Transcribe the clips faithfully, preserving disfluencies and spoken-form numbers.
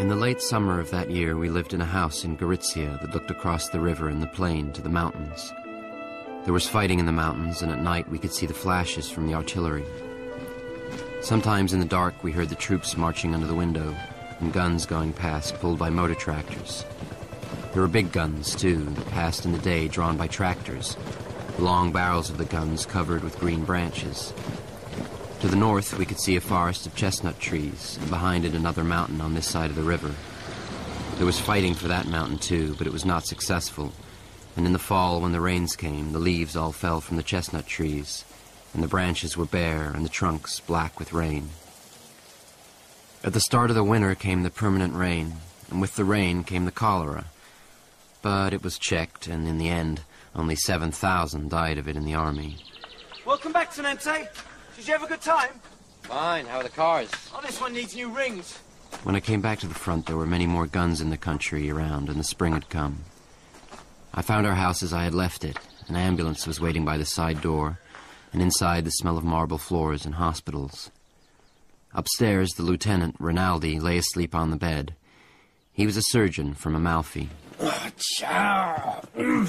In the late summer of that year, we lived in a house in Gorizia that looked across the river and the plain to the mountains. There was fighting in the mountains, and at night we could see the flashes from the artillery. Sometimes in the dark we heard the troops marching under the window, and guns going past, pulled by motor tractors. There were big guns, too, that passed in the day, drawn by tractors, the long barrels of the guns covered with green branches. To the north, we could see a forest of chestnut trees, and behind it another mountain on this side of the river. There was fighting for that mountain, too, but it was not successful, and in the fall, when the rains came, the leaves all fell from the chestnut trees, and the branches were bare and the trunks black with rain. At the start of the winter came the permanent rain, and with the rain came the cholera. But it was checked, and in the end, only seven thousand died of it in the army. Welcome back, Tenente. Did you have a good time? Fine. How are the cars? Oh, this one needs new rings. When I came back to the front, there were many more guns in the country around, and the spring had come. I found our house as I had left it. An ambulance was waiting by the side door, and inside the smell of marble floors and hospitals. Upstairs, the lieutenant, Rinaldi, lay asleep on the bed. He was a surgeon from Amalfi. Oh, ciao.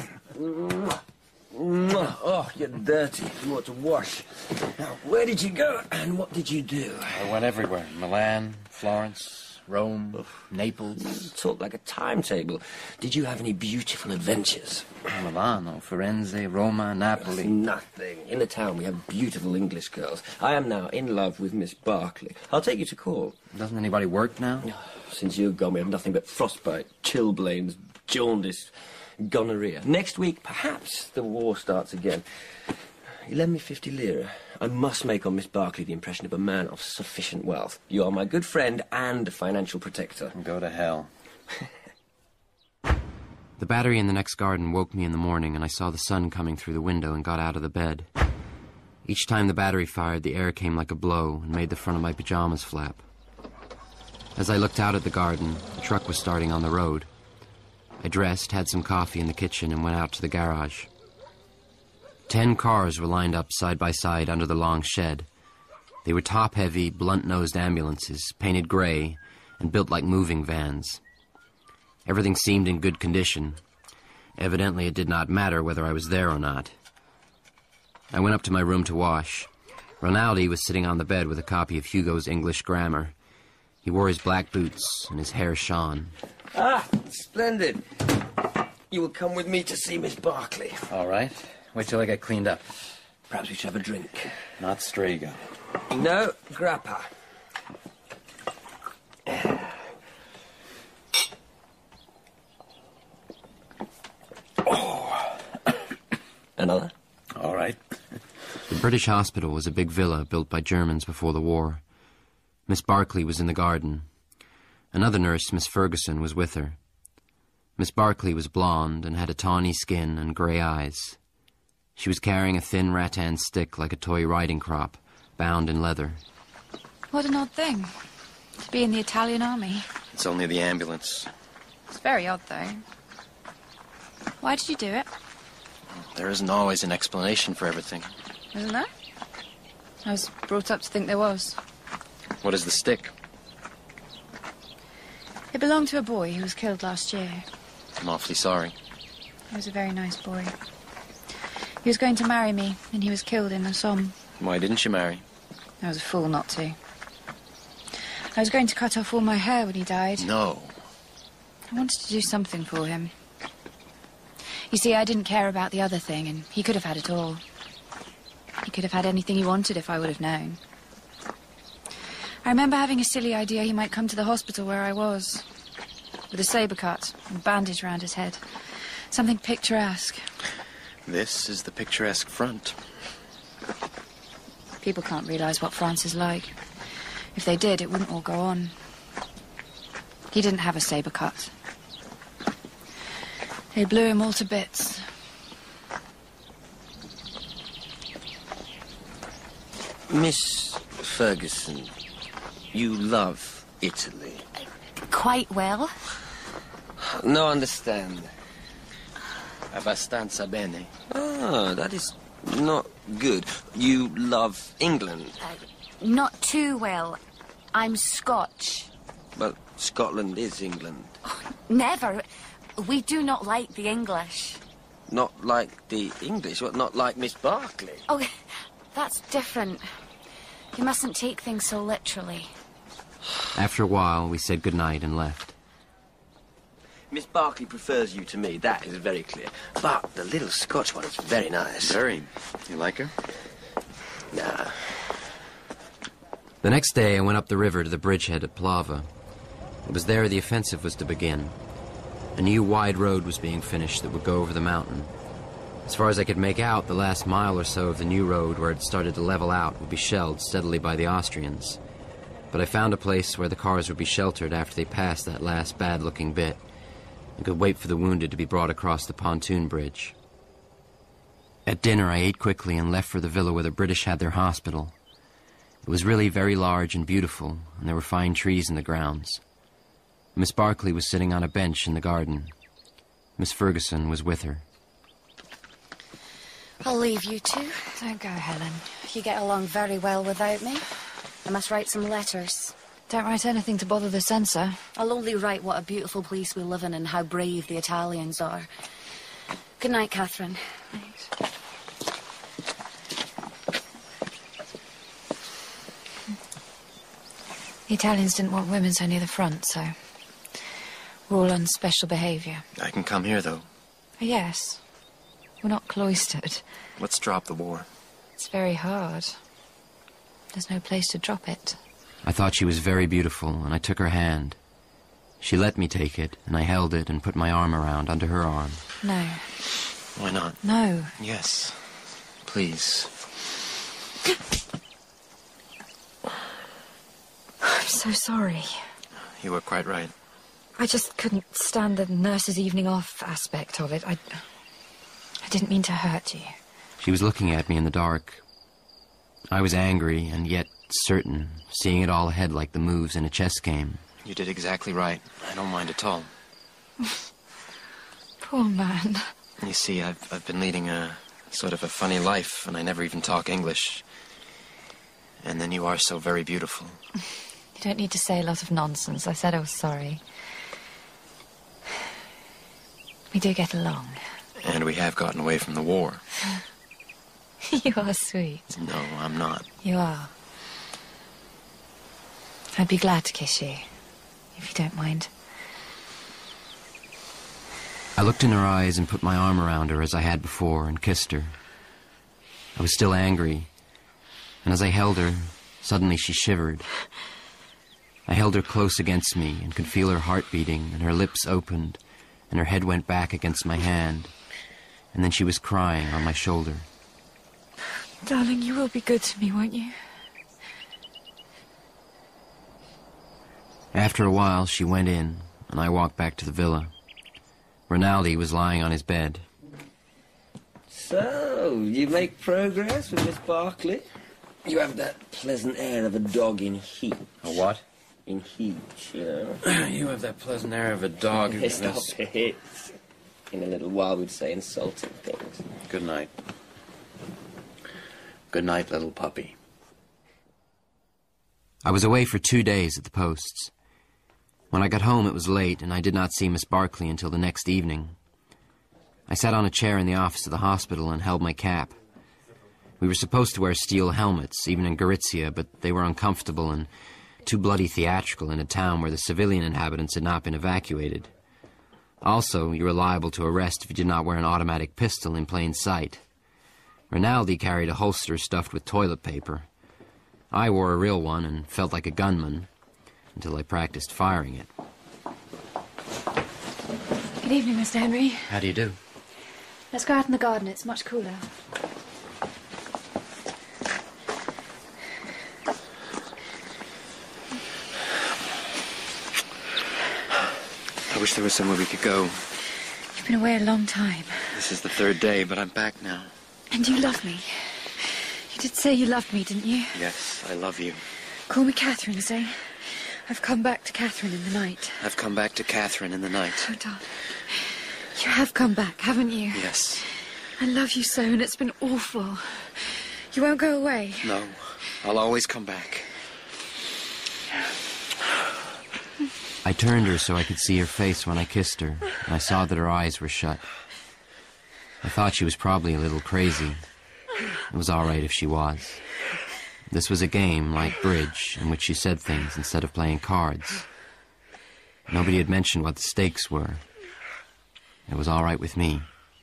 Oh, you're dirty. You ought to wash. Now, where did you go and what did you do? I went everywhere. Milan, Florence, Rome, Naples. You talk like a timetable. Did you have any beautiful adventures? Milano, Firenze, Roma, Napoli. That's nothing. In the town we have beautiful English girls. I am now in love with Miss Barclay. I'll take you to call. Doesn't anybody work now? Since you've gone, we have nothing but frostbite, chilblains, jaundice, gonorrhea. Next week, perhaps, the war starts again. You lend me fifty lira. I must make on Miss Barclay the impression of a man of sufficient wealth. You are my good friend and a financial protector. Go to hell. The battery in the next garden woke me in the morning, and I saw the sun coming through the window and got out of the bed. Each time the battery fired, the air came like a blow and made the front of my pajamas flap. As I looked out at the garden, the truck was starting on the road. I dressed, had some coffee in the kitchen, and went out to the garage. Ten cars were lined up side by side under the long shed. They were top-heavy, blunt-nosed ambulances, painted gray, and built like moving vans. Everything seemed in good condition. Evidently, it did not matter whether I was there or not. I went up to my room to wash. Rinaldi was sitting on the bed with a copy of Hugo's English Grammar. He wore his black boots, and his hair shone. Ah, splendid. You will come with me to see Miss Barclay. All right. Wait till I get cleaned up. Perhaps we should have a drink. Not Strega. No, grappa. Oh. Another? All right. The British hospital was a big villa built by Germans before the war. Miss Barclay was in the garden. Another nurse, Miss Ferguson, was with her. Miss Barclay was blonde and had a tawny skin and grey eyes. She was carrying a thin rattan stick like a toy riding crop, bound in leather. What an odd thing, to be in the Italian army. It's only the ambulance. It's very odd, though. Why did you do it? There isn't always an explanation for everything. Isn't there? I was brought up to think there was. What is the stick? It belonged to a boy who was killed last year. I'm awfully sorry. He was a very nice boy. He was going to marry me, and he was killed in the Somme. Why didn't you marry? I was a fool not to. I was going to cut off all my hair when he died. No. I wanted to do something for him. You see, I didn't care about the other thing, and he could have had it all. He could have had anything he wanted if I would have known. I remember having a silly idea he might come to the hospital where I was, with a sabre cut and a bandage round his head. Something picturesque. This is the picturesque front. People can't realise what France is like. If they did, it wouldn't all go on. He didn't have a sabre cut. They blew him all to bits. Miss Ferguson, you love Italy. Quite well. No understand. Abbastanza bene. Ah, that is not good. You love England. Uh, not too well. I'm Scotch. But Scotland is England. Never. We do not like the English. Not like the English? What, not like Miss Barclay? Oh, that's different. You mustn't take things so literally. After a while, we said goodnight and left. Miss Barclay prefers you to me, that is very clear. But the little Scotch one is very nice. Very. You like her? Nah. The next day, I went up the river to the bridgehead at Plava. It was there the offensive was to begin. A new wide road was being finished that would go over the mountain. As far as I could make out, the last mile or so of the new road where it started to level out would be shelled steadily by the Austrians. But I found a place where the cars would be sheltered after they passed that last bad-looking bit, and could wait for the wounded to be brought across the pontoon bridge. At dinner, I ate quickly and left for the villa where the British had their hospital. It was really very large and beautiful, and there were fine trees in the grounds. Miss Barclay was sitting on a bench in the garden. Miss Ferguson was with her. I'll leave you two. Don't go, Helen. You get along very well without me. I must write some letters. Don't write anything to bother the censor. I'll only write what a beautiful place we live in and how brave the Italians are. Good night, Catherine. Thanks. The Italians didn't want women so near the front, so we're all on special behaviour. I can come here, though. Oh, yes. We're not cloistered. Let's drop the war. It's very hard. There's no place to drop it. I thought she was very beautiful, and I took her hand. She let me take it, and I held it and put my arm around under her arm. No. Why not? No. Yes. Please. I'm so sorry. You were quite right. I just couldn't stand the nurse's evening off aspect of it. I... I didn't mean to hurt you. She was looking at me in the dark. I was angry and yet certain, seeing it all ahead like the moves in a chess game. You did exactly right. I don't mind at all. Poor man. You see, I've, I've been leading a sort of a funny life, and I never even talk English. And then you are so very beautiful. You don't need to say a lot of nonsense. I said I was sorry. We do get along. And we have gotten away from the war. You are sweet. No, I'm not. You are. I'd be glad to kiss you, if you don't mind. I looked in her eyes and put my arm around her as I had before and kissed her. I was still angry, and as I held her, suddenly she shivered. I held her close against me and could feel her heart beating, and her lips opened, and her head went back against my hand, and then she was crying on my shoulder. Darling, you will be good to me, won't you? After a while, she went in, and I walked back to the villa. Rinaldi was lying on his bed. So, you make progress with Miss Barclay? You have that pleasant air of a dog in heat. A what? In heat, you know. You have that pleasant air of a dog. Hey, stop it. In a little while we'd say insulting things. Good night. Good night, little puppy. I was away for two days at the posts. When I got home, it was late, and I did not see Miss Barclay until the next evening. I sat on a chair in the office of the hospital and held my cap. We were supposed to wear steel helmets, even in Gorizia, but they were uncomfortable and too bloody theatrical in a town where the civilian inhabitants had not been evacuated. Also, you were liable to arrest if you did not wear an automatic pistol in plain sight. Rinaldi carried a holster stuffed with toilet paper. I wore a real one and felt like a gunman until I practiced firing it. Good evening, Mister Henry. How do you do? Let's go out in the garden. It's much cooler. I wish there was somewhere we could go. You've been away a long time. This is the third day, but I'm back now. And you love me. You did say you loved me, didn't you? Yes, I love you. Call me Catherine, say. I've come back to Catherine in the night. I've come back to Catherine in the night. Oh, darling. You have come back, haven't you? Yes. I love you so, and it's been awful. You won't go away. No, I'll always come back. I turned her so I could see her face when I kissed her, and I saw that her eyes were shut. I thought she was probably a little crazy. It was all right if she was. This was a game, like bridge, in which she said things instead of playing cards. Nobody had mentioned what the stakes were. It was all right with me.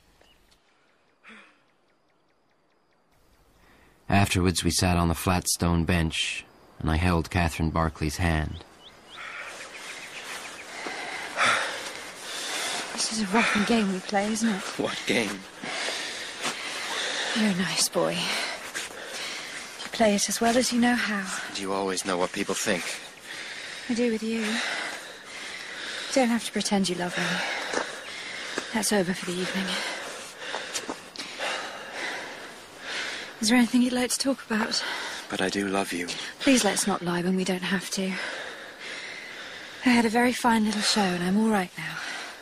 Afterwards, we sat on the flat stone bench, and I held Catherine Barclay's hand. This is a rocking game we play, isn't it? What game? You're a nice boy. You play it as well as you know how. Do you always know what people think? I do with you. You don't have to pretend you love me. That's over for the evening. Is there anything you'd like to talk about? But I do love you. Please let's not lie when we don't have to. I had a very fine little show and I'm all right now.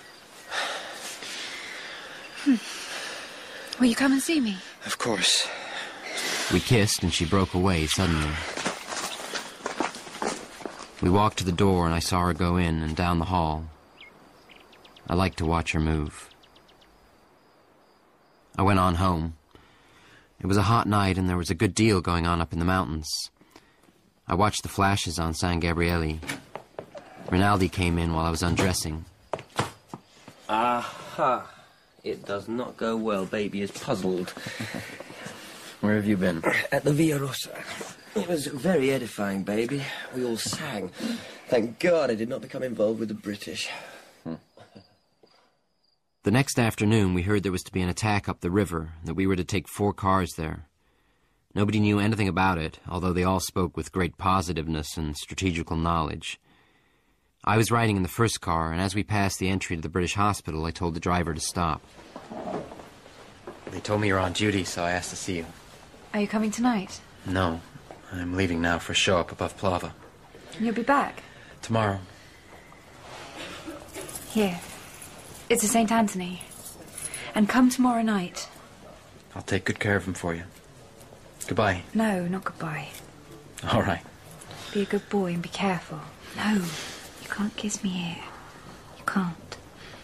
Hmm. Will you come and see me? Of course. We kissed and she broke away suddenly. We walked to the door and I saw her go in and down the hall. I liked to watch her move. I went on home. It was a hot night and there was a good deal going on up in the mountains. I watched the flashes on San Gabriele. Rinaldi came in while I was undressing. Aha! It does not go well. Baby is puzzled. Where have you been? At the Via Rossa. It was very edifying, baby. We all sang. Thank God I did not become involved with the British. The next afternoon, we heard there was to be an attack up the river, that we were to take four cars there. Nobody knew anything about it, although they all spoke with great positiveness and strategical knowledge. I was riding in the first car, and as we passed the entry to the British hospital, I told the driver to stop. They told me you're on duty, so I asked to see you. Are you coming tonight? No. I'm leaving now for a show up above Plava. You'll be back? Tomorrow. Here. It's a Saint Anthony. And come tomorrow night. I'll take good care of him for you. Goodbye. No, not goodbye. All right. Be a good boy and be careful. No, you can't kiss me here. You can't.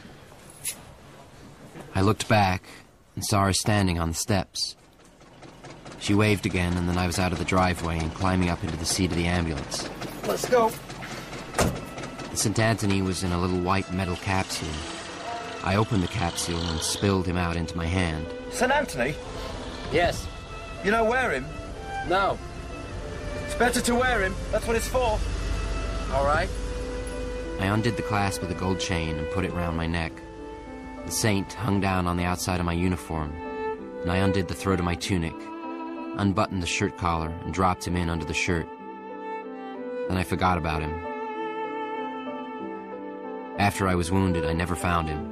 I looked back and saw her standing on the steps. She waved again, and then I was out of the driveway and climbing up into the seat of the ambulance. Let's go. The Saint Anthony was in a little white metal capsule. I opened the capsule and spilled him out into my hand. Saint Anthony? Yes. You don't wear him? No. It's better to wear him. That's what it's for. All right. I undid the clasp of the gold chain and put it round my neck. The saint hung down on the outside of my uniform, and I undid the throat of my tunic, unbuttoned the shirt collar, and dropped him in under the shirt. Then I forgot about him. After I was wounded, I never found him.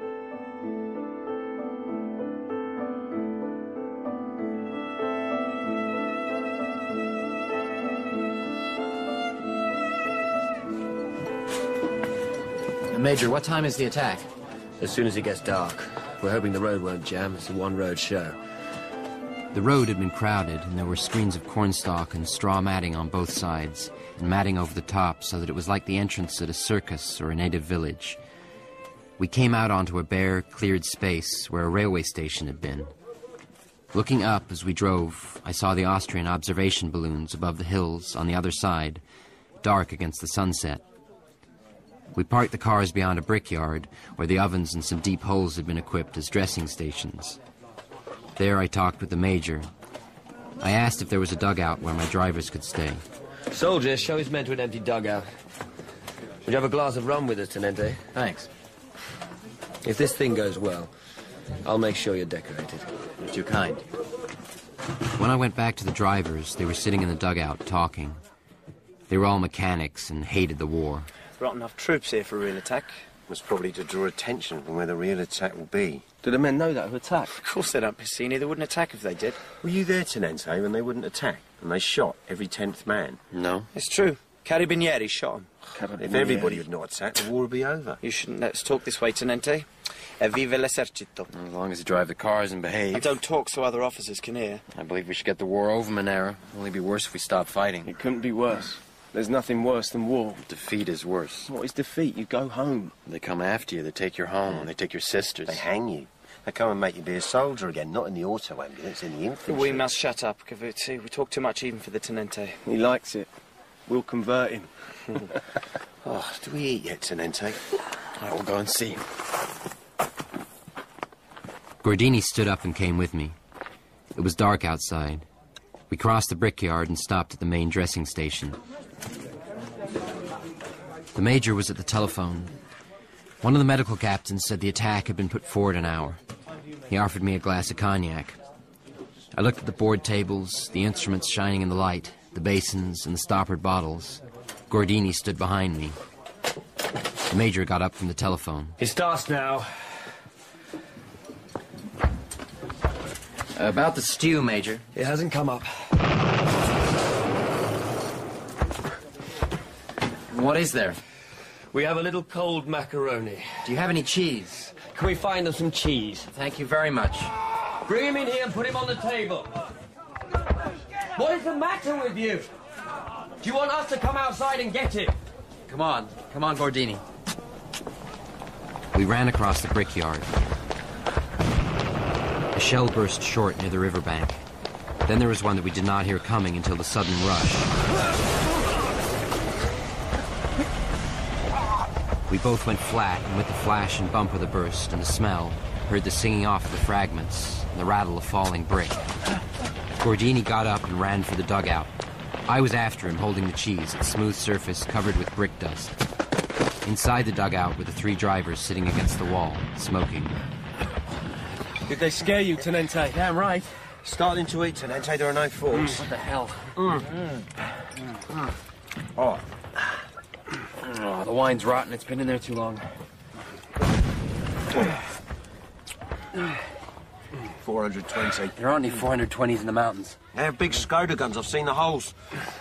Major, what time is the attack? As soon as it gets dark. We're hoping the road won't jam. It's a one-road show. The road had been crowded, and there were screens of cornstalk and straw matting on both sides, and matting over the top so that it was like the entrance at a circus or a native village. We came out onto a bare, cleared space where a railway station had been. Looking up as we drove, I saw the Austrian observation balloons above the hills on the other side, dark against the sunset. We parked the cars beyond a brickyard, where the ovens and some deep holes had been equipped as dressing stations. There I talked with the major. I asked if there was a dugout where my drivers could stay. Soldier, show his men to an empty dugout. Would you have a glass of rum with us, Tenente? Thanks. If this thing goes well, I'll make sure you're decorated. You're too kind. When I went back to the drivers, they were sitting in the dugout talking. They were all mechanics and hated the war. There aren't enough troops here for a real attack. It's probably to draw attention from where the real attack will be. Do the men know that who attacked? Of course they don't, Piscini. They wouldn't attack if they did. Were you there, Tenente, when they wouldn't attack? And they shot every tenth man? No. It's true. Carabinieri shot him. If everybody would not attack, the war would be over. You shouldn't let us talk this way, Tenente. Evviva l'esercito. As long as you drive the cars and behave. I don't talk so other officers can hear. I believe we should get the war over, Monera. It'll only be worse if we stop fighting. It couldn't be worse. There's nothing worse than war. Defeat is worse. What is defeat? You go home. They come after you. They take your home. And they take your sisters. They hang you. They come and make you be a soldier again, not in the auto ambulance, in the infantry. We must shut up, Cavuti. We talk too much even for the Tenente. He likes it. We'll convert him. Oh, do we eat yet, Tenente? I will go and see. Gordini stood up and came with me. It was dark outside. We crossed the brickyard and stopped at the main dressing station. The major was at the telephone. One of the medical captains said the attack had been put forward an hour. He offered me a glass of cognac. I looked at the board tables, the instruments shining in the light, the basins and the stoppered bottles. Gordini stood behind me. The major got up from the telephone. It starts now. About the stew, Major. It hasn't come up. What is there? We have a little cold macaroni. Do you have any cheese? Can we find them some cheese? Thank you very much. Bring him in here and put him on the table. What is the matter with you? Do you want us to come outside and get him? Come on. Come on, Gordini. We ran across the brickyard. A shell burst short near the riverbank. Then there was one that we did not hear coming until the sudden rush. We both went flat, and with the flash and bump of the burst and the smell, heard the singing off of the fragments and the rattle of falling brick. Gordini got up and ran for the dugout. I was after him, holding the cheese, its smooth surface covered with brick dust. Inside the dugout were the three drivers sitting against the wall, smoking. Did they scare you, Tenente? Damn right. Starting to eat, Tenente. There are no forks. What the hell? Mm. Mm. Oh. Oh, the wine's rotten. It's been in there too long. four hundred twenty. There aren't any four hundred twenties in the mountains. They have big Skoda guns. I've seen the holes.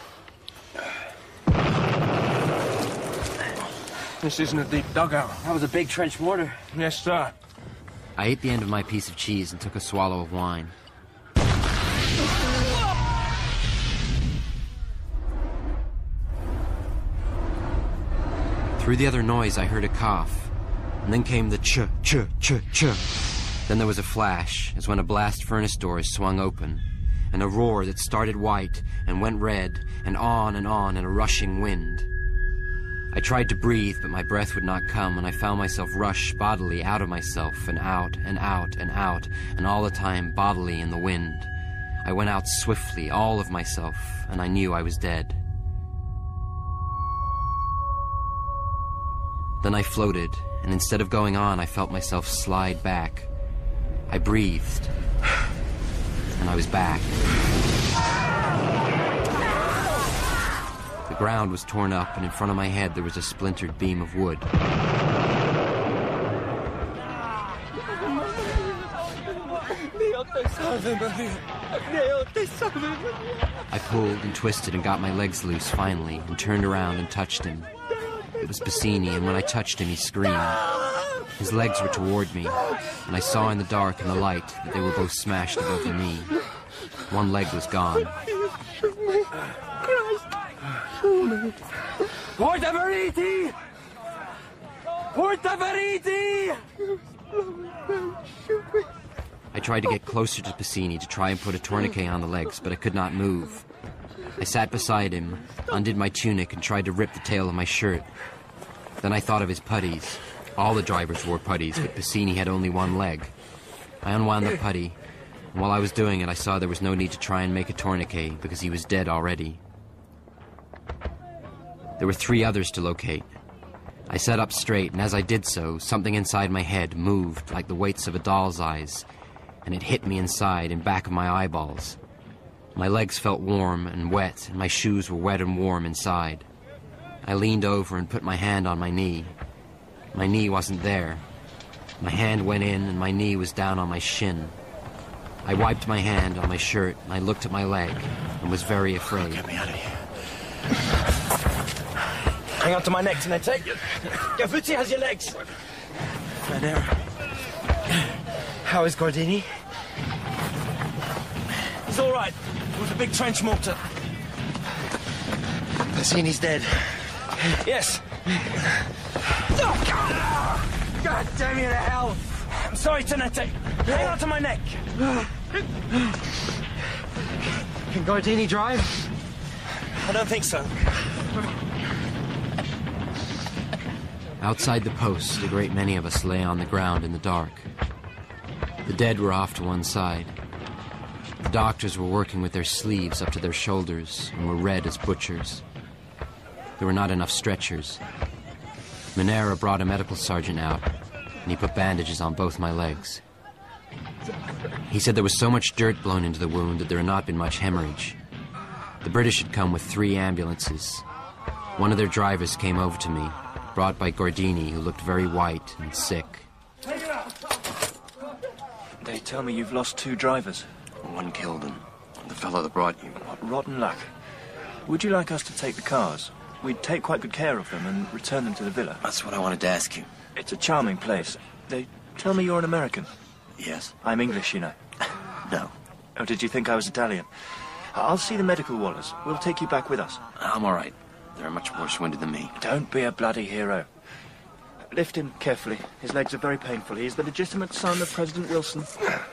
This isn't a deep dugout. That was a big trench mortar. Yes, sir. I ate the end of my piece of cheese and took a swallow of wine. Through the other noise, I heard a cough, and then came the ch, ch, ch, ch. Then there was a flash, as when a blast furnace door is swung open, and a roar that started white and went red, and on and on in a rushing wind. I tried to breathe, but my breath would not come, and I found myself rush bodily out of myself, and out, and out, and out, and all the time bodily in the wind. I went out swiftly, all of myself, and I knew I was dead. Then I floated, and instead of going on, I felt myself slide back. I breathed, and I was back. The ground was torn up, and in front of my head there was a splintered beam of wood. I pulled and twisted and got my legs loose finally, and turned around and touched him. It was Bassini, and when I touched him, he screamed. His legs were toward me, and I saw in the dark and the light that they were both smashed above the knee. One leg was gone. Porta Veriti! Porta Veriti! I tried to get closer to Bassini to try and put a tourniquet on the legs, but I could not move. I sat beside him, undid my tunic, and tried to rip the tail of my shirt. Then I thought of his puttees. All the drivers wore puttees, but Bassini had only one leg. I unwound the putty, and while I was doing it, I saw there was no need to try and make a tourniquet, because he was dead already. There were three others to locate. I sat up straight, and as I did so, something inside my head moved like the weights of a doll's eyes, and it hit me inside and back of my eyeballs. My legs felt warm and wet, and my shoes were wet and warm inside. I leaned over and put my hand on my knee. My knee wasn't there. My hand went in, and my knee was down on my shin. I wiped my hand on my shirt, and I looked at my leg, and was very afraid. Get me out of here. Hang on to my neck, Tenente. Gavuti has your legs. There. How is Gordini? He's all right. It was a big trench mortar. Mazzini's dead. Yes. Oh, God. God damn you to hell. I'm sorry, Tenente. Hang on to my neck. Can Gardini drive? I don't think so. Outside the post, a great many of us lay on the ground in the dark. The dead were off to one side. The doctors were working with their sleeves up to their shoulders and were red as butchers. There were not enough stretchers. Minera brought a medical sergeant out, and he put bandages on both my legs. He said there was so much dirt blown into the wound that there had not been much hemorrhage. The British had come with three ambulances. One of their drivers came over to me, brought by Gardini, who looked very white and sick. They tell me you've lost two drivers. One killed him. The fellow that brought you. What rotten luck. Would you like us to take the cars? We'd take quite good care of them and return them to the villa. That's what I wanted to ask you. It's a charming place. They tell me you're an American. Yes. I'm English, you know. No. Oh, did you think I was Italian? I'll see the medical wallers. We'll take you back with us. I'm all right. They're much worse wounded than me. Don't be a bloody hero. Lift him carefully. His legs are very painful. He's the legitimate son of President Wilson.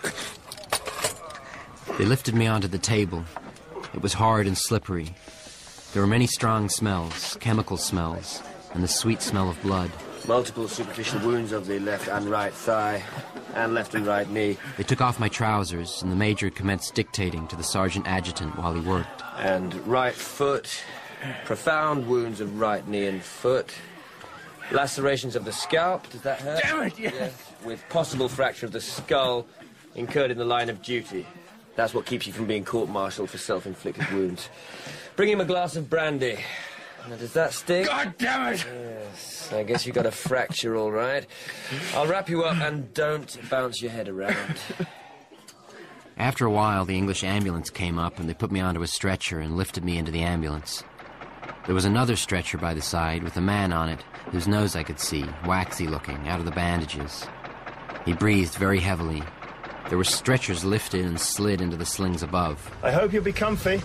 They lifted me onto the table. It was hard and slippery. There were many strong smells, chemical smells, and the sweet smell of blood. Multiple superficial wounds of the left and right thigh, and left and right knee. They took off my trousers, and the major commenced dictating to the sergeant adjutant while he worked. And right foot, profound wounds of right knee and foot. Lacerations of the scalp, does that hurt? Damn it, yes. Yes. With possible fracture of the skull incurred in the line of duty. That's what keeps you from being court-martialed for self-inflicted wounds. Bring him a glass of brandy. Now, does that sting? God damn it! Yes, I guess you got a fracture, all right. I'll wrap you up and don't bounce your head around. After a while, the English ambulance came up, and they put me onto a stretcher and lifted me into the ambulance. There was another stretcher by the side with a man on it, whose nose I could see, waxy-looking, out of the bandages. He breathed very heavily. There were stretchers lifted and slid into the slings above. I hope you'll be comfy.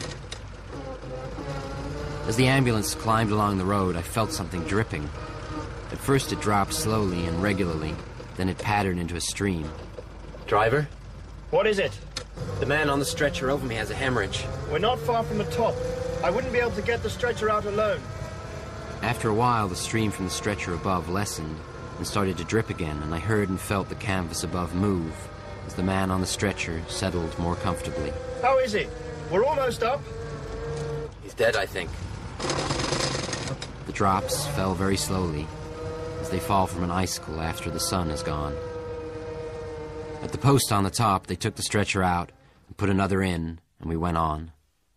As the ambulance climbed along the road, I felt something dripping. At first it dropped slowly and regularly, then it pattered into a stream. Driver? What is it? The man on the stretcher over me has a hemorrhage. We're not far from the top. I wouldn't be able to get the stretcher out alone. After a while, the stream from the stretcher above lessened and started to drip again, and I heard and felt the canvas above move as the man on the stretcher settled more comfortably. How is he? We're almost up. He's dead, I think. The drops fell very slowly, as they fall from an icicle after the sun is gone. At the post on the top, they took the stretcher out and put another in, and we went on.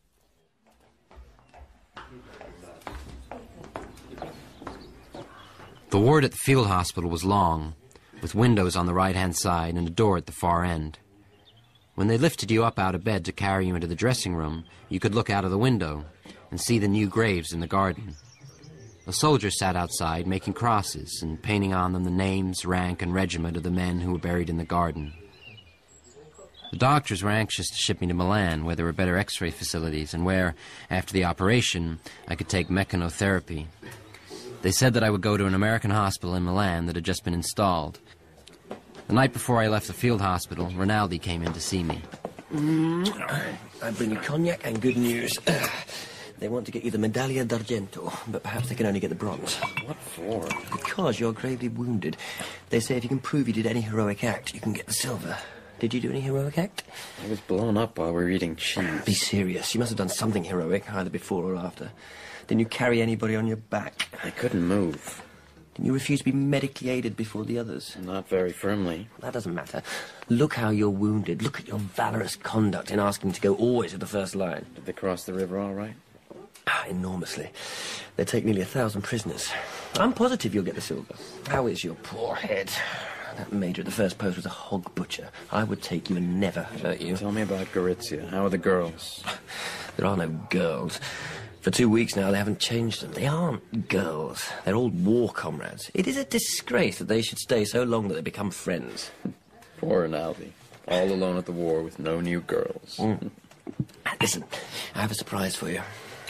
The ward at the field hospital was long, with windows on the right-hand side and a door at the far end. When they lifted you up out of bed to carry you into the dressing room, you could look out of the window and see the new graves in the garden. A soldier sat outside making crosses and painting on them the names, rank, and regiment of the men who were buried in the garden. The doctors were anxious to ship me to Milan, where there were better x-ray facilities and where, after the operation, I could take mechanotherapy. They said that I would go to an American hospital in Milan that had just been installed. The night before I left the field hospital, Rinaldi came in to see me. Mm, I bring you cognac and good news. They want to get you the Medaglia d'Argento, but perhaps they can only get the bronze. What for? Because you're gravely wounded. They say if you can prove you did any heroic act, you can get the silver. Did you do any heroic act? I was blown up while we were eating cheese. Be serious. You must have done something heroic, either before or after. Didn't you carry anybody on your back? I couldn't move. Didn't you refuse to be medically aided before the others? Not very firmly. That doesn't matter. Look how you're wounded. Look at your valorous conduct in asking to go always at the first line. Did they cross the river all right? Ah, enormously. They take nearly a thousand prisoners. I'm positive you'll get the silver. How is your poor head? That major at the first post was a hog butcher. I would take you and never hurt you. Tell me about Gorizia. How are the girls? There are no girls. For two weeks now, they haven't changed them. They aren't girls. They're all war comrades. It is a disgrace that they should stay so long that they become friends. Poor Rinaldi. All alone at the war with no new girls. Mm. Listen, I have a surprise for you.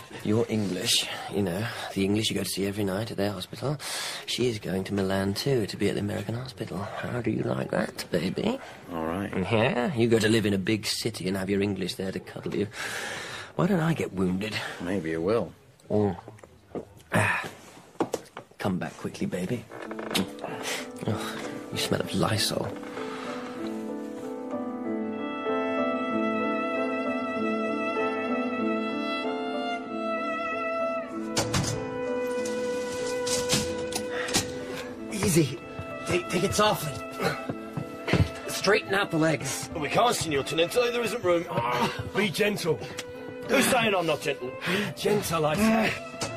You're English, you know, the English you go to see every night at their hospital. She is going to Milan, too, to be at the American hospital. How do you like that, baby? All right. Yeah, you go to live in a big city and have your English there to cuddle you. Why don't I get wounded? Maybe you will. Oh. Ah. Come back quickly, baby. Oh, you smell of Lysol. Easy. Take, take it softly. Straighten out the legs. We can't, Signor Tenente. There isn't room. Be gentle. Who's saying I'm not gentle? Be gentle, I say.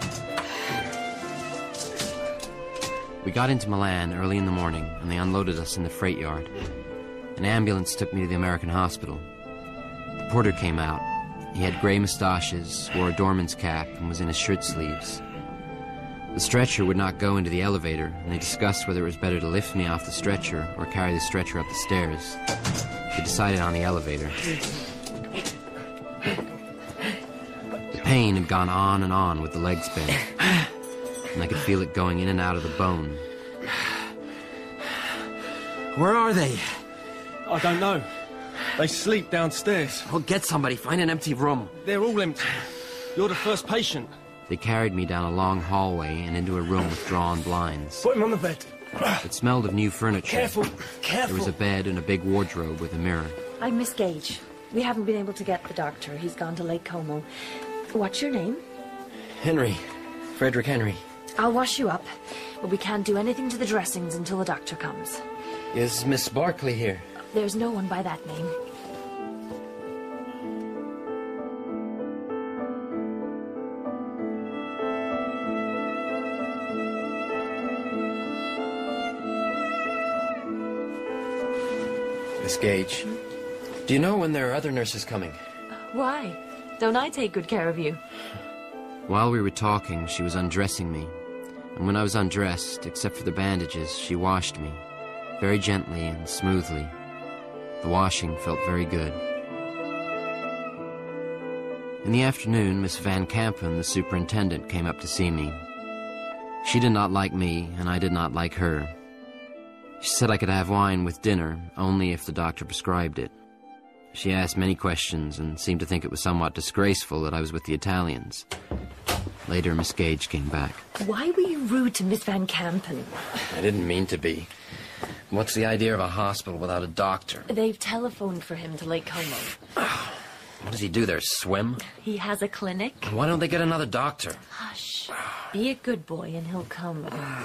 We got into Milan early in the morning, and they unloaded us in the freight yard. An ambulance took me to the American hospital. The porter came out. He had grey moustaches, wore a doorman's cap, and was in his shirt sleeves. The stretcher would not go into the elevator, and they discussed whether it was better to lift me off the stretcher or carry the stretcher up the stairs. They decided on the elevator. The pain had gone on and on with the legs bent, and I could feel it going in and out of the bone. Where are they? I don't know. They sleep downstairs. Well, get somebody. Find an empty room. They're all empty. You're the first patient. They carried me down a long hallway and into a room with drawn blinds. Put him on the bed. It smelled of new furniture. Careful, careful. There was a bed and a big wardrobe with a mirror. I'm Miss Gage. We haven't been able to get the doctor. He's gone to Lake Como. What's your name? Henry. Frederick Henry. I'll wash you up, but we can't do anything to the dressings until the doctor comes. Is Miss Barkley here? There's no one by that name. Miss Gage, do you know when there are other nurses coming? Why? Don't I take good care of you? While we were talking, she was undressing me. And when I was undressed, except for the bandages, she washed me, very gently and smoothly. The washing felt very good. In the afternoon, Miss Van Kampen, the superintendent, came up to see me. She did not like me, and I did not like her. She said I could have wine with dinner, only if the doctor prescribed it. She asked many questions and seemed to think it was somewhat disgraceful that I was with the Italians. Later, Miss Gage came back. Why were you rude to Miss Van Kampen? I didn't mean to be. What's the idea of a hospital without a doctor? They've telephoned for him to Lake Como. What does he do there, swim? He has a clinic. Why don't they get another doctor? Hush. Be a good boy and he'll come.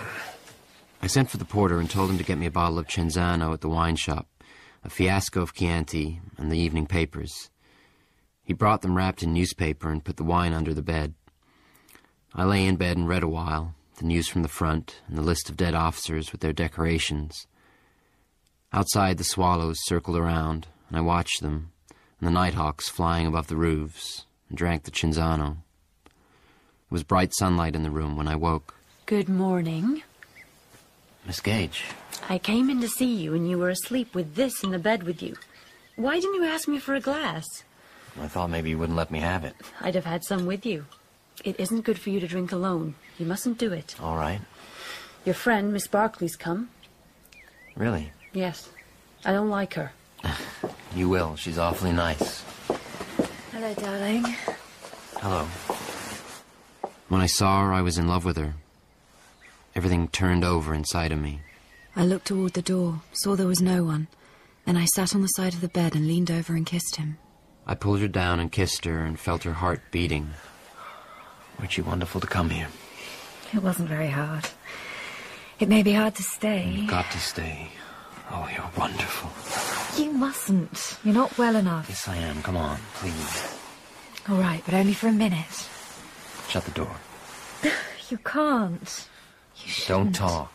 I sent for the porter and told him to get me a bottle of Cenzano at the wine shop, a fiasco of Chianti, and the evening papers. He brought them wrapped in newspaper and put the wine under the bed. I lay in bed and read a while, the news from the front and the list of dead officers with their decorations. Outside, the swallows circled around, and I watched them, and the nighthawks flying above the roofs, and drank the Cenzano. It was bright sunlight in the room when I woke. Good morning. Miss Gage. I came in to see you and you were asleep with this in the bed with you. Why didn't you ask me for a glass? I thought maybe you wouldn't let me have it. I'd have had some with you. It isn't good for you to drink alone. You mustn't do it. All right. Your friend, Miss Barkley's come. Really? Yes. I don't like her. You will. She's awfully nice. Hello, darling. Hello. When I saw her, I was in love with her. Everything turned over inside of me. I looked toward the door, saw there was no one. Then I sat on the side of the bed and leaned over and kissed him. I pulled her down and kissed her and felt her heart beating. Weren't you wonderful to come here? It wasn't very hard. It may be hard to stay. You've got to stay. Oh, you're wonderful. You mustn't. You're not well enough. Yes, I am. Come on, please. All right, but only for a minute. Shut the door. You can't. You Don't shouldn't. talk.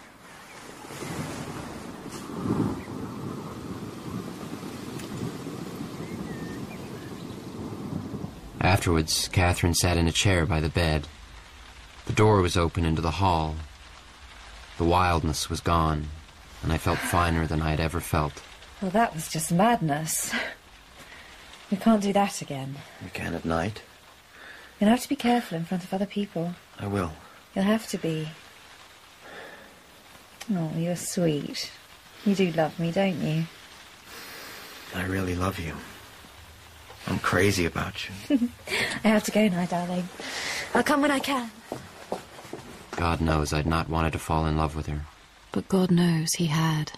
Afterwards, Catherine sat in a chair by the bed. The door was open into the hall. The wildness was gone, and I felt finer than I had ever felt. Well, that was just madness. We can't do that again. We can at night. You'll have to be careful in front of other people. I will. You'll have to be. Oh, you're sweet. You do love me, don't you? I really love you. I'm crazy about you. I have to go now, darling. I'll come when I can. God knows I'd not wanted to fall in love with her. But God knows he had.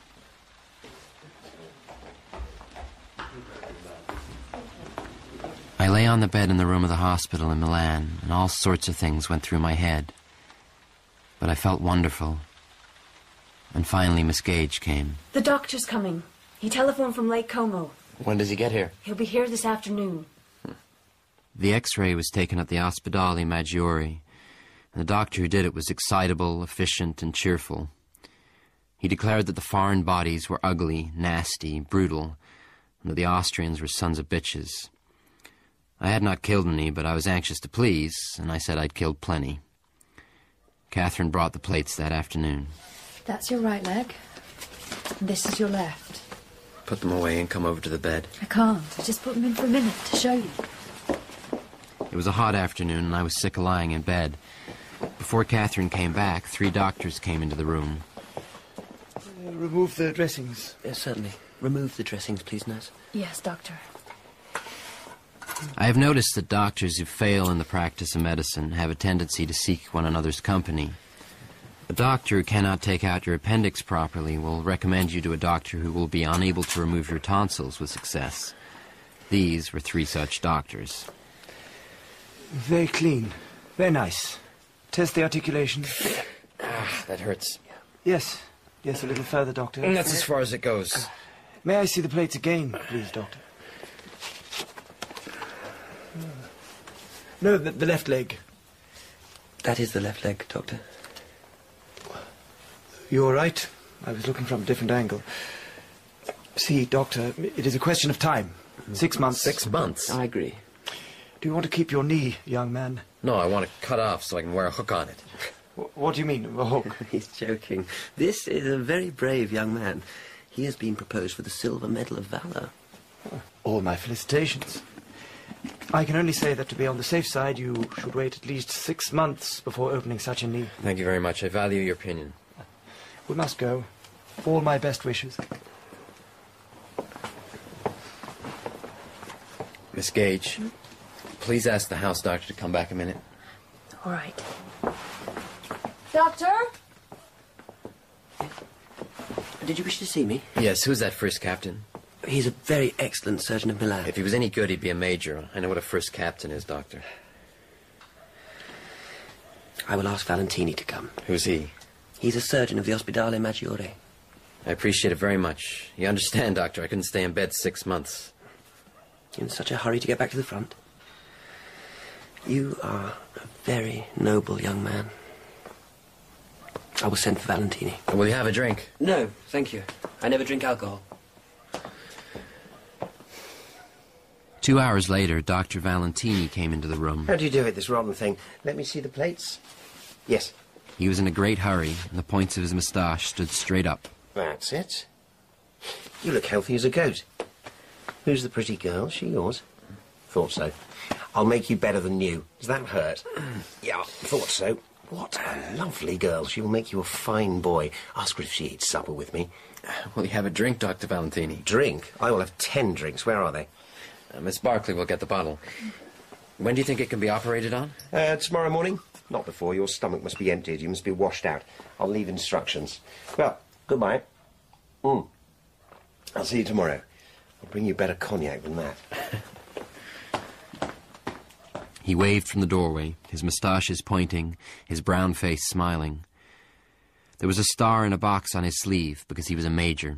I lay on the bed in the room of the hospital in Milan, and all sorts of things went through my head. But I felt wonderful. And finally Miss Gage came. The doctor's coming. He telephoned from Lake Como. When does he get here? He'll be here this afternoon. The x-ray was taken at the Ospedale Maggiore, and the doctor who did it was excitable, efficient, and cheerful. He declared that the foreign bodies were ugly, nasty, brutal, and that the Austrians were sons of bitches. I had not killed any, but I was anxious to please, and I said I'd killed plenty. Catherine brought the plates that afternoon. That's your right leg. And this is your left. Put them away and come over to the bed. I can't. I just put them in for a minute to show you. It was a hot afternoon, and I was sick of lying in bed. Before Catherine came back, three doctors came into the room. Uh, remove the dressings. Yes, certainly. Remove the dressings, please, nurse. Yes, doctor. I have noticed that doctors who fail in the practice of medicine have a tendency to seek one another's company. A doctor who cannot take out your appendix properly will recommend you to a doctor who will be unable to remove your tonsils with success. These were three such doctors. Very clean. Very nice. Test the articulation. Ah, that hurts. Yes. Yes, a little further, doctor. And that's as far as it goes. Uh, may I see the plates again, please, doctor? No, the, the left leg. That is the left leg, doctor. You all right? I was looking from a different angle. See, doctor, it is a question of time. Six months. Six months? I agree. Do you want to keep your knee, young man? No, I want to cut off so I can wear a hook on it. W what do you mean, a hook? He's joking. This is a very brave young man. He has been proposed for the Silver Medal of Valor. All my felicitations. I can only say that to be on the safe side, you should wait at least six months before opening such a knee. Thank you very much. I value your opinion. We must go. All my best wishes. Miss Gage, please ask the house doctor to come back a minute. All right. Doctor? Did you wish to see me? Yes, who's that first captain? He's a very excellent surgeon of Milan. If he was any good, he'd be a major. I know what a first captain is, doctor. I will ask Valentini to come. Who's he? He's a surgeon of the Ospedale Maggiore. I appreciate it very much. You understand, doctor, I couldn't stay in bed six months. In such a hurry to get back to the front? You are a very noble young man. I will send for Valentini. Will you have a drink? No, thank you. I never drink alcohol. Two hours later, Doctor Valentini came into the room. How do you do it, this rotten thing? Let me see the plates. Yes. He was in a great hurry, and the points of his moustache stood straight up. That's it. You look healthy as a goat. Who's the pretty girl? She yours? Thought so. I'll make you better than new. Does that hurt? Yeah, thought so. What a lovely girl. She will make you a fine boy. Ask her if she eats supper with me. Will you have a drink, Doctor Valentini? Drink? I will have ten drinks. Where are they? Uh, Miss Barclay will get the bottle. When do you think it can be operated on? Uh, tomorrow morning? Not before. Your stomach must be emptied. You must be washed out. I'll leave instructions. Well, goodbye. Mm. I'll see you tomorrow. I'll bring you better cognac than that. He waved from the doorway, his moustaches pointing, his brown face smiling. There was a star in a box on his sleeve because he was a major.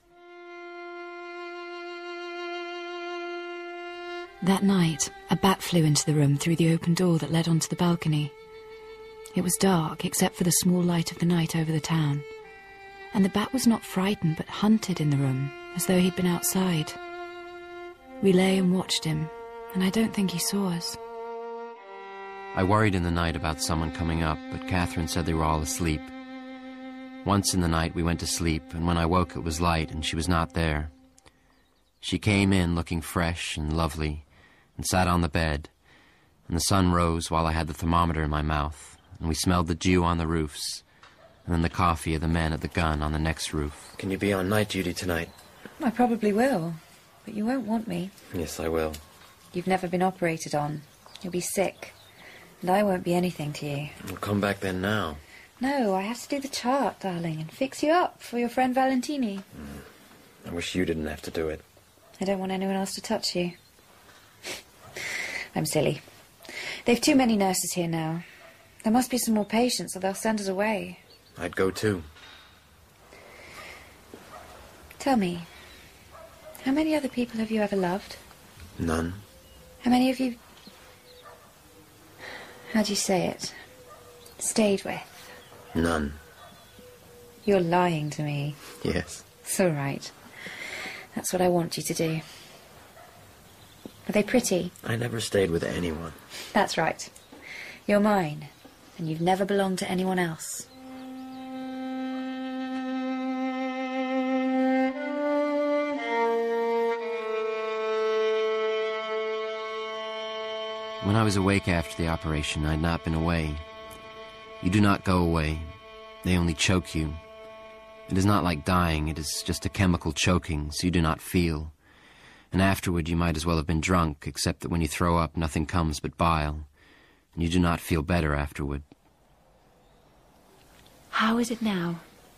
That night, a bat flew into the room through the open door that led onto the balcony. It was dark, except for the small light of the night over the town. And the bat was not frightened, but hunted in the room, as though he'd been outside. We lay and watched him, and I don't think he saw us. I worried in the night about someone coming up, but Catherine said they were all asleep. Once in the night we went to sleep, and when I woke it was light, and she was not there. She came in looking fresh and lovely, and sat on the bed, and the sun rose while I had the thermometer in my mouth, and we smelled the dew on the roofs, and then the coffee of the men at the gun on the next roof. Can you be on night duty tonight? I probably will, but you won't want me. Yes, I will. You've never been operated on. You'll be sick, and I won't be anything to you. We'll come back then now. No, I have to do the chart, darling, and fix you up for your friend Valentini. Mm. I wish you didn't have to do it. I don't want anyone else to touch you. I'm silly. They've too many nurses here now. There must be some more patients, or they'll send us away. I'd go too. Tell me, how many other people have you ever loved? None. How many have you... How do you say it? Stayed with? None. You're lying to me. Yes. It's all right. That's what I want you to do. Are they pretty? I never stayed with anyone. That's right. You're mine, and you've never belonged to anyone else. When I was awake after the operation, I had not been away. You do not go away. They only choke you. It is not like dying, it is just a chemical choking, so you do not feel. And afterward you might as well have been drunk, except that when you throw up, nothing comes but bile. And you do not feel better afterward. How is it now?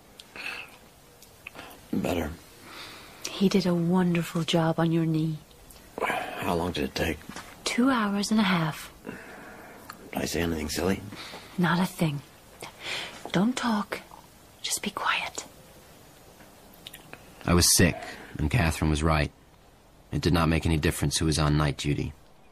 Better. He did a wonderful job on your knee. How long did it take? Two hours and a half. Did I say anything silly? Not a thing. Don't talk. Just be quiet. I was sick, and Catherine was right. It did not make any difference who was on night duty.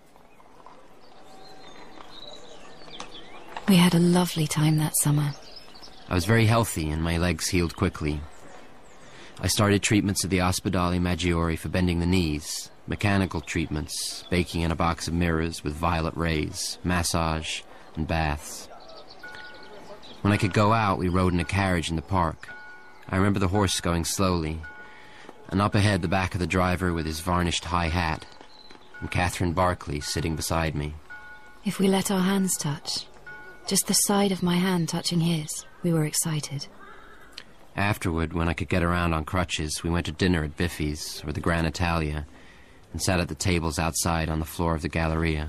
We had a lovely time that summer. I was very healthy, and my legs healed quickly. I started treatments at the Ospedale Maggiore for bending the knees, mechanical treatments, baking in a box of mirrors with violet rays, massage, and baths. When I could go out, we rode in a carriage in the park. I remember the horse going slowly, and up ahead the back of the driver with his varnished high hat, and Catherine Barclay sitting beside me. If we let our hands touch, just the side of my hand touching his, we were excited. Afterward, when I could get around on crutches, we went to dinner at Biffy's or the Gran Italia and sat at the tables outside on the floor of the Galleria.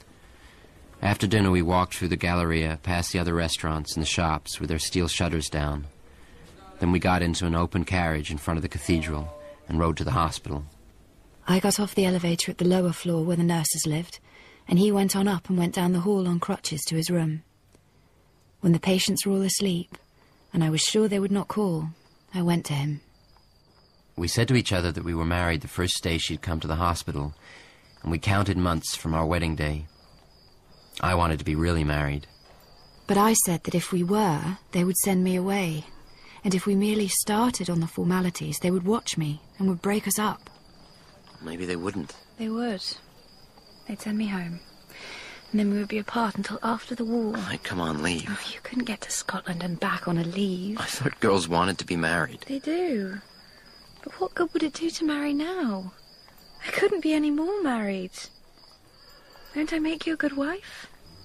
After dinner, we walked through the Galleria, past the other restaurants and the shops with their steel shutters down. Then we got into an open carriage in front of the cathedral and rode to the hospital. I got off the elevator at the lower floor where the nurses lived, and he went on up and went down the hall on crutches to his room. When the patients were all asleep, and I was sure they would not call, I went to him. We said to each other that we were married the first day she'd come to the hospital, and we counted months from our wedding day. I wanted to be really married. But I said that if we were, they would send me away, and if we merely started on the formalities, they would watch me and would break us up. Maybe they wouldn't. They would. They'd send me home, and then we would be apart until after the war. I'd come on leave. Oh, you couldn't get to Scotland and back on a leave. I thought girls wanted to be married. They do. But what good would it do to marry now? I couldn't be any more married. Won't I make you a good wife?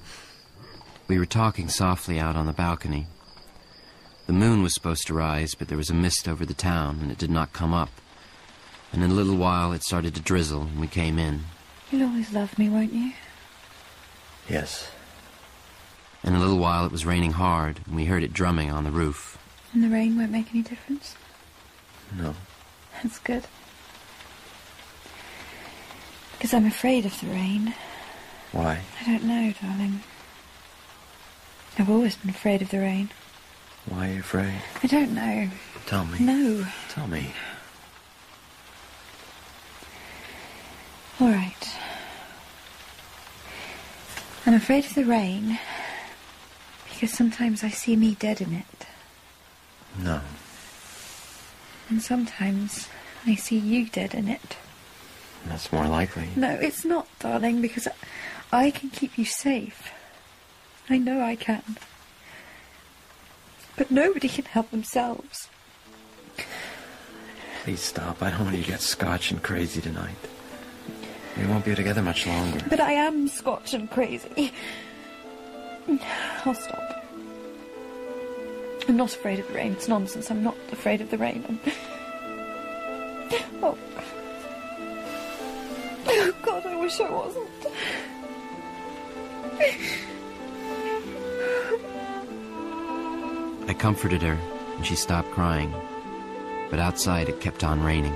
We were talking softly out on the balcony. The moon was supposed to rise, but there was a mist over the town, and it did not come up. And in a little while it started to drizzle, and we came in. You'll always love me, won't you? Yes. In a little while it was raining hard, and we heard it drumming on the roof. And the rain won't make any difference? No. That's good. Because I'm afraid of the rain. Why? I don't know, darling. I've always been afraid of the rain. Why are you afraid? I don't know. Tell me. No. Tell me. All right. I'm afraid of the rain because sometimes I see me dead in it. No. And sometimes I see you dead in it. That's more likely. No, it's not, darling, because I, I can keep you safe. I know I can. But nobody can help themselves. Please stop. I don't want you to get scotch and crazy tonight. We won't be together much longer. But I am Scotch and crazy. I'll stop. I'm not afraid of the rain. It's nonsense. I'm not afraid of the rain. I'm... Oh. Oh, God, I wish I wasn't. I comforted her, and she stopped crying. But outside it kept on raining.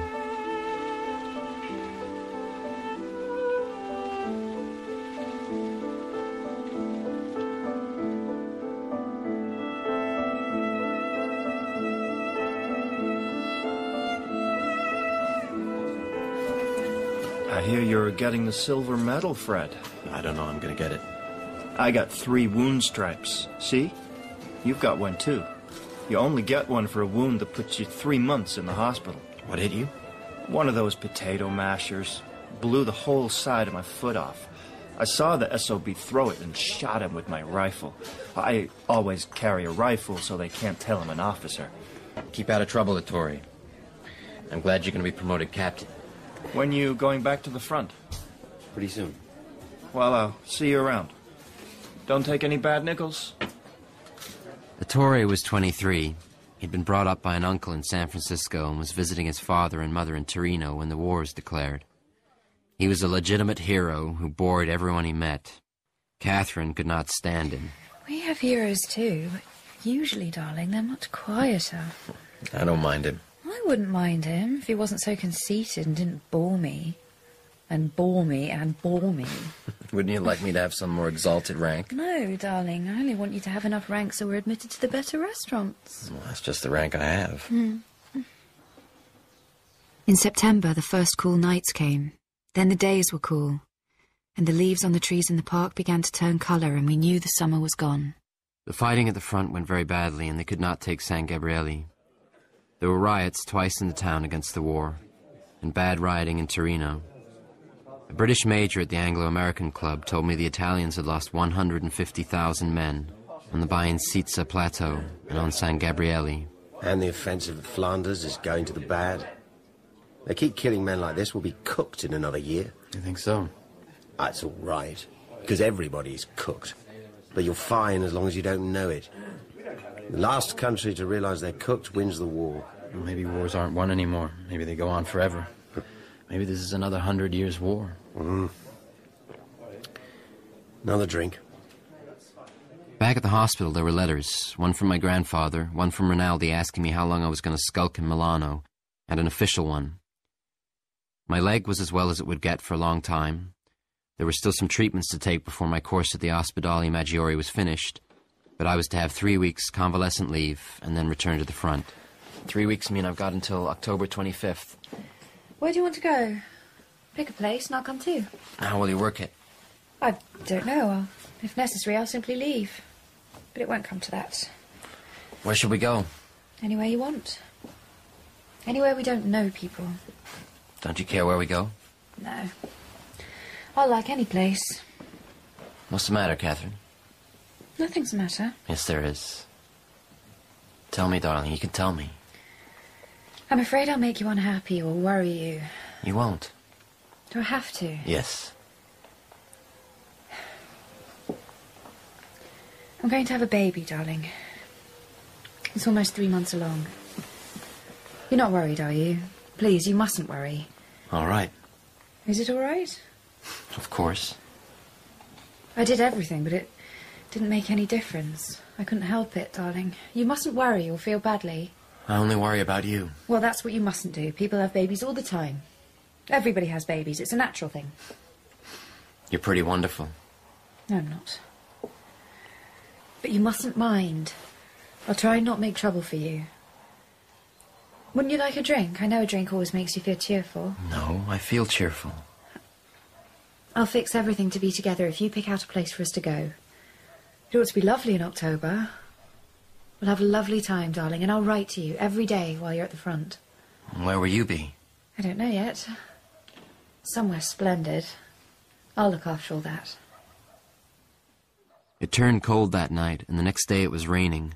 I hear you're getting the silver medal, Fred. I don't know I'm gonna get it. I got three wound stripes. See? You've got one too. You only get one for a wound that puts you three months in the hospital. What hit you? One of those potato mashers. Blew the whole side of my foot off. I saw the S O B throw it and shot him with my rifle. I always carry a rifle so they can't tell I'm an officer. Keep out of trouble, Ettore. I'm glad you're going to be promoted captain. When you going back to the front? Pretty soon. Well, I'll see you around. Don't take any bad nickels. Ettore was twenty-three. He'd been brought up by an uncle in San Francisco and was visiting his father and mother in Torino when the war was declared. He was a legitimate hero who bored everyone he met. Catherine could not stand him. We have heroes too, but usually, darling, they're much quieter. I don't mind him. I wouldn't mind him if he wasn't so conceited and didn't bore me. And bore me and bore me. Wouldn't you like me to have some more exalted rank? No, darling, I only want you to have enough rank so we're admitted to the better restaurants. Well, that's just the rank I have. Mm. In September, the first cool nights came. Then the days were cool, and the leaves on the trees in the park began to turn colour, and we knew the summer was gone. The fighting at the front went very badly, and they could not take San Gabriele. There were riots twice in the town against the war, and bad rioting in Torino. A British major at the Anglo-American Club told me the Italians had lost one hundred fifty thousand men on the Baien-Sizza Plateau and on San Gabriele. And the offensive at Flanders is going to the bad. They keep killing men like this, we'll be cooked in another year. You think so? That's all right, because everybody's cooked. But you're fine as long as you don't know it. The last country to realise they're cooked wins the war. Well, maybe wars aren't won anymore. Maybe they go on forever. Maybe this is another hundred years war. Mm. Another drink. Back at the hospital, there were letters. One from my grandfather, one from Rinaldi asking me how long I was going to skulk in Milano, and an official one. My leg was as well as it would get for a long time. There were still some treatments to take before my course at the Ospedale Maggiore was finished, but I was to have three weeks convalescent leave and then return to the front. Three weeks mean I've got until October twenty-fifth. Where do you want to go? Pick a place and I'll come too. How will you work it? I don't know. I'll, if necessary, I'll simply leave. But it won't come to that. Where should we go? Anywhere you want. Anywhere we don't know people. Don't you care where we go? No. I'll like any place. What's the matter, Catherine? Nothing's the matter. Yes, there is. Tell me, darling. You can tell me. I'm afraid I'll make you unhappy or worry you. You won't. Do I have to? Yes. I'm going to have a baby, darling. It's almost three months along. You're not worried, are you? Please, you mustn't worry. All right. Is it all right? Of course. I did everything, but it didn't make any difference. I couldn't help it, darling. You mustn't worry or feel badly. I only worry about you. Well, that's what you mustn't do. People have babies all the time. Everybody has babies. It's a natural thing. You're pretty wonderful. No, I'm not. But you mustn't mind. I'll try and not make trouble for you. Wouldn't you like a drink? I know a drink always makes you feel cheerful. No, I feel cheerful. I'll fix everything to be together if you pick out a place for us to go. It ought to be lovely in October. We'll have a lovely time, darling, and I'll write to you every day while you're at the front. Where will you be? I don't know yet. Somewhere splendid. I'll look after all that. It turned cold that night, and the next day it was raining.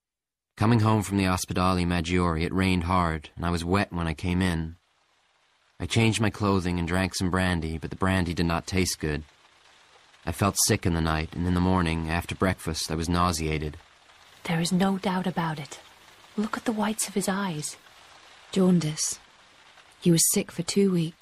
Coming home from the Ospedale Maggiore, it rained hard, and I was wet when I came in. I changed my clothing and drank some brandy, but the brandy did not taste good. I felt sick in the night, and in the morning, after breakfast, I was nauseated. There is no doubt about it. Look at the whites of his eyes. Jaundice. He was sick for two weeks.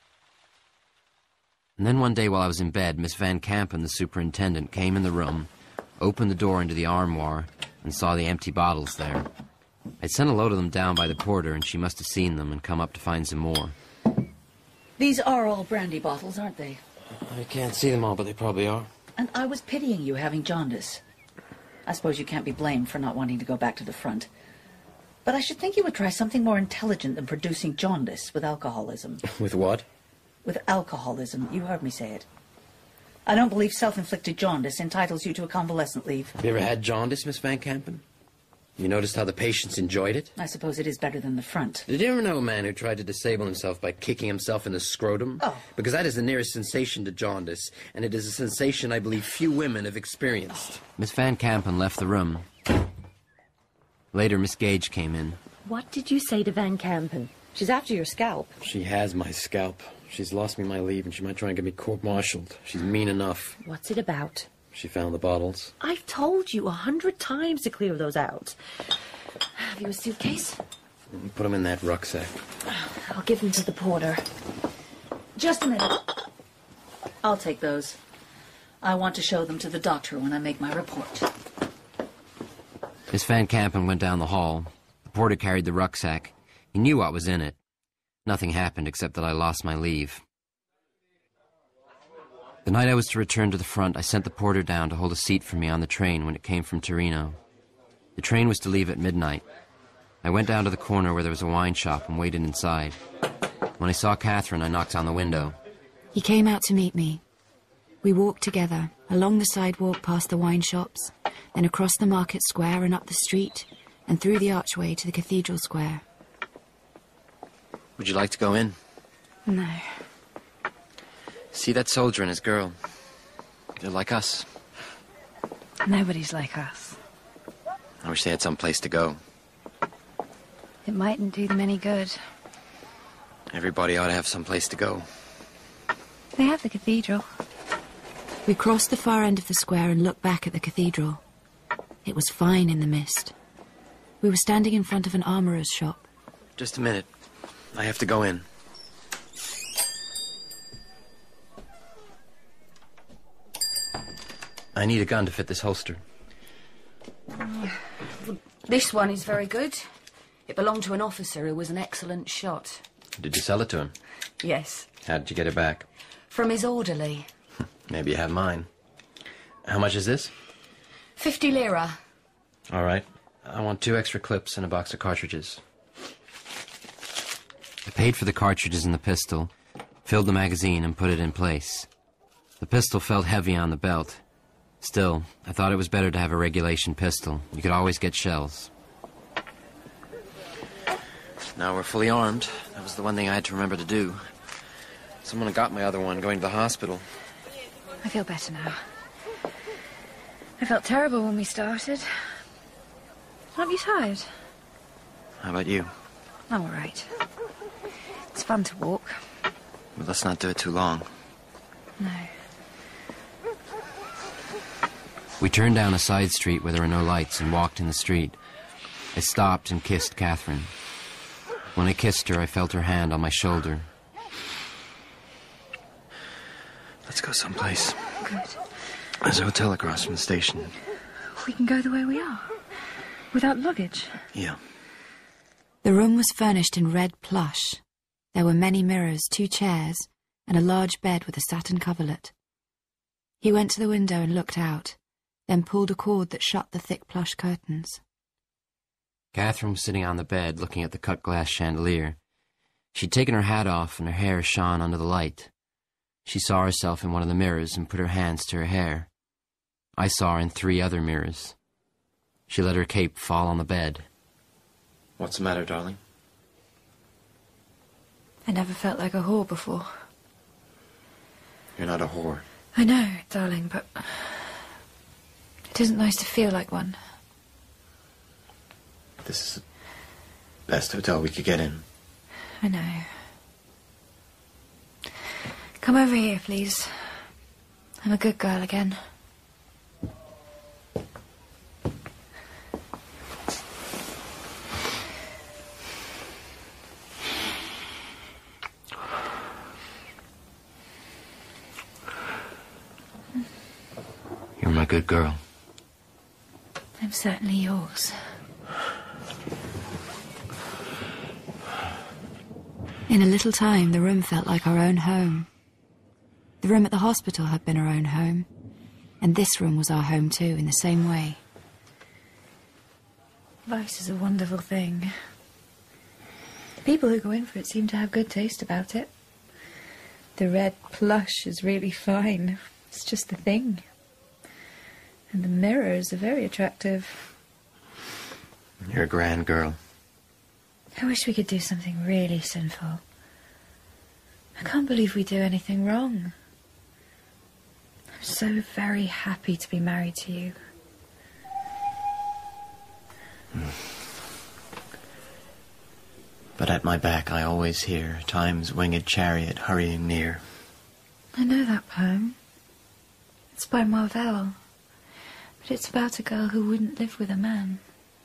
And then one day while I was in bed, Miss Van Campen, the superintendent, came in the room, opened the door into the armoire, and saw the empty bottles there. I'd sent a load of them down by the porter, and she must have seen them and come up to find some more. These are all brandy bottles, aren't they? I can't see them all, but they probably are. And I was pitying you having jaundice. I suppose you can't be blamed for not wanting to go back to the front. But I should think you would try something more intelligent than producing jaundice with alcoholism. With what? With alcoholism. You heard me say it. I don't believe self-inflicted jaundice entitles you to a convalescent leave. Have you ever had jaundice, Miss Van Campen? You noticed how the patients enjoyed it? I suppose it is better than the front. Did you ever know a man who tried to disable himself by kicking himself in the scrotum? Oh. Because that is the nearest sensation to jaundice, and it is a sensation I believe few women have experienced. Oh. Miss Van Campen left the room. Later, Miss Gage came in. What did you say to Van Campen? She's after your scalp. She has my scalp. She's lost me my leave, and she might try and get me court-martialed. She's mean enough. What's it about? She found the bottles. I've told you a hundred times to clear those out. Have you a suitcase? Put them in that rucksack. I'll give them to the porter. Just a minute. I'll take those. I want to show them to the doctor when I make my report. Miss Van Campen went down the hall. The porter carried the rucksack. He knew what was in it. Nothing happened except that I lost my leave. The night I was to return to the front, I sent the porter down to hold a seat for me on the train when it came from Torino. The train was to leave at midnight. I went down to the corner where there was a wine shop and waited inside. When I saw Catherine, I knocked on the window. He came out to meet me. We walked together, along the sidewalk past the wine shops, then across the market square and up the street, and through the archway to the cathedral square. Would you like to go in? No. See that soldier and his girl? They're like us. Nobody's like us. I wish they had some place to go. It mightn't do them any good. Everybody ought to have some place to go. They have the cathedral. We crossed the far end of the square and looked back at the cathedral. It was fine in the mist. We were standing in front of an armourer's shop. Just a minute. I have to go in. I need a gun to fit this holster. This one is very good. It belonged to an officer who was an excellent shot. Did you sell it to him? Yes. How did you get it back? From his orderly. Maybe you have mine. How much is this? Fifty lira. All right. I want two extra clips and a box of cartridges. I paid for the cartridges and the pistol, filled the magazine, and put it in place. The pistol felt heavy on the belt. Still, I thought it was better to have a regulation pistol. You could always get shells. Now we're fully armed. That was the one thing I had to remember to do. Someone got my other one going to the hospital. I feel better now. I felt terrible when we started. Aren't you tired? How about you? I'm all right. It's fun to walk. But let's not do it too long. No. We turned down a side street where there were no lights and walked in the street. I stopped and kissed Catherine. When I kissed her, I felt her hand on my shoulder. Let's go someplace. Good. There's a hotel across from the station. We can go the way we are. Without luggage. Yeah. The room was furnished in red plush. There were many mirrors, two chairs, and a large bed with a satin coverlet. He went to the window and looked out, then pulled a cord that shut the thick plush curtains. Catherine was sitting on the bed, looking at the cut-glass chandelier. She'd taken her hat off, and her hair shone under the light. She saw herself in one of the mirrors and put her hands to her hair. I saw her in three other mirrors. She let her cape fall on the bed. What's the matter, darling? I never felt like a whore before. You're not a whore. I know, darling, but it isn't nice to feel like one. This is the best hotel we could get in. I know. Come over here, please. I'm a good girl again. You're my good girl. I'm certainly yours. In a little time, the room felt like our own home. The room at the hospital had been our own home, and this room was our home too, in the same way. Vice is a wonderful thing. People who go in for it seem to have good taste about it. The red plush is really fine. It's just the thing. And the mirrors are very attractive. You're a grand girl. I wish we could do something really sinful. I can't believe we do anything wrong. I'm so very happy to be married to you. But at my back I always hear Time's winged chariot hurrying near. I know that poem. It's by Marvell. But it's about a girl who wouldn't live with a man.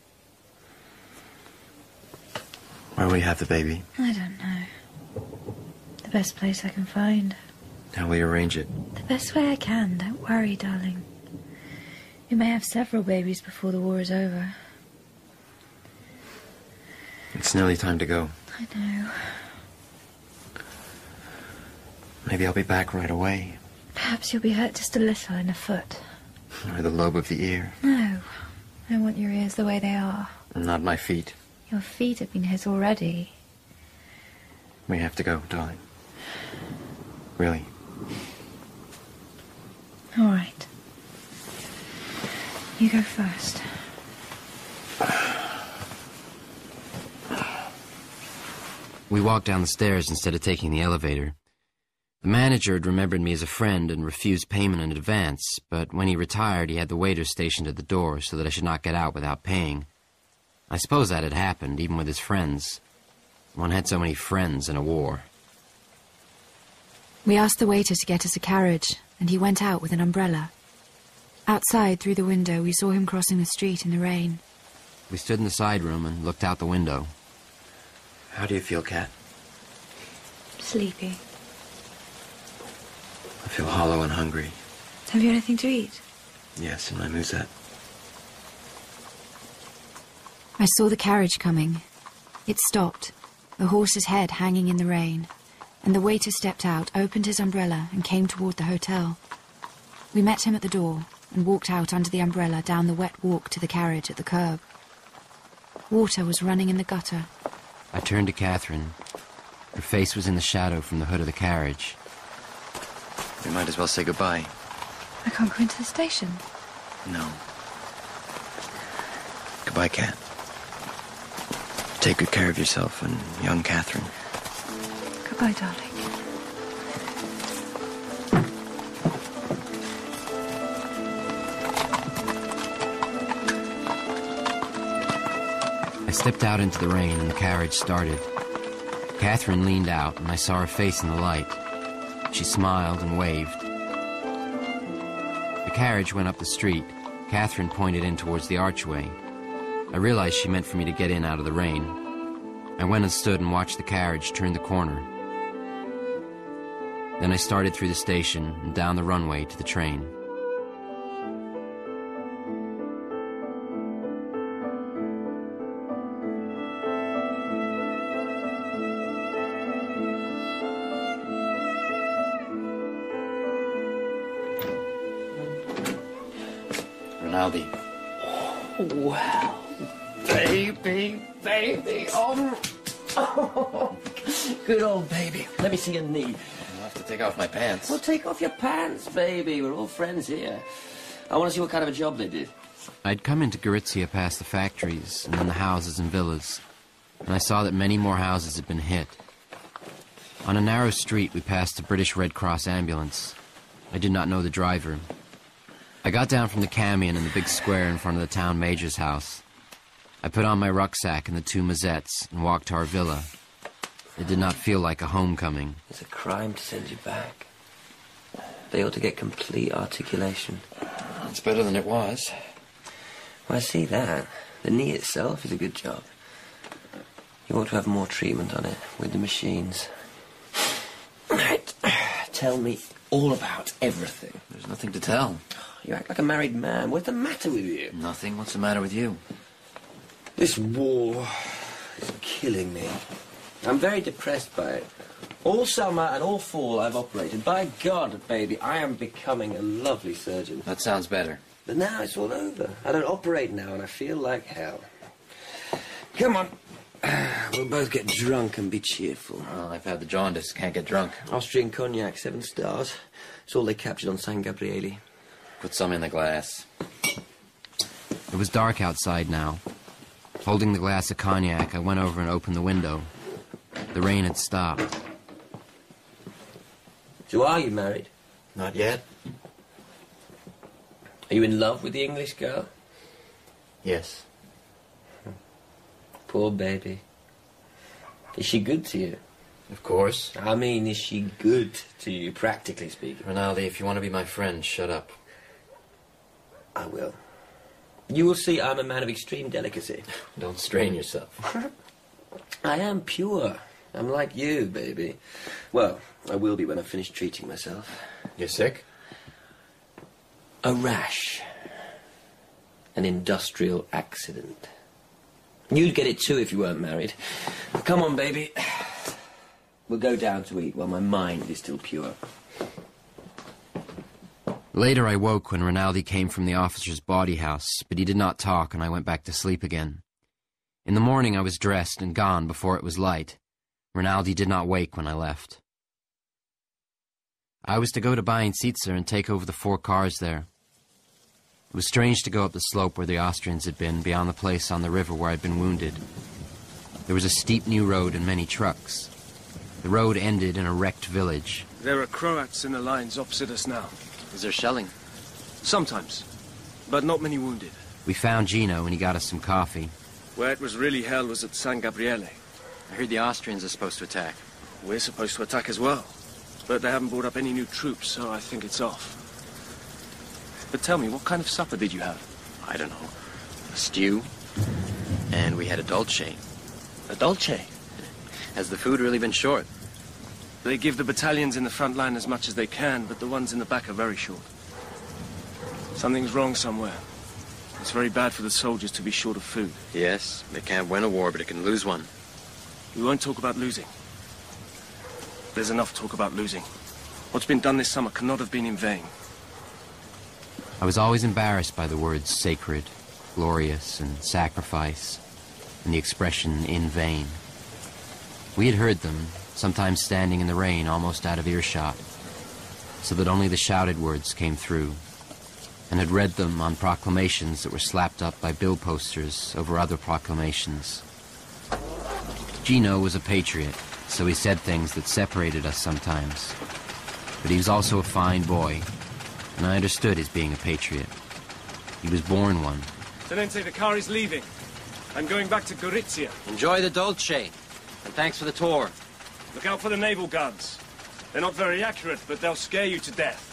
Where will you have the baby? I don't know. The best place I can find. How will you arrange it? The best way I can. Don't worry, darling. We may have several babies before the war is over. It's nearly time to go. I know. Maybe I'll be back right away. Perhaps you'll be hurt just a little in the foot. Or the lobe of the ear. No. I want your ears the way they are. Not my feet. Your feet have been hit already. We have to go, darling. Really. All right. You go first. We walked down the stairs instead of taking the elevator. The manager had remembered me as a friend and refused payment in advance, but when he retired, he had the waiter stationed at the door so that I should not get out without paying. I suppose that had happened, even with his friends. One had so many friends in a war. We asked the waiter to get us a carriage, and he went out with an umbrella. Outside, through the window, we saw him crossing the street in the rain. We stood in the side room and looked out the window. How do you feel, Kat? Sleepy. I feel hollow and hungry. Have you anything to eat? Yes, in my musette. I saw the carriage coming. It stopped, the horse's head hanging in the rain, and the waiter stepped out, opened his umbrella, and came toward the hotel. We met him at the door and walked out under the umbrella down the wet walk to the carriage at the curb. Water was running in the gutter. I turned to Catherine. Her face was in the shadow from the hood of the carriage. We might as well say goodbye. I can't go into the station. No. Goodbye, Kat. Take good care of yourself and young Catherine. Goodbye, darling. I stepped out into the rain and the carriage started. Catherine leaned out and I saw her face in the light. She smiled and waved. The carriage went up the street. Catherine pointed in towards the archway. I realized she meant for me to get in out of the rain. I went and stood and watched the carriage turn the corner. Then I started through the station and down the runway to the train. Rinaldi. Wow. Baby, baby. Oh. Oh. Good old baby. Let me see your knee. I'll have to take off my pants. Well, take off your pants, baby. We're all friends here. I want to see what kind of a job they did. I'd come into Gorizia past the factories and then the houses and villas, and I saw that many more houses had been hit. On a narrow street, we passed a British Red Cross ambulance. I did not know the driver. I got down from the camion in the big square in front of the town major's house. I put on my rucksack and the two mazettes and walked to our villa. It did not feel like a homecoming. It's a crime to send you back. They ought to get complete articulation. It's better than it was. Well, I see that. The knee itself is a good job. You ought to have more treatment on it with the machines. Right. Tell me all about everything. There's nothing to tell. You act like a married man. What's the matter with you? Nothing. What's the matter with you? This war is killing me. I'm very depressed by it. All summer and all fall I've operated. By God, baby, I am becoming a lovely surgeon. That sounds better. But now it's all over. I don't operate now and I feel like hell. Come on. We'll both get drunk and be cheerful. Well, I've had the jaundice. Can't get drunk. Austrian cognac, seven stars. It's all they captured on San Gabriele. Put some in the glass. It was dark outside now. Holding the glass of cognac, I went over and opened the window. The rain had stopped. So are you married? Not yet. Are you in love with the English girl? Yes. Poor baby. Is she good to you? Of course. I mean, is she good to you, practically speaking? Rinaldi, if you want to be my friend, shut up. I will. You will see I'm a man of extreme delicacy. Don't strain yourself. I am pure. I'm like you, baby. Well, I will be when I've finished treating myself. You're sick? A rash. An industrial accident. You'd get it too if you weren't married. Come on, baby. We'll go down to eat while my mind is still pure. Later I woke when Rinaldi came from the officer's bawdy house, but he did not talk and I went back to sleep again. In the morning I was dressed and gone before it was light. Rinaldi did not wake when I left. I was to go to Bayenczica and take over the four cars there. It was strange to go up the slope where the Austrians had been, beyond the place on the river where I'd been wounded. There was a steep new road and many trucks. The road ended in a wrecked village. There are Croats in the lines opposite us now. Is there shelling? Sometimes, but not many wounded. We found Gino and he got us some coffee. Where it was really hell was at San Gabriele. I heard the Austrians are supposed to attack. We're supposed to attack as well. But they haven't brought up any new troops, so I think it's off. But tell me, what kind of supper did you have? I don't know. A stew. And we had a dolce. A dolce? Has the food really been short? They give the battalions in the front line as much as they can, but the ones in the back are very short. Something's wrong somewhere. It's very bad for the soldiers to be short of food. Yes, it can't win a war, but it can lose one. We won't talk about losing. There's enough talk about losing. What's been done this summer cannot have been in vain. I was always embarrassed by the words sacred, glorious, and sacrifice, and the expression in vain. We had heard them, sometimes standing in the rain almost out of earshot, so that only the shouted words came through, and had read them on proclamations that were slapped up by bill posters over other proclamations. Gino was a patriot, so he said things that separated us sometimes. But he was also a fine boy, and I understood his being a patriot. He was born one. Tenente, the car is leaving. I'm going back to Gorizia. Enjoy the dolce, and thanks for the tour. Look out for the naval guns. They're not very accurate, but they'll scare you to death.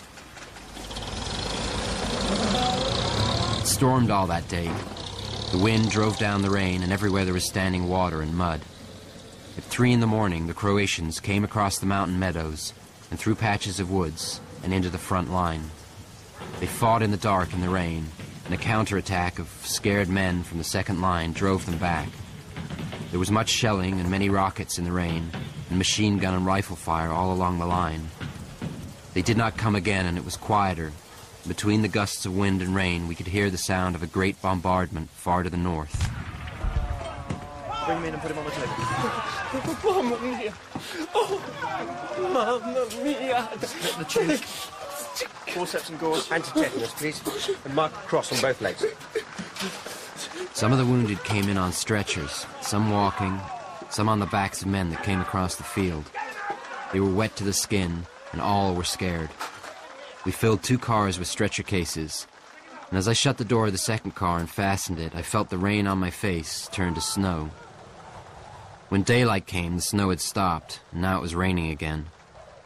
It stormed all that day. The wind drove down the rain, and everywhere there was standing water and mud. At three in the morning, the Croatians came across the mountain meadows and through patches of woods and into the front line. They fought in the dark and the rain, and a counterattack of scared men from the second line drove them back. There was much shelling and many rockets in the rain, and machine gun and rifle fire all along the line. They did not come again, and it was quieter. Between the gusts of wind and rain, we could hear the sound of a great bombardment far to the north. Bring him in and put him on the table. Mamma mia! Oh, mamma mia! The tube. Forceps and gauze. Anti-tetanus, please. And mark a cross on both legs. Some of the wounded came in on stretchers, some walking, some on the backs of men that came across the field. They were wet to the skin, and all were scared. We filled two cars with stretcher cases, and as I shut the door of the second car and fastened it, I felt the rain on my face turn to snow. When daylight came, the snow had stopped, and now it was raining again.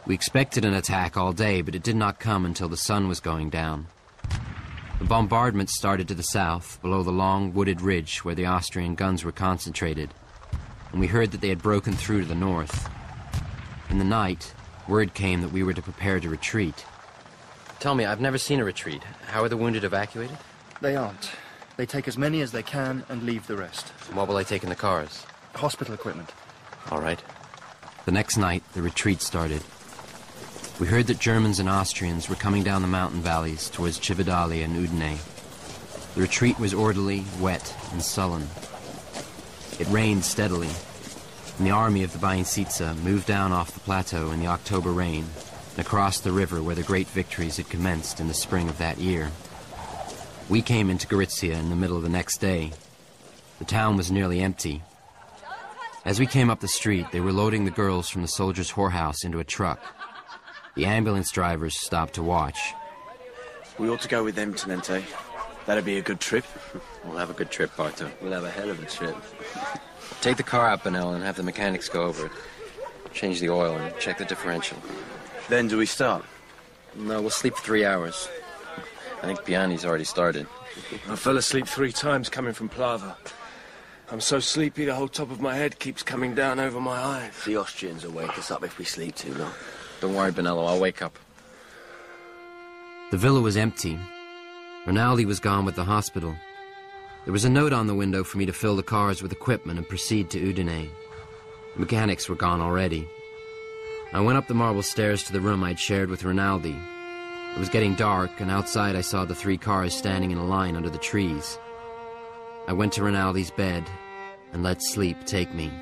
We expected an attack all day, but it did not come until the sun was going down. The bombardment started to the south, below the long wooded ridge where the Austrian guns were concentrated, and we heard that they had broken through to the north. In the night, word came that we were to prepare to retreat. Tell me, I've never seen a retreat. How are the wounded evacuated? They aren't. They take as many as they can and leave the rest. What will they take in the cars? Hospital equipment. All right. The next night, the retreat started. We heard that Germans and Austrians were coming down the mountain valleys towards Cividale and Udine. The retreat was orderly, wet, and sullen. It rained steadily, and the army of the Bajinsica moved down off the plateau in the October rain and across the river where the great victories had commenced in the spring of that year. We came into Gorizia in the middle of the next day. The town was nearly empty. As we came up the street, they were loading the girls from the soldiers' whorehouse into a truck. The ambulance drivers stopped to watch. We ought to go with them, Tenente. That'd be a good trip. We'll have a good trip, Barto. We'll have a hell of a trip. Take the car out, Benel, and have the mechanics go over it. Change the oil and check the differential. Then do we start? No, we'll sleep three hours. I think Piani's already started. I fell asleep three times coming from Plava. I'm so sleepy the whole top of my head keeps coming down over my eyes. The Austrians will wake us up if we sleep too long. Don't worry, Benello, I'll wake up. The villa was empty. Rinaldi was gone with the hospital. There was a note on the window for me to fill the cars with equipment and proceed to Udine. The mechanics were gone already. I went up the marble stairs to the room I'd shared with Rinaldi. It was getting dark, and outside I saw the three cars standing in a line under the trees. I went to Rinaldi's bed and let sleep take me.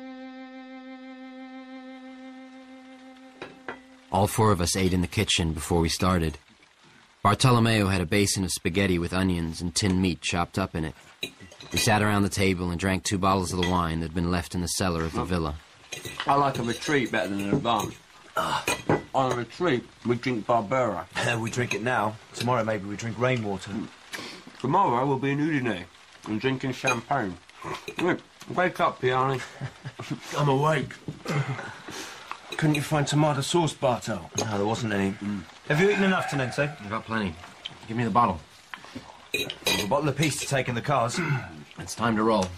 All four of us ate in the kitchen before we started. Bartolomeo had a basin of spaghetti with onions and tinned meat chopped up in it. We sat around the table and drank two bottles of the wine that had been left in the cellar of the villa. I like a retreat better than an advance. Uh, on a retreat, we drink Barbera. We drink it now. Tomorrow maybe we drink rainwater. Tomorrow we'll be in Udine and drinking champagne. Wake up, Piani. I'm awake. Couldn't you find tomato sauce, Barto? No, there wasn't any. Mm. Have you eaten enough, Tenente? I've got plenty. Give me the bottle. There's a bottle apiece to take in the cars. It's time to roll.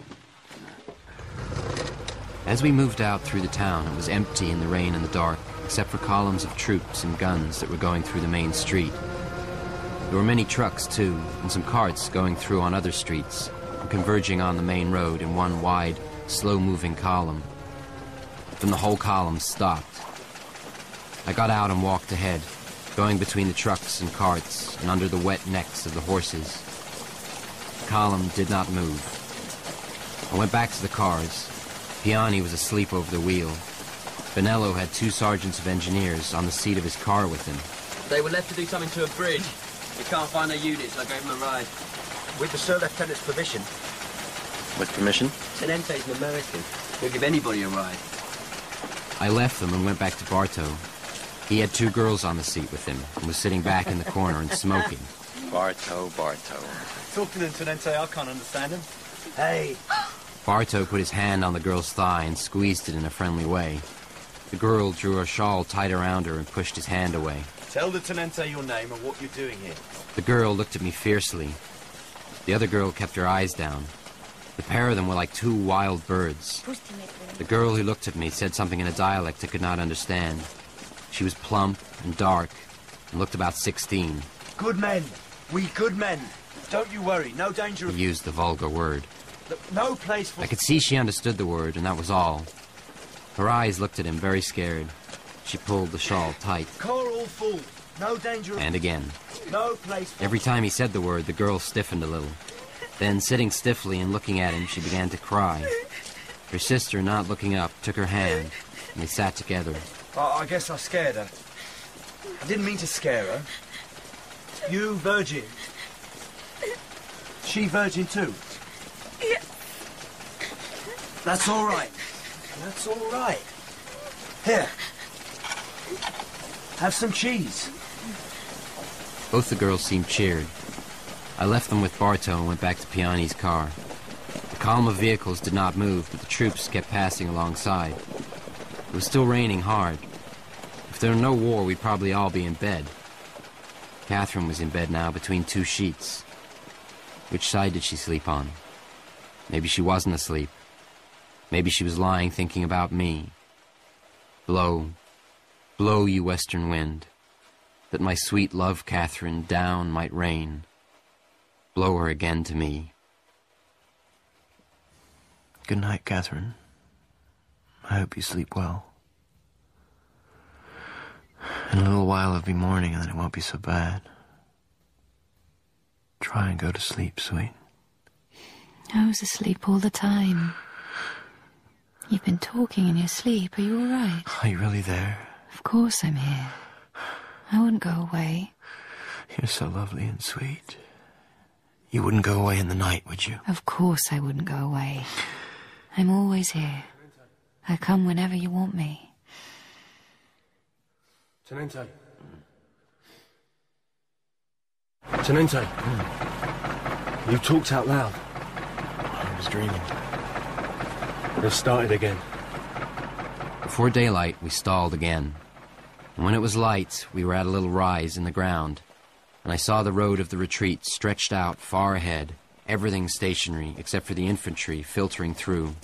As we moved out through the town, it was empty in the rain and the dark, except for columns of troops and guns that were going through the main street. There were many trucks, too, and some carts going through on other streets, and converging on the main road in one wide, slow-moving column. Then the whole column stopped. I got out and walked ahead, going between the trucks and carts and under the wet necks of the horses. The column did not move. I went back to the cars. Piani was asleep over the wheel. Benello had two sergeants of engineers on the seat of his car with him. They were left to do something to a bridge. We can't find their units, so I gave them a ride. With the Sir Lieutenant's permission. With permission? Tenente's an American. He'll give anybody a ride. I left them and went back to Barto. He had two girls on the seat with him and was sitting back in the corner and smoking. Barto, Barto. Talk to them, Tenente. I can't understand him. Hey. Barto put his hand on the girl's thigh and squeezed it in a friendly way. The girl drew her shawl tight around her and pushed his hand away. Tell the Tenente your name and what you're doing here. The girl looked at me fiercely. The other girl kept her eyes down. The pair of them were like two wild birds. The girl who looked at me said something in a dialect I could not understand. She was plump and dark and looked about sixteen. Good men. We good men. Don't you worry. No danger of... He used the vulgar word. No place for... I could see she understood the word, and that was all. Her eyes looked at him very scared. She pulled the shawl tight. Car all full. No danger of... And again. No place for... Every time he said the word, the girl stiffened a little. Then, sitting stiffly and looking at him, she began to cry. Her sister, not looking up, took her hand, and they sat together. Oh, I guess I scared her. I didn't mean to scare her. You virgin. She virgin too? Yeah. That's all right. That's all right. Here. Have some cheese. Both the girls seemed cheered. I left them with Barto and went back to Piani's car. The column of vehicles did not move, but the troops kept passing alongside. It was still raining hard. there were no war, we'd probably all be in bed. Catherine was in bed now between two sheets. Which side did she sleep on? Maybe she wasn't asleep. Maybe she was lying thinking about me. Blow, blow, you western wind, that my sweet love, Catherine, down might rain. Blow her again to me. Good night, Catherine. I hope you sleep well. In a little while it'll be morning and then it won't be so bad. Try and go to sleep, sweet. I was asleep all the time. You've been talking in your sleep. Are you all right? Are you really there? Of course I'm here. I wouldn't go away. You're so lovely and sweet. You wouldn't go away in the night, would you? Of course I wouldn't go away. I'm always here. I come whenever you want me. Tenente. Tenente. Mm. You talked out loud. I was dreaming. They've started again. Before daylight, we stalled again. And when it was light, we were at a little rise in the ground, and I saw the road of the retreat stretched out far ahead, everything stationary except for the infantry filtering through.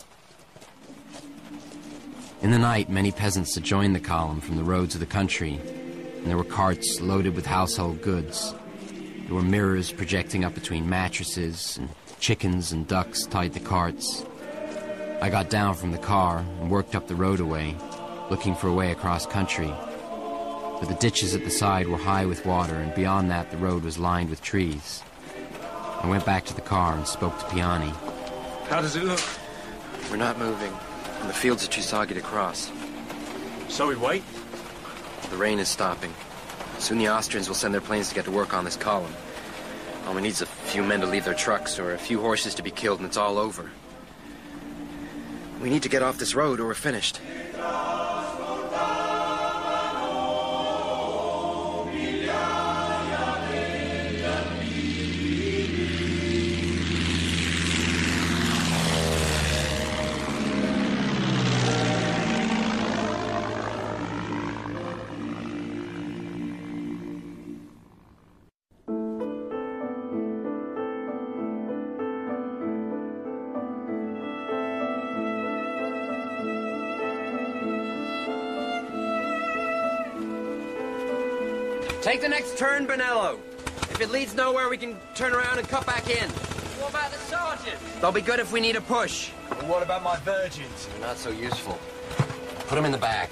In the night, many peasants had joined the column from the roads of the country, and there were carts loaded with household goods. There were mirrors projecting up between mattresses, and chickens and ducks tied to carts. I got down from the car and worked up the roadway, looking for a way across country. But the ditches at the side were high with water, and beyond that the road was lined with trees. I went back to the car and spoke to Piani. How does it look? We're not moving, and the fields are too soggy to cross. So we wait? The rain is stopping. Soon the Austrians will send their planes to get to work on this column. All we need is a few men to leave their trucks, or a few horses to be killed, and it's all over. We need to get off this road, or we're finished. Take the next turn, Bonello. If it leads nowhere, we can turn around and cut back in. What about the sergeant? They'll be good if we need a push. And what about my virgins? They're not so useful. Put them in the back.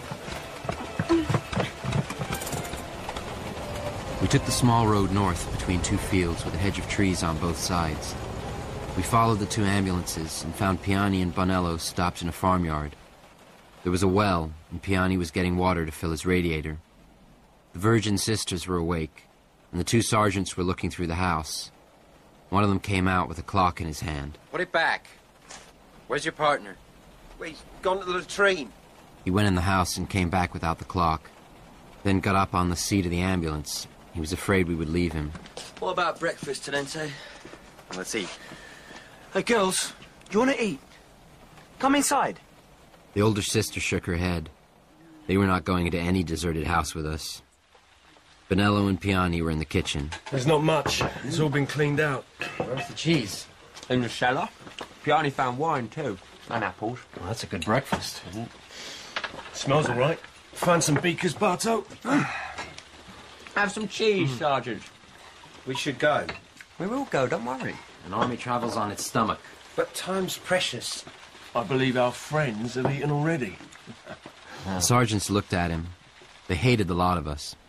We took the small road north between two fields with a hedge of trees on both sides. We followed the two ambulances and found Piani and Bonello stopped in a farmyard. There was a well, and Piani was getting water to fill his radiator. The Virgin sisters were awake, and the two sergeants were looking through the house. One of them came out with a clock in his hand. Put it back. Where's your partner? Well, he's gone to the latrine. He went in the house and came back without the clock, then got up on the seat of the ambulance. He was afraid we would leave him. What about breakfast, Tenente? Let's eat. Hey, girls, do you want to eat? Come inside. The older sister shook her head. They were not going into any deserted house with us. Bonello and Piani were in the kitchen. There's not much. It's all been cleaned out. Where's the cheese? In the cellar. Piani found wine, too. And apples. Well, that's a good breakfast. Smells all right. Find some beakers, Barto. Have some cheese, mm. Sergeant. We should go. We will go, don't worry. An army travels on its stomach. But time's precious. I believe our friends have eaten already. The sergeants looked at him. They hated the lot of us.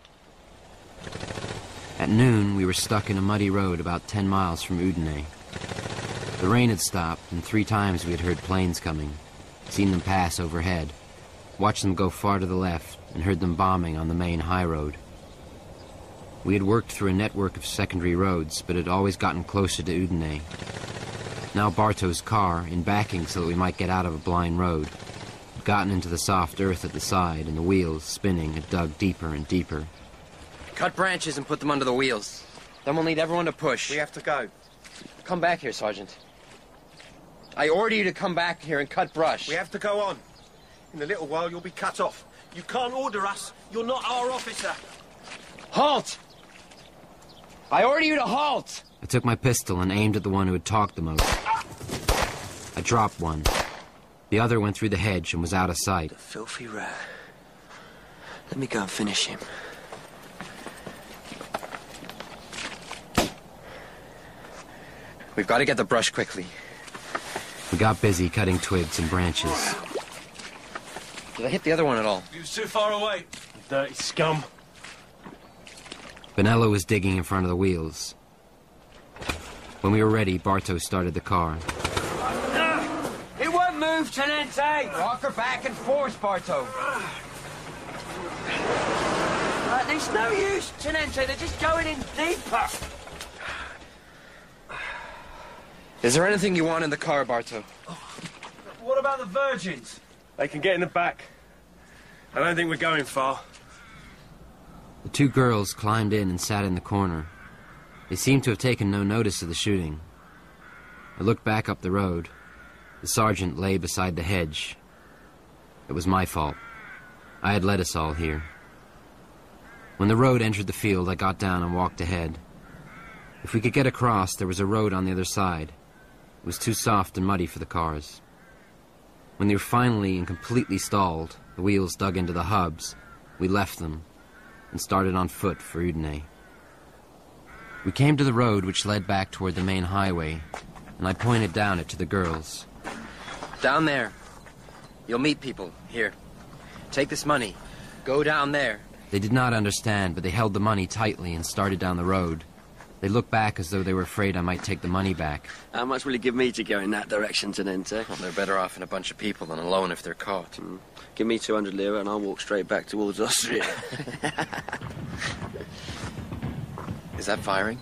At noon, we were stuck in a muddy road about ten miles from Udine. The rain had stopped, and three times we had heard planes coming, seen them pass overhead, watched them go far to the left, and heard them bombing on the main high road. We had worked through a network of secondary roads, but had always gotten closer to Udine. Now Barto's car, in backing so that we might get out of a blind road, had gotten into the soft earth at the side, and the wheels, spinning, had dug deeper and deeper. Cut branches and put them under the wheels. Then we'll need everyone to push. We have to go. Come back here, Sergeant. I order you to come back here and cut brush. We have to go on. In a little while, you'll be cut off. You can't order us. You're not our officer. Halt! I order you to halt! I took my pistol and aimed at the one who had talked the most. I dropped one. The other went through the hedge and was out of sight. The filthy rat. Let me go and finish him. We've got to get the brush quickly. We got busy cutting twigs and branches. Did I hit the other one at all? He was too far away. You dirty scum. Benello was digging in front of the wheels. When we were ready, Barto started the car. It won't move, Tenente! Walk her back and forth, Barto. Uh, there's no use, Tenente. They're just going in deeper. Is there anything you want in the car, Barto? What about the virgins? They can get in the back. I don't think we're going far. The two girls climbed in and sat in the corner. They seemed to have taken no notice of the shooting. I looked back up the road. The sergeant lay beside the hedge. It was my fault. I had led us all here. When the road entered the field, I got down and walked ahead. If we could get across, there was a road on the other side. It was too soft and muddy for the cars. When they were finally and completely stalled, the wheels dug into the hubs, we left them and started on foot for Udine. We came to the road which led back toward the main highway, and I pointed down it to the girls. Down there. You'll meet people. Here. Take this money. Go down there. They did not understand, but they held the money tightly and started down the road. They looked back as though they were afraid I might take the money back. How much will you give me to go in that direction, Tenente? Well, they're better off in a bunch of people than alone if they're caught. Mm. Give me two hundred lira and I'll walk straight back towards Austria. Is that firing?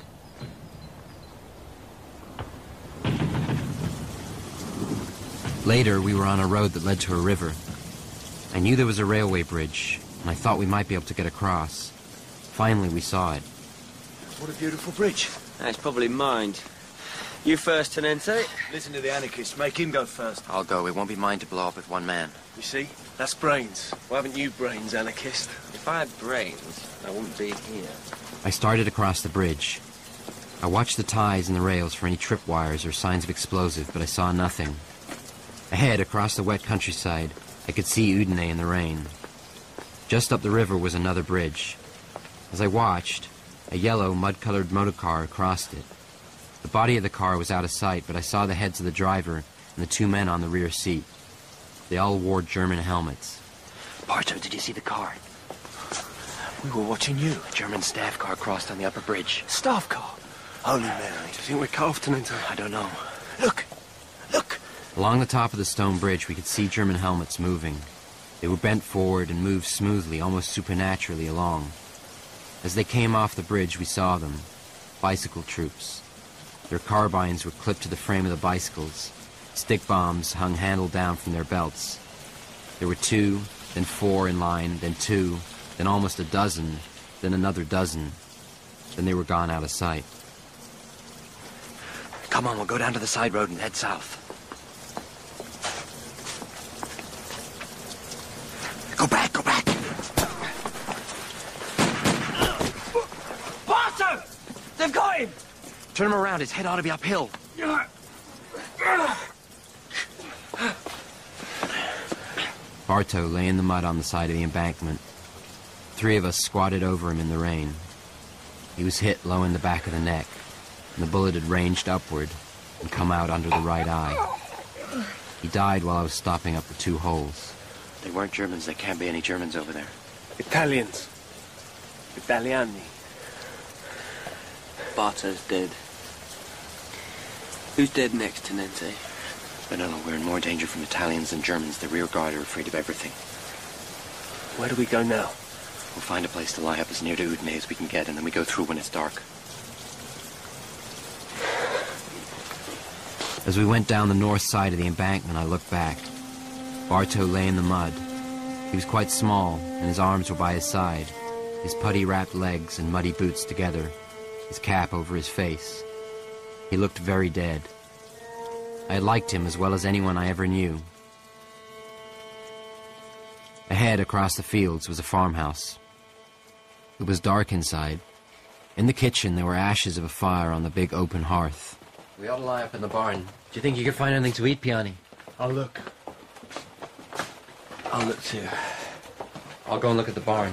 Later, we were on a road that led to a river. I knew there was a railway bridge, and I thought we might be able to get across. Finally, we saw it. What a beautiful bridge. That's probably mine. You first, Tenente. Listen to the anarchist. Make him go first. I'll go. It won't be mine to blow up with one man. You see? That's brains. Why haven't you brains, anarchist? If I had brains, I wouldn't be here. I started across the bridge. I watched the ties and the rails for any tripwires or signs of explosive, but I saw nothing. Ahead, across the wet countryside, I could see Udine in the rain. Just up the river was another bridge. As I watched, a yellow, mud-colored motorcar crossed it. The body of the car was out of sight, but I saw the heads of the driver and the two men on the rear seat. They all wore German helmets. Barto, did you see the car? We were watching you. A German staff car crossed on the upper bridge. Staff car? Holy Mary. Do you think we're cut off, Tenente? I don't know. Look! Look! Along the top of the stone bridge, we could see German helmets moving. They were bent forward and moved smoothly, almost supernaturally along. As they came off the bridge, we saw them. Bicycle troops. Their carbines were clipped to the frame of the bicycles. Stick bombs hung handle down from their belts. There were two, then four in line, then two, then almost a dozen, then another dozen. Then they were gone out of sight. Come on, we'll go down to the side road and head south. Go back, go back! Barto! They've got him! Turn him around, his head ought to be uphill. Barto lay in the mud on the side of the embankment. Three of us squatted over him in the rain. He was hit low in the back of the neck, and the bullet had ranged upward and come out under the right eye. He died while I was stopping up the two holes. They weren't Germans. There can't be any Germans over there. Italians. Italiani. Barto's dead. Who's dead next, Tenente? Benello, we're in more danger from Italians than Germans. The rear guard are afraid of everything. Where do we go now? We'll find a place to lie up as near to Udine as we can get, and then we go through when it's dark. As we went down the north side of the embankment, I looked back. Barto lay in the mud. He was quite small, and his arms were by his side, his putty-wrapped legs and muddy boots together, his cap over his face. He looked very dead. I had liked him as well as anyone I ever knew. Ahead, across the fields, was a farmhouse. It was dark inside. In the kitchen, there were ashes of a fire on the big open hearth. We ought to lie up in the barn. Do you think you could find anything to eat, Piani? I'll look. I'll look too. I'll go and look at the barn.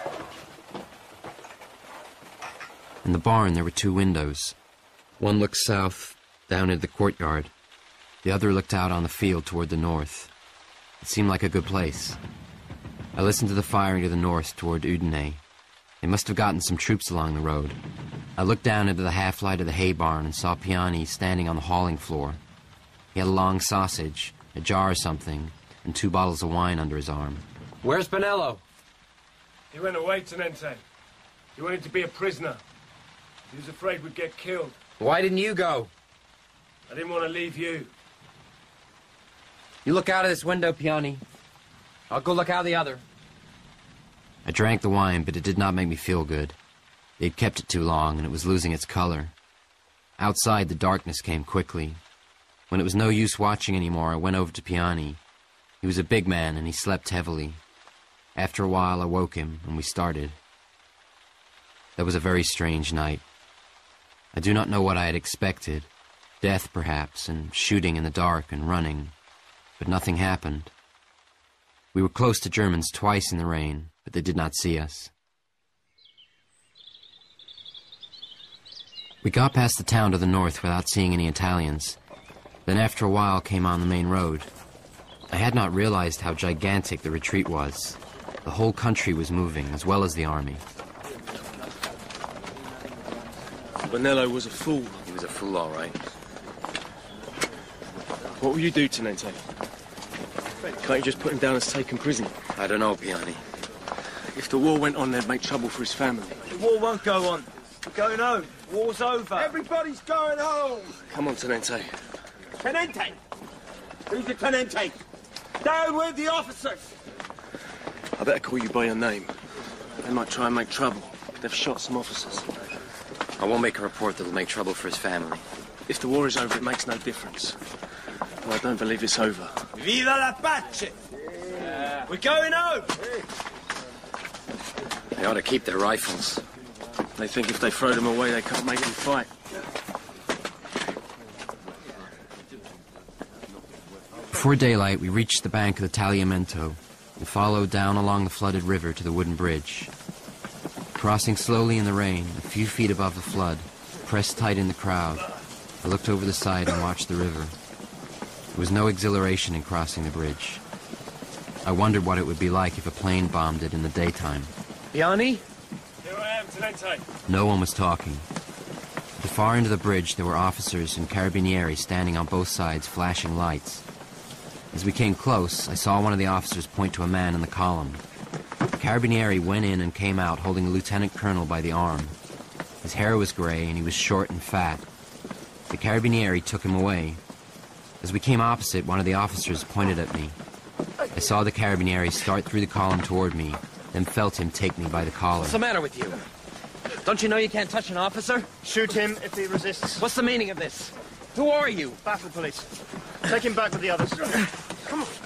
In the barn, there were two windows. One looked south, down into the courtyard. The other looked out on the field toward the north. It seemed like a good place. I listened to the firing to the north toward Udine. They must have gotten some troops along the road. I looked down into the half-light of the hay barn and saw Piani standing on the hauling floor. He had a long sausage, a jar of something, and two bottles of wine under his arm. Where's Bonello? He went away, Tenente. He wanted to be a prisoner. He was afraid we'd get killed. Why didn't you go? I didn't want to leave you. You look out of this window, Piani. I'll go look out the other. I drank the wine, but it did not make me feel good. They'd kept it too long, and it was losing its color. Outside, the darkness came quickly. When it was no use watching anymore, I went over to Piani. He was a big man, and he slept heavily. After a while, I woke him, and we started. That was a very strange night. I do not know what I had expected. Death, perhaps, and shooting in the dark and running. But nothing happened. We were close to Germans twice in the rain, but they did not see us. We got past the town to the north without seeing any Italians. Then after a while came on the main road. I had not realized how gigantic the retreat was. The whole country was moving, as well as the army. Bonello was a fool. He was a fool, all right. What will you do, Tenente? Can't you just put him down as taken prisoner? I don't know, Piani. If the war went on, they'd make trouble for his family. The war won't go on. We're going home. War's over. Everybody's going home. Come on, Tenente. Tenente! Who's the Tenente? Down with the officers! I better call you by your name. They might try and make trouble. They've shot some officers. I won't make a report that'll make trouble for his family. If the war is over, it makes no difference. And I don't believe it's over. Viva la pace! We're going home! They ought to keep their rifles. They think if they throw them away, they can't make them fight. Before daylight, we reached the bank of the Tagliamento and followed down along the flooded river to the wooden bridge. Crossing slowly in the rain, a few feet above the flood, pressed tight in the crowd, I looked over the side and watched the river. There was no exhilaration in crossing the bridge. I wondered what it would be like if a plane bombed it in the daytime. Piani? Here I am, Tenente. No one was talking. At the far end of the bridge, there were officers and carabinieri standing on both sides, flashing lights. As we came close, I saw one of the officers point to a man in the column. The carabinieri went in and came out holding a lieutenant colonel by the arm. His hair was gray and he was short and fat. The carabinieri took him away. As we came opposite, one of the officers pointed at me. I saw the carabinieri start through the column toward me, then felt him take me by the collar. What's the matter with you? Don't you know you can't touch an officer? Shoot him if he resists. What's the meaning of this? Who are you? Battle police. Take him back with the others. Come on.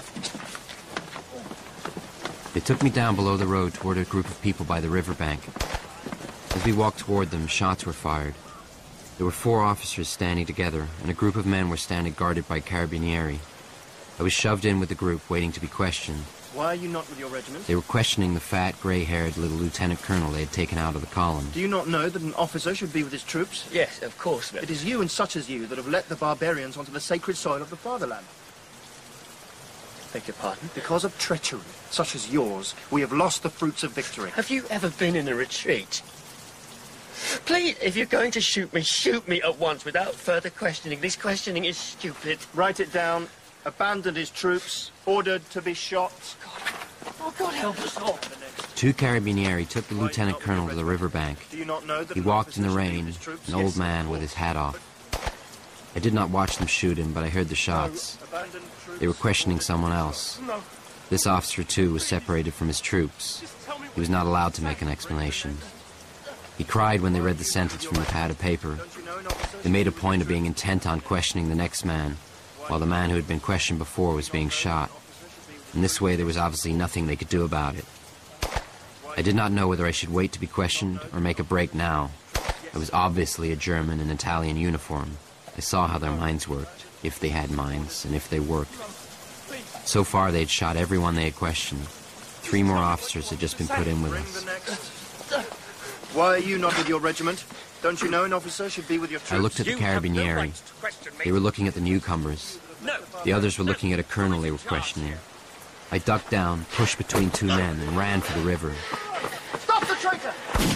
They took me down below the road toward a group of people by the riverbank. As we walked toward them, shots were fired. There were four officers standing together, and a group of men were standing guarded by carabinieri. I was shoved in with the group, waiting to be questioned. Why are you not with your regiment? They were questioning the fat, gray-haired little lieutenant colonel they had taken out of the column. Do you not know that an officer should be with his troops? Yes, of course. It is you and such as you that have let the barbarians onto the sacred soil of the fatherland. Beg your pardon? Because of treachery, such as yours, we have lost the fruits of victory. Have you ever been in a retreat? Please, if you're going to shoot me, shoot me at once without further questioning. This questioning is stupid. Write it down. Abandoned his troops, ordered to be shot. God. Oh, God help us all. Two carabinieri took the lieutenant colonel to the riverbank. Do you not know that he walked in the rain, an old man with his hat off. I did not watch them shoot him, but I heard the shots. They were questioning someone else. This officer, too, was separated from his troops. He was not allowed to make an explanation. He cried when they read the sentence from the pad of paper. They made a point of being intent on questioning the next man, while the man who had been questioned before was being shot. In this way, there was obviously nothing they could do about it. I did not know whether I should wait to be questioned or make a break now. I was obviously a German in Italian uniform. I saw how their minds worked, if they had minds, and if they worked. So far, they had shot everyone they had questioned. Three more officers had just been put in with us. Why are you not with your regiment? Don't you know an officer should be with your troops? I looked at the Carabinieri. They were looking at the newcomers. The others were looking at a colonel they were questioning. I ducked down, pushed between two men, and ran for the river. Stop the traitor!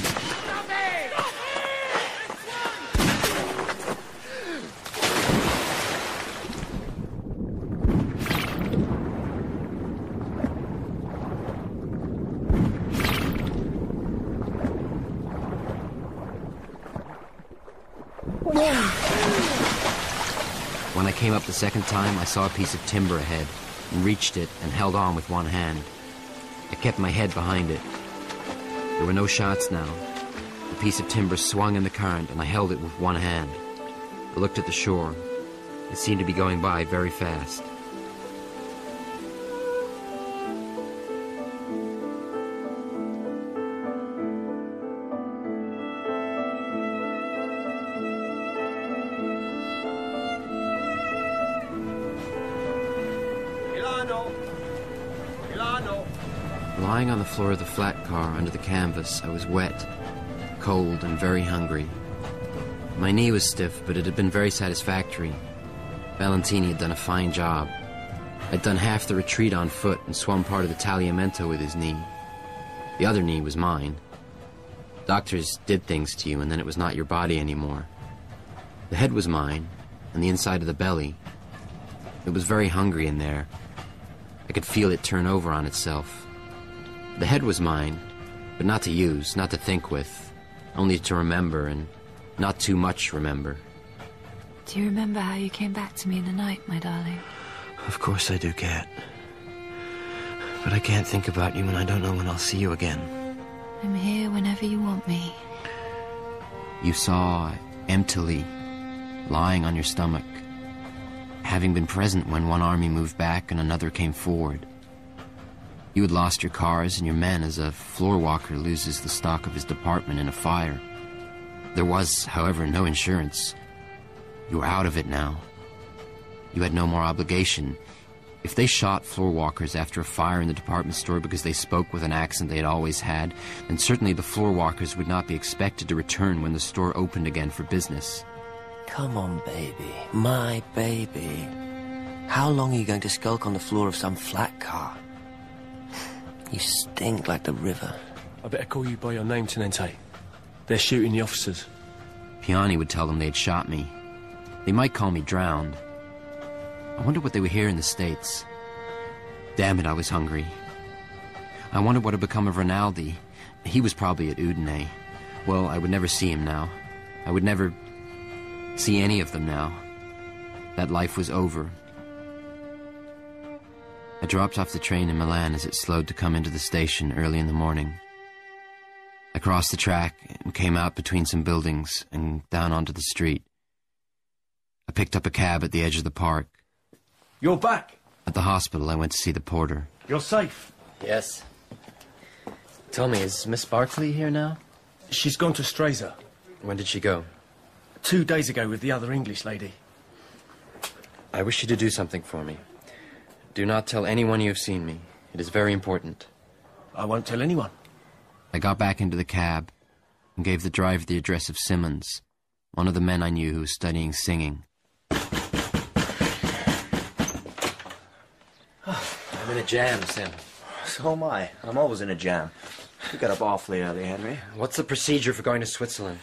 When I came up the second time, I saw a piece of timber ahead, and reached it and held on with one hand. I kept my head behind it. There were no shots now. The piece of timber swung in the current, and I held it with one hand. I looked at the shore. It seemed to be going by very fast. Lying on the floor of the flat car under the canvas, I was wet, cold, and very hungry. My knee was stiff, but it had been very satisfactory. Valentini had done a fine job. I'd done half the retreat on foot and swum part of the Tagliamento with his knee. The other knee was mine. Doctors did things to you, and then it was not your body anymore. The head was mine, and the inside of the belly. It was very hungry in there. I could feel it turn over on itself. The head was mine, but not to use, not to think with, only to remember, and not too much remember. Do you remember how you came back to me in the night, my darling? Of course I do, Cat. But I can't think about you when I don't know when I'll see you again. I'm here whenever you want me. You saw, emptily, lying on your stomach, having been present when one army moved back and another came forward. You had lost your cars and your men as a floor walker loses the stock of his department in a fire. There was, however, no insurance. You were out of it now. You had no more obligation. If they shot floor walkers after a fire in the department store because they spoke with an accent they had always had, then certainly the floor walkers would not be expected to return when the store opened again for business. Come on, baby. My baby. How long are you going to skulk on the floor of some flat car? You stink like the river. I better call you by your name, Tenente. They're shooting the officers. Piani would tell them they'd shot me. They might call me drowned. I wonder what they would hear in the States. Damn it, I was hungry. I wondered what had become of Rinaldi. He was probably at Udine. Well, I would never see him now. I would never see any of them now. That life was over. I dropped off the train in Milan as it slowed to come into the station early in the morning. I crossed the track and came out between some buildings and down onto the street. I picked up a cab at the edge of the park. You're back? At the hospital, I went to see the porter. You're safe? Yes. Tell me, is Miss Barclay here now? She's gone to Stresa. When did she go? Two days ago with the other English lady. I wish you to do something for me. Do not tell anyone you have seen me. It is very important. I won't tell anyone. I got back into the cab and gave the driver the address of Simmons, one of the men I knew who was studying singing. I'm in a jam, Sim. So am I. I'm always in a jam. You got up awfully early, Henry. What's the procedure for going to Switzerland?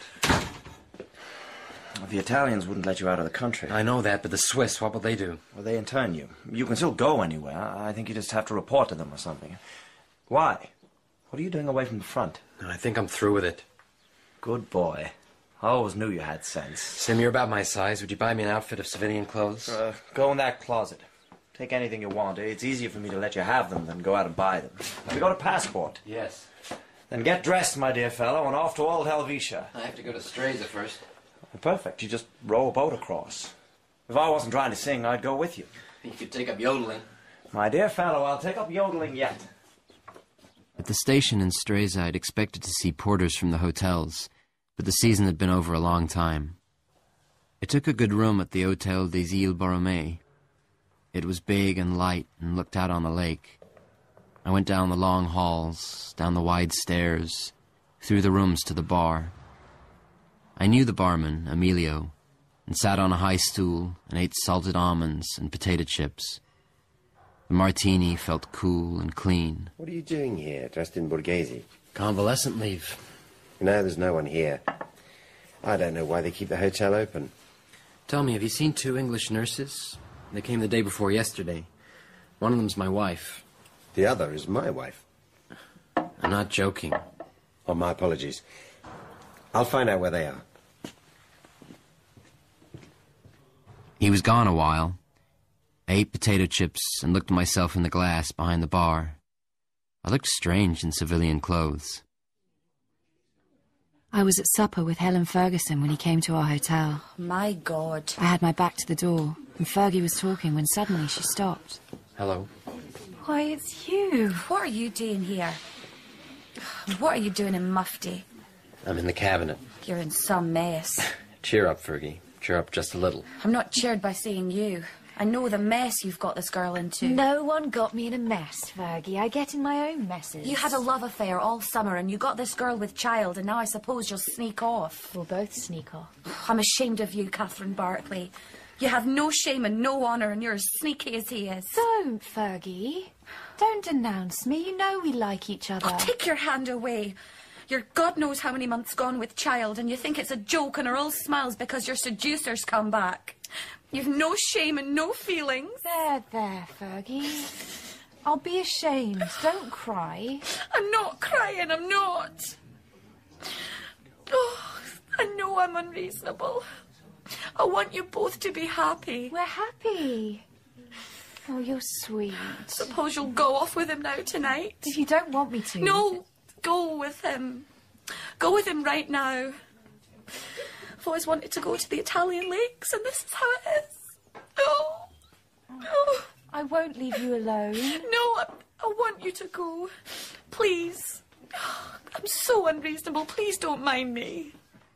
The Italians wouldn't let you out of the country. I know that, but the Swiss, what will they do? Well, they intern you. You can still go anywhere. I think you just have to report to them or something. Why? What are you doing away from the front? I think I'm through with it. Good boy. I always knew you had sense. Sim, you're about my size. Would you buy me an outfit of civilian clothes? Uh, go in that closet. Take anything you want. It's easier for me to let you have them than go out and buy them. Have you got a passport? Yes. Then get dressed, my dear fellow, and off to old Helvetia. I have to go to Stresa first. Perfect. You just row a boat across. If I wasn't trying to sing, I'd go with you. You could take up yodeling. My dear fellow, I'll take up yodeling yet. At the station in Streza, I'd expected to see porters from the hotels, but the season had been over a long time. I took a good room at the Hotel des Îles Borromées. It was big and light and looked out on the lake. I went down the long halls, down the wide stairs, through the rooms to the bar. I knew the barman, Emilio, and sat on a high stool and ate salted almonds and potato chips. The martini felt cool and clean. What are you doing here, dressed in Borghese? Convalescent leave. No, there's no one here. I don't know why they keep the hotel open. Tell me, have you seen two English nurses? They came the day before yesterday. One of them's my wife. The other is my wife. I'm not joking. Oh, my apologies. I'll find out where they are. He was gone a while. I ate potato chips and looked at myself in the glass behind the bar. I looked strange in civilian clothes. I was at supper with Helen Ferguson when he came to our hotel. My God. I had my back to the door, and Fergie was talking when suddenly she stopped. Hello. Why, it's you. What are you doing here? What are you doing in Mufti? I'm in the cabinet. You're in some mess. Cheer up, Fergie. Cheer up just a little. I'm not cheered by seeing you. I know the mess you've got this girl into. No one got me in a mess, Fergie. I get in my own messes. You had a love affair all summer and you got this girl with child, and now I suppose you'll sneak off. We'll both sneak off. I'm ashamed of you, Catherine Barclay. You have no shame and no honour, and you're as sneaky as he is. Don't, Fergie. Don't denounce me. You know we like each other. Oh, take your hand away. You're God knows how many months gone with child, and you think it's a joke and are all smiles because your seducer's come back. You've no shame and no feelings. There, there, Fergie. I'll be ashamed. Don't cry. I'm not crying, I'm not. Oh, I know I'm unreasonable. I want you both to be happy. We're happy. Oh, you're sweet. Suppose you'll go off with him now tonight? If you don't want me to. No, go with him. Go with him right now. I've always wanted to go to the Italian lakes, and this is how it is. Oh. Oh. I won't leave you alone. No, I, I want you to go. Please. I'm so unreasonable. Please don't mind me.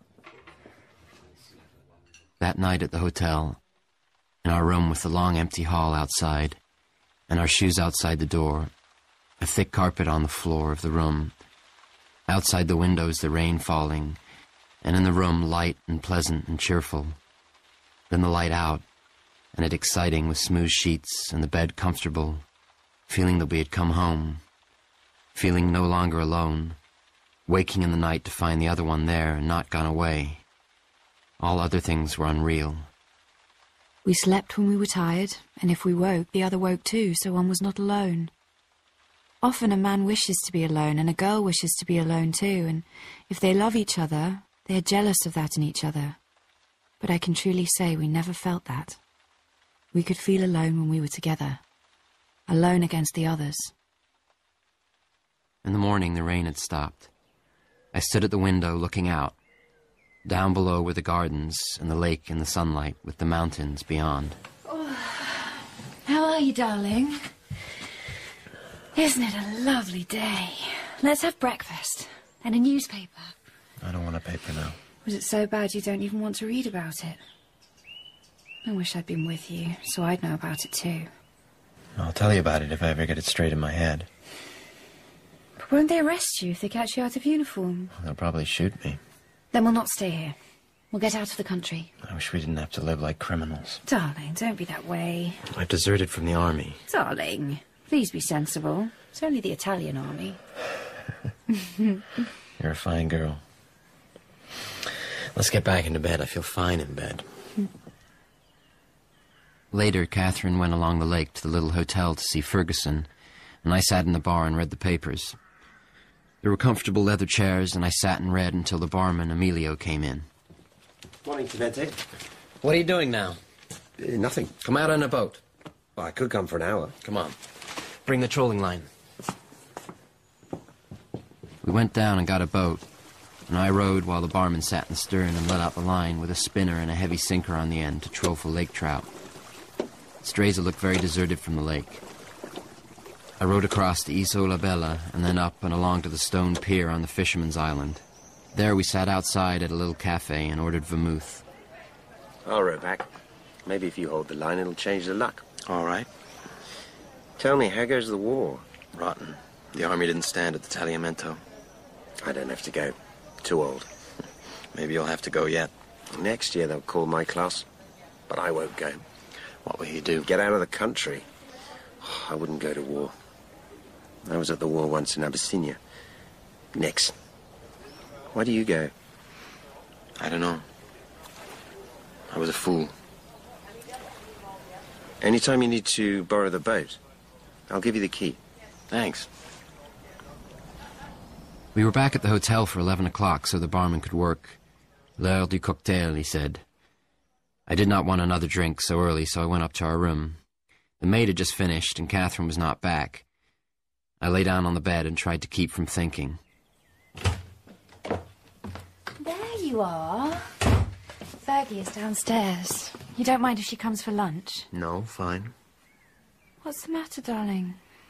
That night at the hotel, in our room with the long empty hall outside, and our shoes outside the door, a thick carpet on the floor of the room, outside the windows the rain falling, and in the room light and pleasant and cheerful. Then the light out, and it exciting with smooth sheets and the bed comfortable, feeling that we had come home, feeling no longer alone, waking in the night to find the other one there and not gone away. All other things were unreal. We slept when we were tired, and if we woke, the other woke too, so one was not alone. Often a man wishes to be alone, and a girl wishes to be alone too, and if they love each other, they are jealous of that in each other. But I can truly say we never felt that. We could feel alone when we were together, alone against the others. In the morning, the rain had stopped. I stood at the window looking out. Down below were the gardens and the lake in the sunlight with the mountains beyond. Oh, how are you, darling? Isn't it a lovely day? Let's have breakfast and a newspaper. I don't want a paper now. Was it so bad you don't even want to read about it? I wish I'd been with you, so I'd know about it too. I'll tell you about it if I ever get it straight in my head. But won't they arrest you if they catch you out of uniform? They'll probably shoot me. Then we'll not stay here. We'll get out of the country. I wish we didn't have to live like criminals. Darling, don't be that way. I deserted from the army. Darling, please be sensible. It's only the Italian army. You're a fine girl. Let's get back into bed. I feel fine in bed. Later, Catherine went along the lake to the little hotel to see Ferguson, and I sat in the bar and read the papers. There were comfortable leather chairs, and I sat and read until the barman, Emilio, came in. Morning, Tenente. What are you doing now? Uh, nothing. Come out on a boat. Well, I could come for an hour. Come on. Bring the trolling line. We went down and got a boat, and I rowed while the barman sat in the stern and let out the line with a spinner and a heavy sinker on the end to troll for lake trout. Streza looked very deserted from the lake. I rowed across to Isola Bella and then up and along to the stone pier on the fisherman's island. There we sat outside at a little cafe and ordered vermouth. I'll row back. Maybe if you hold the line, it'll change the luck. All right. Tell me, how goes the war? Rotten. The army didn't stand at the Tagliamento. I don't have to go. Too old. Maybe you'll have to go yet. Next year they'll call my class. But I won't go. What will you do? Get out of the country. Oh, I wouldn't go to war. I was at the war once in Abyssinia. Nix. Why do you go? I don't know. I was a fool. Anytime you need to borrow the boat, I'll give you the key. Thanks. We were back at the hotel for eleven o'clock so the barman could work. L'heure du cocktail, he said. I did not want another drink so early, so I went up to our room. The maid had just finished, and Catherine was not back. I lay down on the bed and tried to keep from thinking. There you are. Fergie is downstairs. You don't mind if she comes for lunch? No, fine. What's the matter, darling?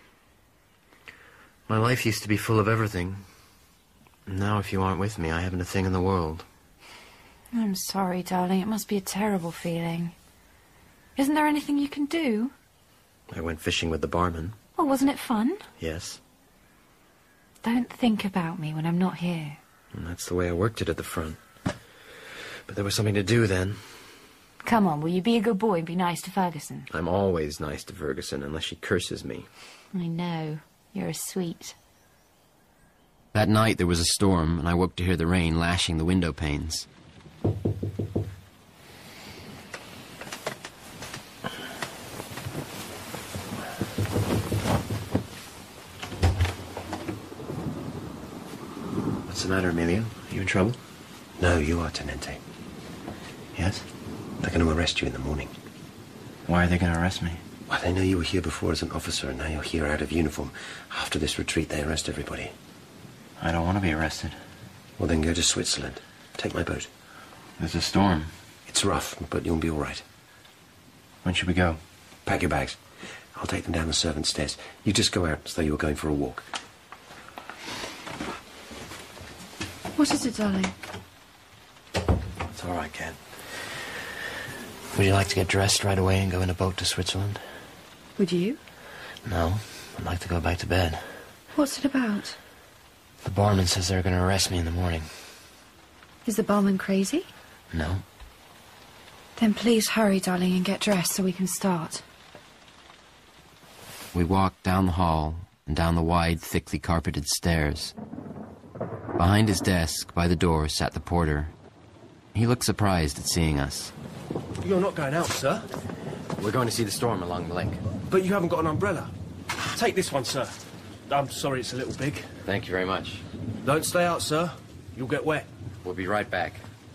My life used to be full of everything. Now, if you aren't with me, I haven't a thing in the world. I'm sorry, darling. It must be a terrible feeling. Isn't there anything you can do? I went fishing with the barman. Well, wasn't it fun? Yes. Don't think about me when I'm not here. And that's the way I worked it at the front. But there was something to do then. Come on, will you be a good boy and be nice to Ferguson? I'm always nice to Ferguson, unless she curses me. I know. You're a sweet. That night there was a storm, and I woke to hear the rain lashing the window panes. What's the matter, Emilio? Are you in trouble? No, you are, Tenente. Yes? They're going to arrest you in the morning. Why are they going to arrest me? Well, they know you were here before as an officer, and now you're here out of uniform. After this retreat, they arrest everybody. I don't want to be arrested. Well, then go to Switzerland. Take my boat. There's a storm. It's rough, but you'll be all right. When should we go? Pack your bags. I'll take them down the servants' stairs. You just go out as though you were going for a walk. What is it, darling? It's all right, Ken. Would you like to get dressed right away and go in a boat to Switzerland? Would you? No. I'd like to go back to bed. What's it about? The barman says they're going to arrest me in the morning. Is the barman crazy? No. Then please hurry, darling, and get dressed so we can start. We walked down the hall and down the wide, thickly carpeted stairs. Behind his desk, by the door, sat the porter. He looked surprised at seeing us. You're not going out, sir. We're going to see the storm along the lake. But you haven't got an umbrella. Take this one, sir. I'm sorry it's a little big. Thank you very much. Don't stay out, sir. You'll get wet. We'll be right back.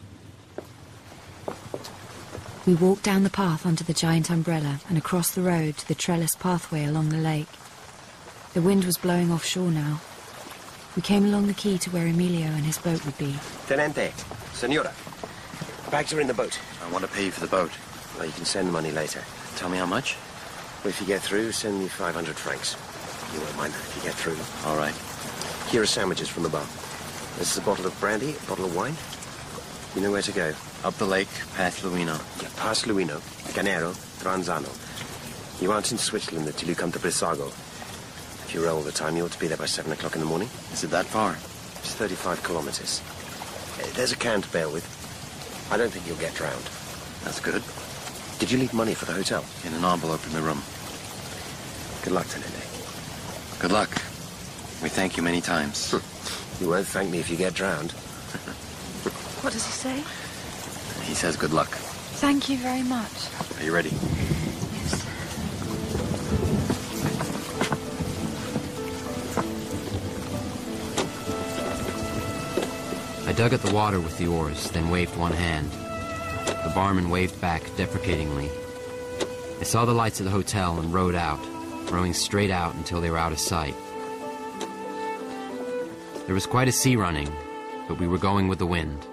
We walked down the path under the giant umbrella and across the road to the trellis pathway along the lake. The wind was blowing offshore now. We came along the quay to where Emilio and his boat would be. Tenente, senora, bags are in the boat. I want to pay you for the boat. Well, you can send the money later. Tell me how much? Well, if you get through, send me five hundred francs. You won't mind that if you get through. All right. Here are sandwiches from the bar. This is a bottle of brandy, a bottle of wine. You know where to go. Up the lake, past Luino. Yeah, past Luino, Canero, Tranzano. You aren't in Switzerland until you come to Brissago. If you roll all the time, you ought to be there by seven o'clock in the morning. Is it that far? It's thirty-five kilometers. Uh, there's a can to bail with. I don't think you'll get drowned. That's good. Did you leave money for the hotel? In an envelope in the room. Good luck, Tenente. Good luck. We thank you many times. You won't thank me if you get drowned. What does he say? He says good luck. Thank you very much. Are you ready? Yes. I dug at the water with the oars, then waved one hand. The barman waved back deprecatingly. I saw the lights of the hotel and rowed out, rowing straight out until they were out of sight. There was quite a sea running, but we were going with the wind.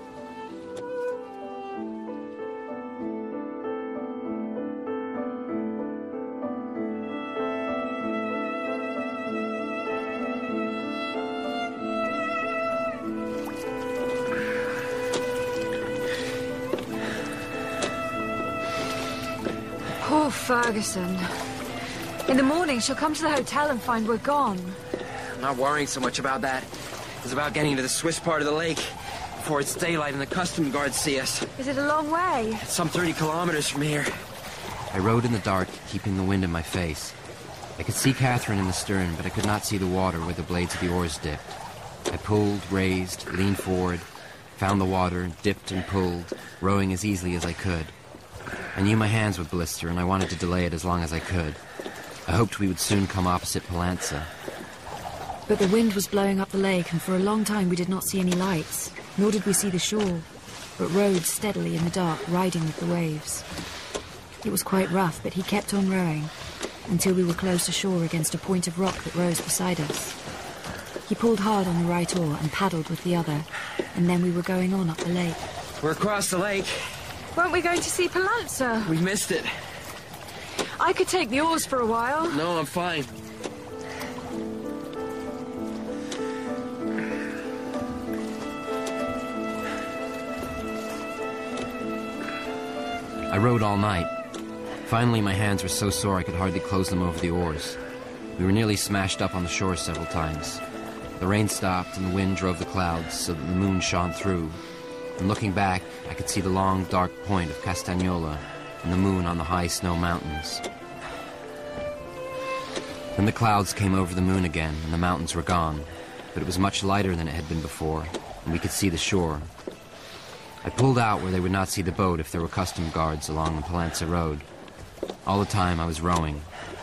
Ferguson. In the morning, she'll come to the hotel and find we're gone. I'm not worrying so much about that. It's about getting to the Swiss part of the lake before it's daylight and the custom guards see us. Is it a long way? It's some thirty kilometers from here. I rowed in the dark, keeping the wind in my face. I could see Catherine in the stern, but I could not see the water where the blades of the oars dipped. I pulled, raised, leaned forward, found the water, dipped and pulled, rowing as easily as I could. I knew my hands would blister, and I wanted to delay it as long as I could. I hoped we would soon come opposite Palanza. But the wind was blowing up the lake, and for a long time we did not see any lights, nor did we see the shore, but rowed steadily in the dark, riding with the waves. It was quite rough, but he kept on rowing, until we were close to shore against a point of rock that rose beside us. He pulled hard on the right oar and paddled with the other, and then we were going on up the lake. We're across the lake. Weren't we going to see Palanza? We missed it. I could take the oars for a while. No, I'm fine. I rowed all night. Finally, my hands were so sore I could hardly close them over the oars. We were nearly smashed up on the shore several times. The rain stopped and the wind drove the clouds so that the moon shone through. And looking back, I could see the long, dark point of Castagnola and the moon on the high snow mountains. Then the clouds came over the moon again and the mountains were gone, but it was much lighter than it had been before, and we could see the shore. I pulled out where they would not see the boat if there were custom guards along the Palanza road. All the time I was rowing.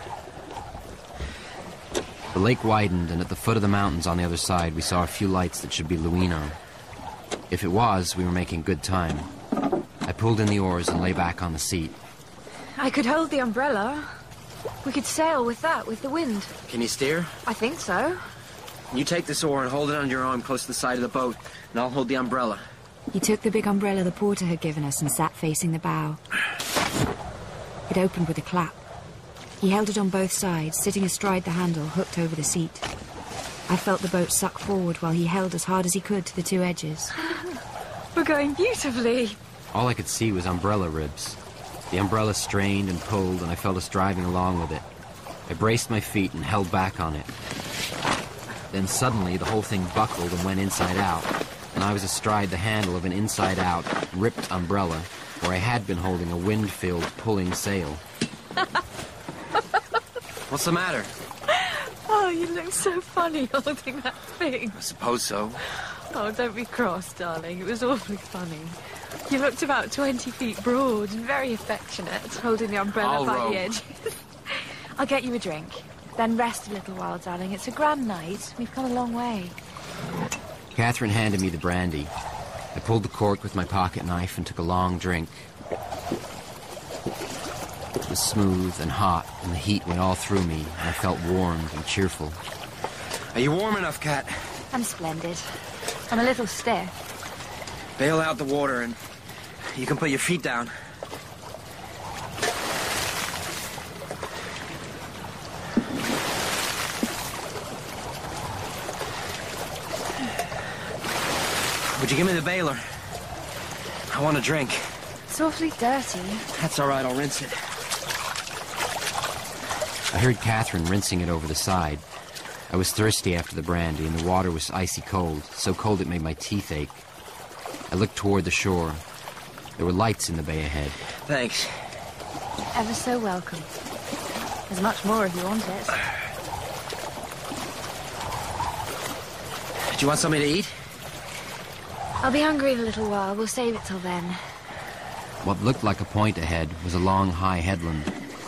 The lake widened, and at the foot of the mountains on the other side we saw a few lights that should be Luino. If it was, we were making good time. I pulled in the oars and lay back on the seat. I could hold the umbrella. We could sail with that, with the wind. Can you steer? I think so. You take this oar and hold it under your arm close to the side of the boat, and I'll hold the umbrella. He took the big umbrella the porter had given us and sat facing the bow. It opened with a clap. He held it on both sides, sitting astride the handle, hooked over the seat. I felt the boat suck forward while he held as hard as he could to the two edges. We're going beautifully. All I could see was umbrella ribs. The umbrella strained and pulled, and I felt us driving along with it. I braced my feet and held back on it. Then suddenly the whole thing buckled and went inside out, and I was astride the handle of an inside-out, ripped umbrella, where I had been holding a wind-filled, pulling sail. What's the matter? Oh, you look so funny holding that thing. I suppose so. Oh, don't be cross, darling. It was awfully funny. You looked about twenty feet broad and very affectionate, holding the umbrella I'll by row. the edge. I'll get you a drink. Then rest a little while, darling. It's a grand night. We've come a long way. Catherine handed me the brandy. I pulled the cork with my pocket knife and took a long drink. It was smooth and hot, and the heat went all through me, and I felt warmed and cheerful. Are you warm enough, Cat? I'm splendid. I'm a little stiff. Bail out the water, and you can put your feet down. Would you give me the bailer? I want a drink. It's awfully dirty. That's all right, I'll rinse it. I heard Catherine rinsing it over the side. I was thirsty after the brandy, and the water was icy cold, so cold it made my teeth ache. I looked toward the shore. There were lights in the bay ahead. Thanks. Ever so welcome. There's much more if you want it. Do you want something to eat? I'll be hungry in a little while. We'll save it till then. What looked like a point ahead was a long, high headland.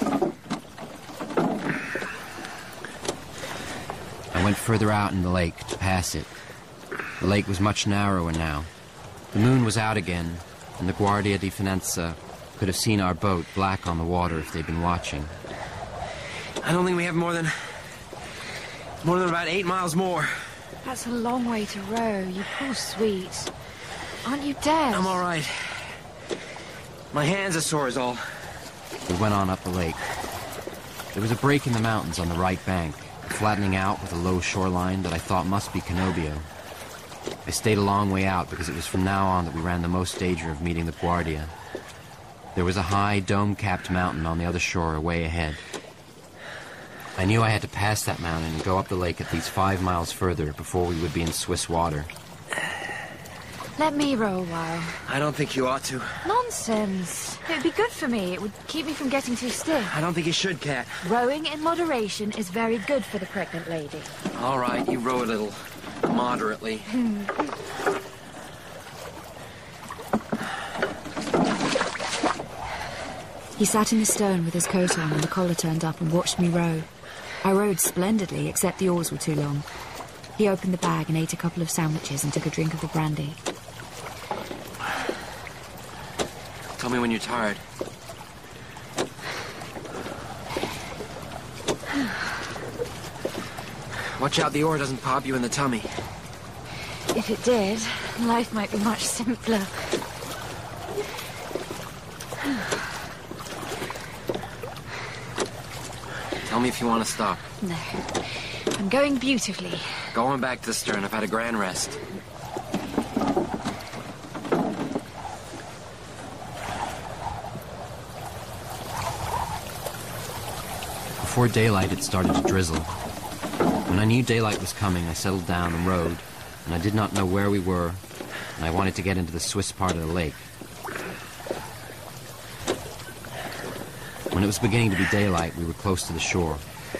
I went further out in the lake to pass it. The lake was much narrower now. The moon was out again, and the Guardia di Finanza could have seen our boat black on the water if they'd been watching. I don't think we have more than... more than about eight miles more. That's a long way to row, you poor sweet. Aren't you dead? I'm all right. My hands are sore is all. We went on up the lake. There was a break in the mountains on the right bank, flattening out with a low shoreline that I thought must be Cannobio. I stayed a long way out because it was from now on that we ran the most danger of meeting the Guardia. There was a high, dome-capped mountain on the other shore way ahead. I knew I had to pass that mountain and go up the lake at least five miles further before we would be in Swiss water. Let me row a while. I don't think you ought to. Nonsense. It would be good for me. It would keep me from getting too stiff. I don't think you should, Cat. Rowing in moderation is very good for the pregnant lady. All right, you row a little. Moderately. He sat in the stern with his coat on and the collar turned up and watched me row. I rowed splendidly, except the oars were too long. He opened the bag and ate a couple of sandwiches and took a drink of the brandy. Tell me when you're tired. Watch out the oar doesn't pop you in the tummy. If it did, life might be much simpler. Tell me if you want to stop. No. I'm going beautifully. Going back to the stern. I've had a grand rest. Before daylight, it started to drizzle. When I knew daylight was coming, I settled down and rowed, and I did not know where we were, and I wanted to get into the Swiss part of the lake. When it was beginning to be daylight, we were close to the shore.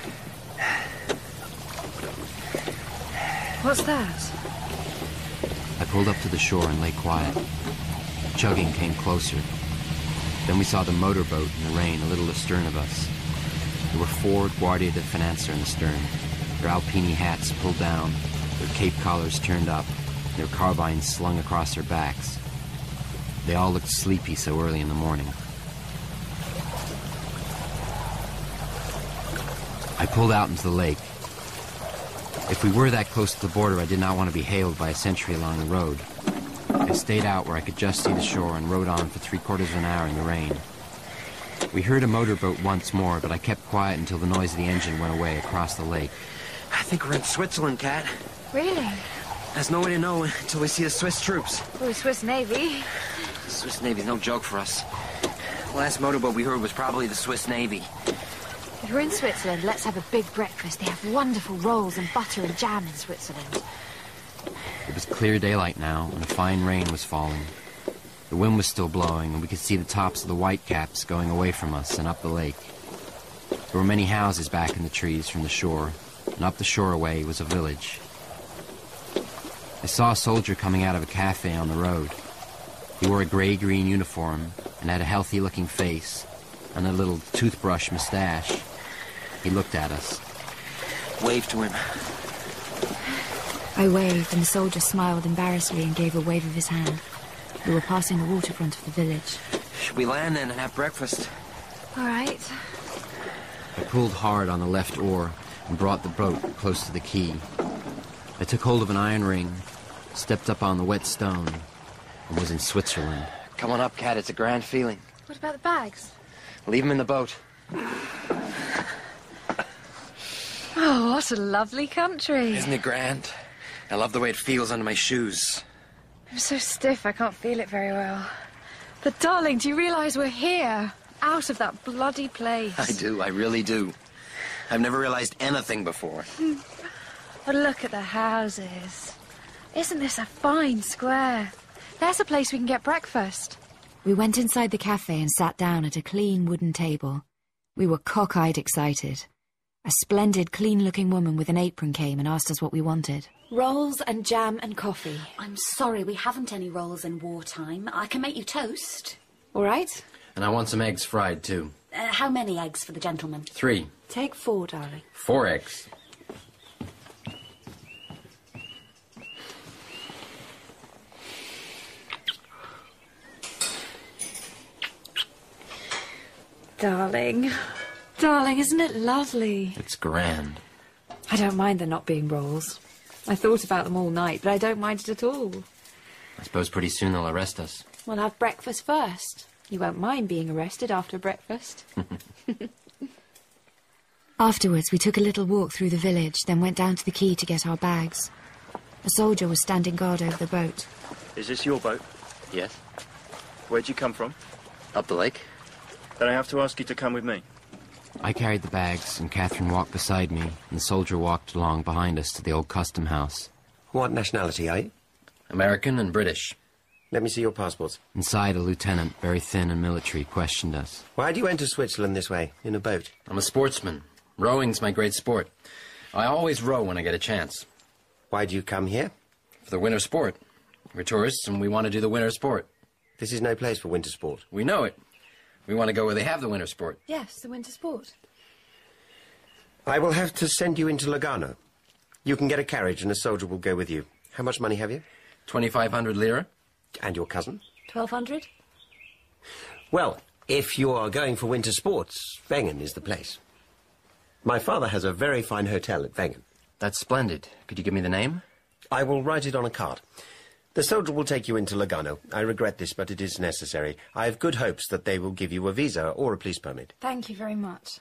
What's that? I pulled up to the shore and lay quiet. Chugging came closer. Then we saw the motorboat in the rain a little astern of us. There were four Guardia de Finanza in the stern, their Alpini hats pulled down, their cape collars turned up, their carbines slung across their backs. They all looked sleepy so early in the morning. I pulled out into the lake. If we were that close to the border, I did not want to be hailed by a sentry along the road. I stayed out where I could just see the shore and rowed on for three quarters of an hour in the rain. We heard a motorboat once more, but I kept quiet until the noise of the engine went away across the lake. I think we're in Switzerland, Cat. Really? There's no way to know until we see the Swiss troops. Or the Swiss Navy. The Swiss Navy's no joke for us. The last motorboat we heard was probably the Swiss Navy. If we're in Switzerland, let's have a big breakfast. They have wonderful rolls and butter and jam in Switzerland. It was clear daylight now, and a fine rain was falling. The wind was still blowing, and we could see the tops of the whitecaps going away from us and up the lake. There were many houses back in the trees from the shore, and up the shore away was a village. I saw a soldier coming out of a cafe on the road. He wore a gray-green uniform and had a healthy-looking face and a little toothbrush mustache. He looked at us. Wave to him. I waved, and the soldier smiled embarrassedly and gave a wave of his hand. We were passing the waterfront of the village. Should we land then and have breakfast? All right. I pulled hard on the left oar and brought the boat close to the quay. I took hold of an iron ring, stepped up on the wet stone, and was in Switzerland. Come on up, Cat. It's a grand feeling. What about the bags? Leave them in the boat. Oh, what a lovely country. Isn't it grand? I love the way it feels under my shoes. I'm so stiff I can't feel it very well. But darling, do you realise we're here? Out of that bloody place. I do, I really do. I've never realized anything before. But look at the houses. Isn't this a fine square? There's a place we can get breakfast. We went inside the cafe and sat down at a clean wooden table. We were cock-eyed excited. A splendid, clean-looking woman with an apron came and asked us what we wanted. Rolls and jam and coffee. I'm sorry, we haven't any rolls in wartime. I can make you toast. All right. And I want some eggs fried, too. Uh, how many eggs for the gentleman? Three. Take four, darling. Four eggs. Darling. Darling, isn't it lovely? It's grand. I don't mind there not being rolls. I thought about them all night, but I don't mind it at all. I suppose pretty soon they'll arrest us. We'll have breakfast first. You won't mind being arrested after breakfast. Afterwards, we took a little walk through the village, then went down to the quay to get our bags. A soldier was standing guard over the boat. Is this your boat? Yes. Where'd you come from? Up the lake? Then I have to ask you to come with me. I carried the bags, and Catherine walked beside me, and the soldier walked along behind us to the old custom house. What nationality are you? American and British. Let me see your passports. Inside, a lieutenant, very thin and military, questioned us. Why do you enter Switzerland this way, in a boat? I'm a sportsman. Rowing's my great sport. I always row when I get a chance. Why do you come here? For the winter sport. We're tourists, and we want to do the winter sport. This is no place for winter sport. We know it. We want to go where they have the winter sport. Yes, the winter sport. I will have to send you into Lugano. You can get a carriage and a soldier will go with you. How much money have you? twenty-five hundred lira. And your cousin? Twelve hundred? Well, if you are going for winter sports, Wengen is the place. My father has a very fine hotel at Wengen. That's splendid. Could you give me the name? I will write it on a card. The soldier will take you into Lugano. I regret this, but it is necessary. I have good hopes that they will give you a visa or a police permit. Thank you very much.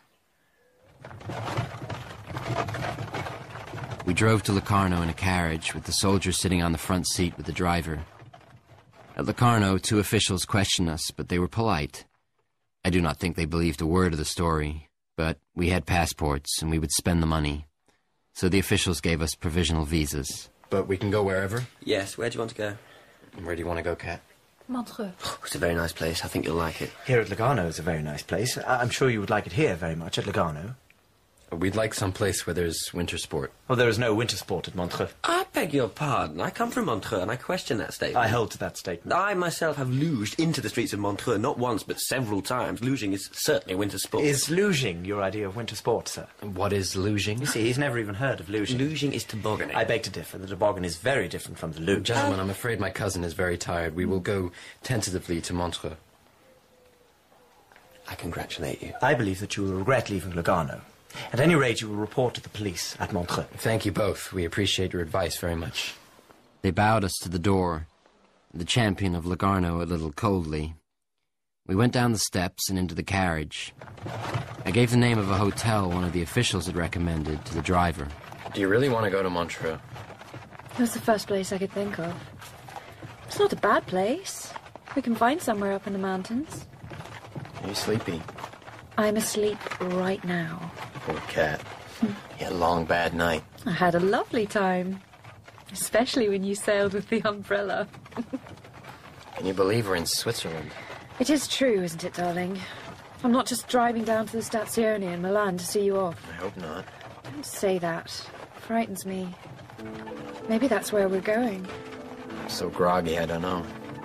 We drove to Locarno in a carriage, with the soldier sitting on the front seat with the driver. At Locarno, two officials questioned us, but they were polite. I do not think they believed a word of the story, but we had passports, and we would spend the money. So the officials gave us provisional visas. But we can go wherever? Yes, where do you want to go? Where do you want to go, Kat? Montreux. Oh, it's a very nice place. I think you'll like it. Here at Lugano is a very nice place. I I'm sure you would like it here very much, at Lugano. We'd like some place where there's winter sport. Well, there is no winter sport at Montreux. I beg your pardon. I come from Montreux, and I question that statement. I hold to that statement. I myself have luged into the streets of Montreux, not once, but several times. Luging is certainly winter sport. Is luging your idea of winter sport, sir? What is luging? You see, he's never even heard of luging. Luging is tobogganing. I beg to differ. The toboggan is very different from the luge. Gentlemen, I'm afraid my cousin is very tired. We will go tentatively to Montreux. I congratulate you. I believe that you will regret leaving Lugano. At any rate, you will report to the police at Montreux. Thank you both. We appreciate your advice very much. They bowed us to the door, the champion of Locarno a little coldly. We went down the steps and into the carriage. I gave the name of a hotel one of the officials had recommended to the driver. Do you really want to go to Montreux? It was the first place I could think of. It's not a bad place. We can find somewhere up in the mountains. Are you sleepy? I'm asleep right now. Poor cat. You had a long, bad night. I had a lovely time. Especially when you sailed with the umbrella. Can you believe we're in Switzerland? It is true, isn't it, darling? I'm not just driving down to the Stazione in Milan to see you off. I hope not. Don't say that. It frightens me. Maybe that's where we're going. I'm so groggy, I don't know.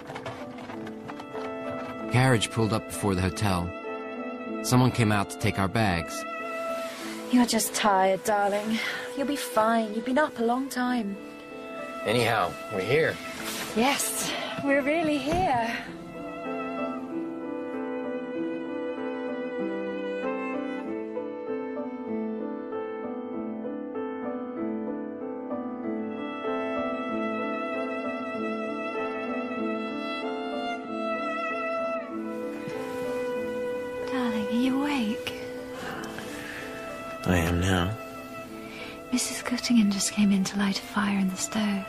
Carriage pulled up before the hotel. Someone came out to take our bags. You're just tired, darling. You'll be fine. You've been up a long time. Anyhow, we're here. Yes, we're really here. Darling, are you awake? I am now. Missus Göttingen just came in to light a fire in the stove.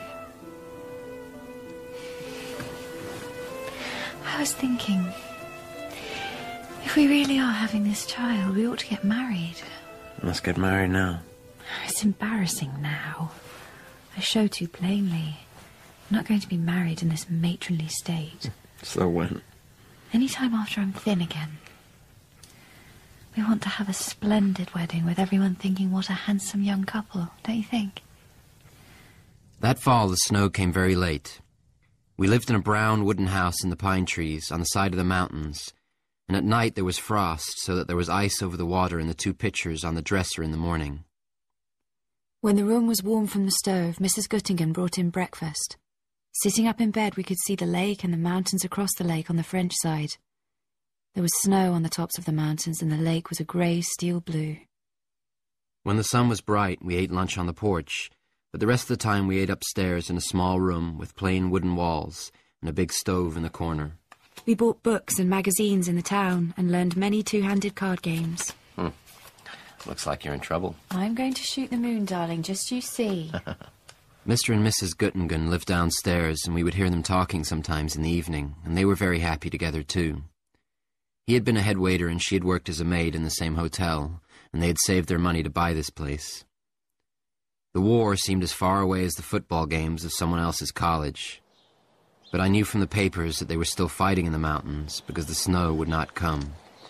I was thinking, if we really are having this child, we ought to get married. Let's get married now. It's embarrassing now. I show too plainly. I'm not going to be married in this matronly state. So when? Any time after I'm thin again. We want to have a splendid wedding with everyone thinking what a handsome young couple, don't you think? That fall, the snow came very late. We lived in a brown wooden house in the pine trees on the side of the mountains, and at night there was frost, so that there was ice over the water in the two pitchers on the dresser in the morning. When the room was warm from the stove, Missus Göttingen brought in breakfast. Sitting up in bed, we could see the lake and the mountains across the lake on the French side. There was snow on the tops of the mountains, and the lake was a grey steel blue. When the sun was bright, we ate lunch on the porch, but the rest of the time we ate upstairs in a small room with plain wooden walls and a big stove in the corner. We bought books and magazines in the town and learned many two-handed card games. Hmm. Looks like you're in trouble. I'm going to shoot the moon, darling, just you see. Mister and Missus Göttingen lived downstairs, and we would hear them talking sometimes in the evening, and they were very happy together too. He had been a head waiter and she had worked as a maid in the same hotel, and they had saved their money to buy this place. The war seemed as far away as the football games of someone else's college. But I knew from the papers that they were still fighting in the mountains because the snow would not come.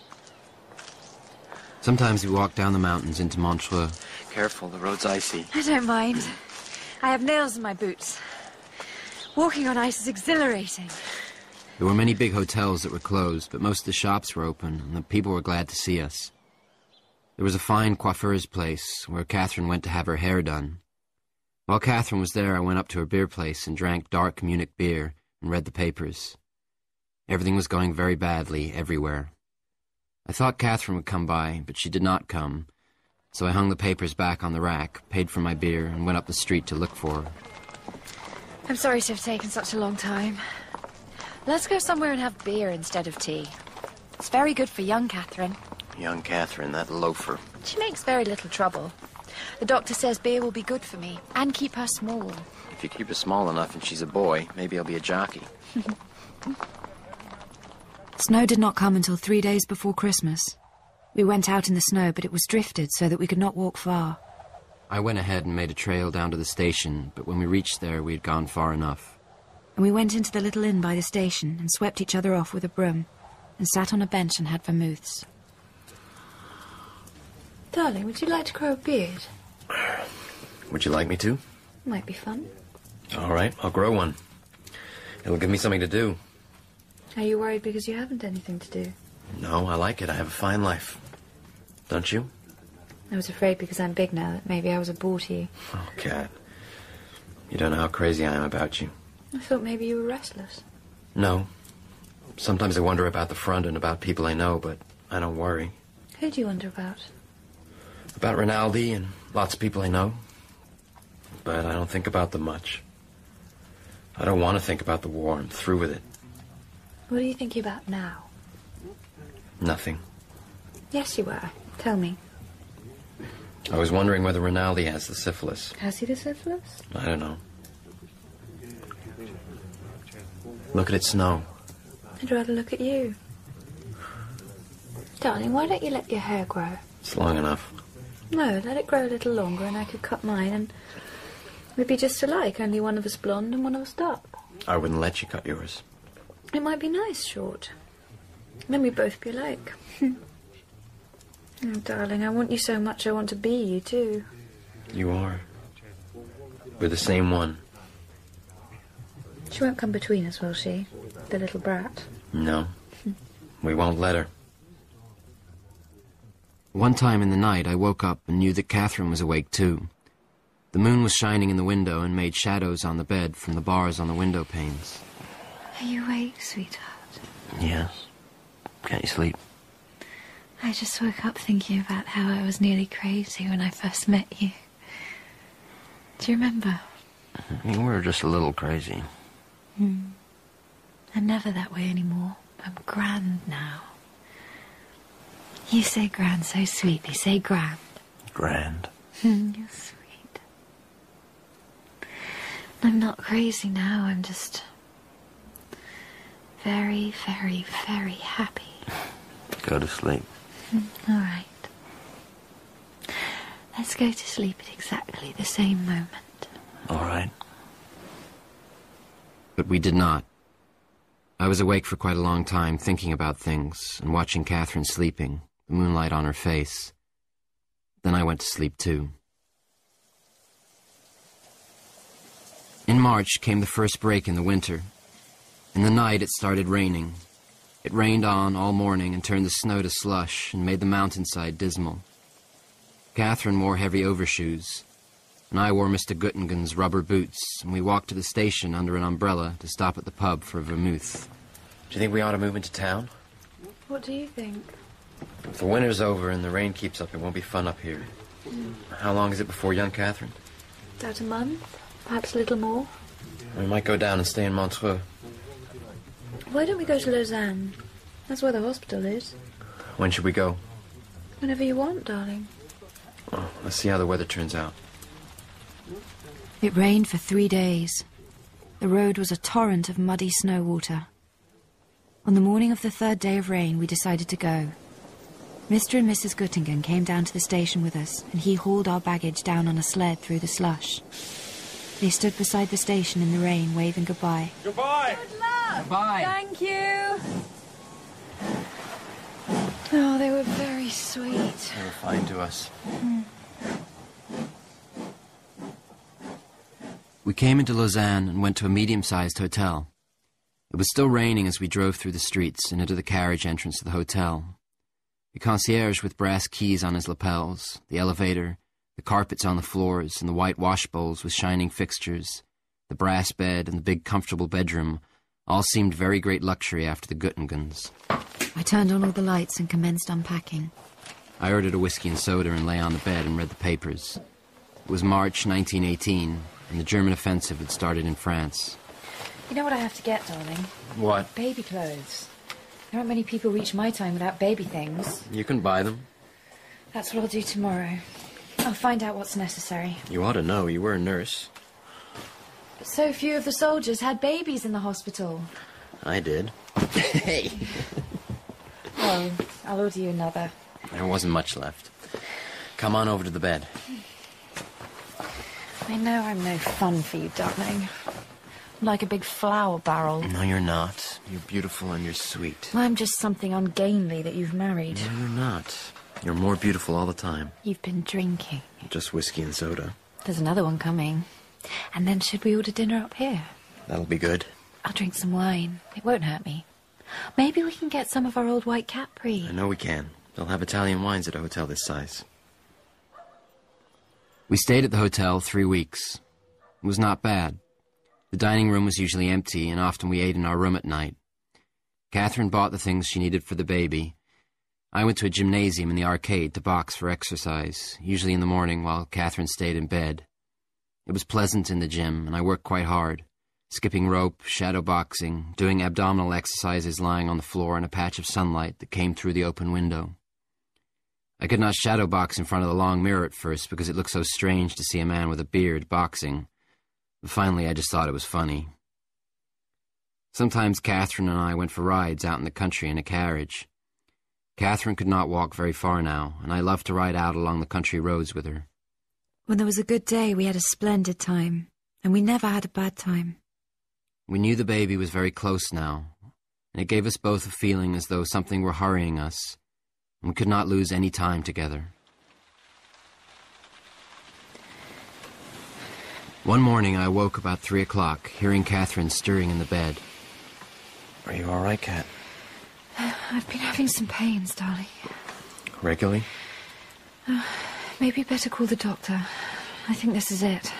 Sometimes we walked down the mountains into Montreux. Careful, the road's icy. I don't mind. I have nails in my boots. Walking on ice is exhilarating. There were many big hotels that were closed, but most of the shops were open, and the people were glad to see us. There was a fine coiffeur's place where Catherine went to have her hair done. While Catherine was there, I went up to her beer place and drank dark Munich beer and read the papers. Everything was going very badly everywhere. I thought Catherine would come by, but she did not come, so I hung the papers back on the rack, paid for my beer, and went up the street to look for her. I'm sorry to have taken such a long time. Let's go somewhere and have beer instead of tea. It's very good for young Catherine. Young Catherine, that loafer. She makes very little trouble. The doctor says beer will be good for me and keep her small. If you keep her small enough and she's a boy, maybe I'll be a jockey. Snow did not come until three days before Christmas. We went out in the snow, but it was drifted so that we could not walk far. I went ahead and made a trail down to the station, but when we reached there, we had gone far enough. And we went into the little inn by the station and swept each other off with a broom and sat on a bench and had vermouths. Darling, would you like to grow a beard? Would you like me to? Might be fun. All right, I'll grow one. It'll give me something to do. Are you worried because you haven't anything to do? No, I like it. I have a fine life. Don't you? I was afraid because I'm big now that maybe I was a bore to you. Oh, Cat. You don't know how crazy I am about you. I thought maybe you were restless. No. Sometimes I wonder about the front and about people I know, but I don't worry. Who do you wonder about? About Rinaldi and lots of people I know. But I don't think about them much. I don't want to think about the war. I'm through with it. What are you thinking about now? Nothing. Yes, you are. Tell me. I was wondering whether Rinaldi has the syphilis. Has he the syphilis? I don't know. Look at it snow. I'd rather look at you. Darling, why don't you let your hair grow? It's long enough. No, let it grow a little longer and I could cut mine and we'd be just alike, only one of us blonde and one of us dark. I wouldn't let you cut yours. It might be nice, short. Then we'd both be alike. Oh, darling, I want you so much I want to be you, too. You are. We're the same one. She won't come between us, will she? The little brat. No. We won't let her. One time in the night, I woke up and knew that Catherine was awake, too. The moon was shining in the window and made shadows on the bed from the bars on the window panes. Are you awake, sweetheart? Yes. Can't you sleep? I just woke up thinking about how I was nearly crazy when I first met you. Do you remember? You were just a little crazy. Hmm. I'm never that way anymore. I'm grand now. You say grand so sweetly. Say grand. Grand. You're sweet. I'm not crazy now. I'm just very, very, very happy. Go to sleep. All right. Let's go to sleep at exactly the same moment. All right. But we did not. I was awake for quite a long time, thinking about things and watching Catherine sleeping, the moonlight on her face. Then I went to sleep too. In March came the first break in the winter. In the night it started raining. It rained on all morning and turned the snow to slush and made the mountainside dismal. Catherine wore heavy overshoes, and I wore Mister Guttingen's rubber boots, and we walked to the station under an umbrella to stop at the pub for a vermouth. Do you think we ought to move into town? What do you think? If the winter's over and the rain keeps up, it won't be fun up here. Mm. How long is it before young Catherine? About a month, perhaps a little more. We might go down and stay in Montreux. Why don't we go to Lausanne? That's where the hospital is. When should we go? Whenever you want, darling. Well, let's see how the weather turns out. It rained for three days. The road was a torrent of muddy snow water. On the morning of the third day of rain, we decided to go. Mister and Missus Göttingen came down to the station with us, and he hauled our baggage down on a sled through the slush. They stood beside the station in the rain, waving goodbye. Goodbye! Good luck! Goodbye! Thank you! Oh, they were very sweet. They were fine to us. Mm. We came into Lausanne and went to a medium-sized hotel. It was still raining as we drove through the streets and into the carriage entrance to the hotel. The concierge with brass keys on his lapels, the elevator, the carpets on the floors, and the white wash bowls with shining fixtures, the brass bed and the big comfortable bedroom all seemed very great luxury after the Göttingens. I turned on all the lights and commenced unpacking. I ordered a whiskey and soda and lay on the bed and read the papers. It was March nineteen eighteen, and the German offensive had started in France. You know what I have to get, darling? What? Baby clothes. There aren't many people reach my time without baby things. You can buy them. That's what I'll do tomorrow. I'll find out what's necessary. You ought to know. You were a nurse. But so few of the soldiers had babies in the hospital. I did. Hey! Well, I'll order you another. There wasn't much left. Come on over to the bed. I know I'm no fun for you, darling. I'm like a big flour barrel. No, you're not. You're beautiful and you're sweet. I'm just something ungainly that you've married. No, you're not. You're more beautiful all the time. You've been drinking. Just whiskey and soda. There's another one coming. And then should we order dinner up here? That'll be good. I'll drink some wine. It won't hurt me. Maybe we can get some of our old white Capri. I know we can. They'll have Italian wines at a hotel this size. We stayed at the hotel three weeks. It was not bad. The dining room was usually empty, and often we ate in our room at night. Catherine bought the things she needed for the baby. I went to a gymnasium in the arcade to box for exercise, usually in the morning while Catherine stayed in bed. It was pleasant in the gym, and I worked quite hard, skipping rope, shadow boxing, doing abdominal exercises lying on the floor in a patch of sunlight that came through the open window. I could not shadow box in front of the long mirror at first because it looked so strange to see a man with a beard boxing. But finally, I just thought it was funny. Sometimes Catherine and I went for rides out in the country in a carriage. Catherine could not walk very far now, and I loved to ride out along the country roads with her. When there was a good day, we had a splendid time, and we never had a bad time. We knew the baby was very close now, and it gave us both a feeling as though something were hurrying us, and we could not lose any time together. One morning I woke about three o'clock, hearing Catherine stirring in the bed. Are you all right, Cat? I've been having some pains, darling. Regularly? Uh, maybe better call the doctor. I think this is it.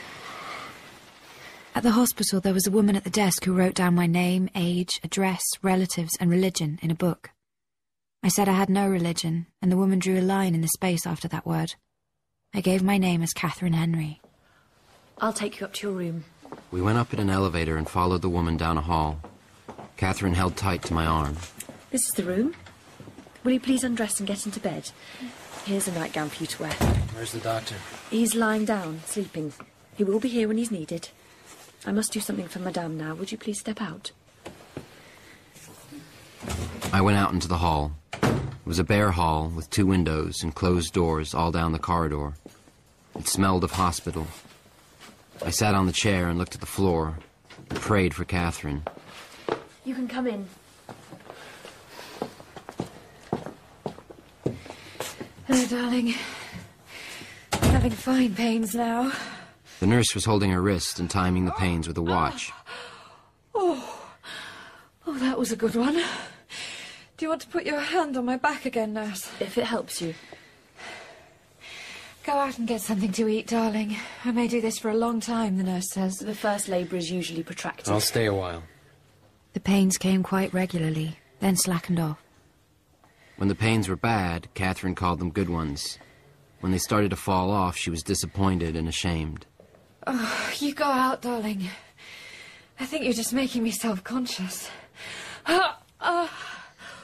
At the hospital, there was a woman at the desk who wrote down my name, age, address, relatives, and religion in a book. I said I had no religion, and the woman drew a line in the space after that word. I gave my name as Catherine Henry. I'll take you up to your room. We went up in an elevator and followed the woman down a hall. Catherine held tight to my arm. This is the room. Will you please undress and get into bed? Here's a nightgown for you to wear. Where's the doctor? He's lying down, sleeping. He will be here when he's needed. I must do something for Madame now. Would you please step out? I went out into the hall. It was a bare hall with two windows and closed doors all down the corridor. It smelled of hospital. I sat on the chair and looked at the floor, prayed for Catherine. You can come in. Hello, darling. I'm having fine pains now. The nurse was holding her wrist and timing the pains with a watch. Oh, oh, that was a good one. Do you want to put your hand on my back again, nurse? If it helps you. Go out and get something to eat, darling. I may do this for a long time, the nurse says. The first labour is usually protracted. I'll stay a while. The pains came quite regularly, then slackened off. When the pains were bad, Catherine called them good ones. When they started to fall off, she was disappointed and ashamed. Oh, you go out, darling. I think you're just making me self-conscious. Ah, ah.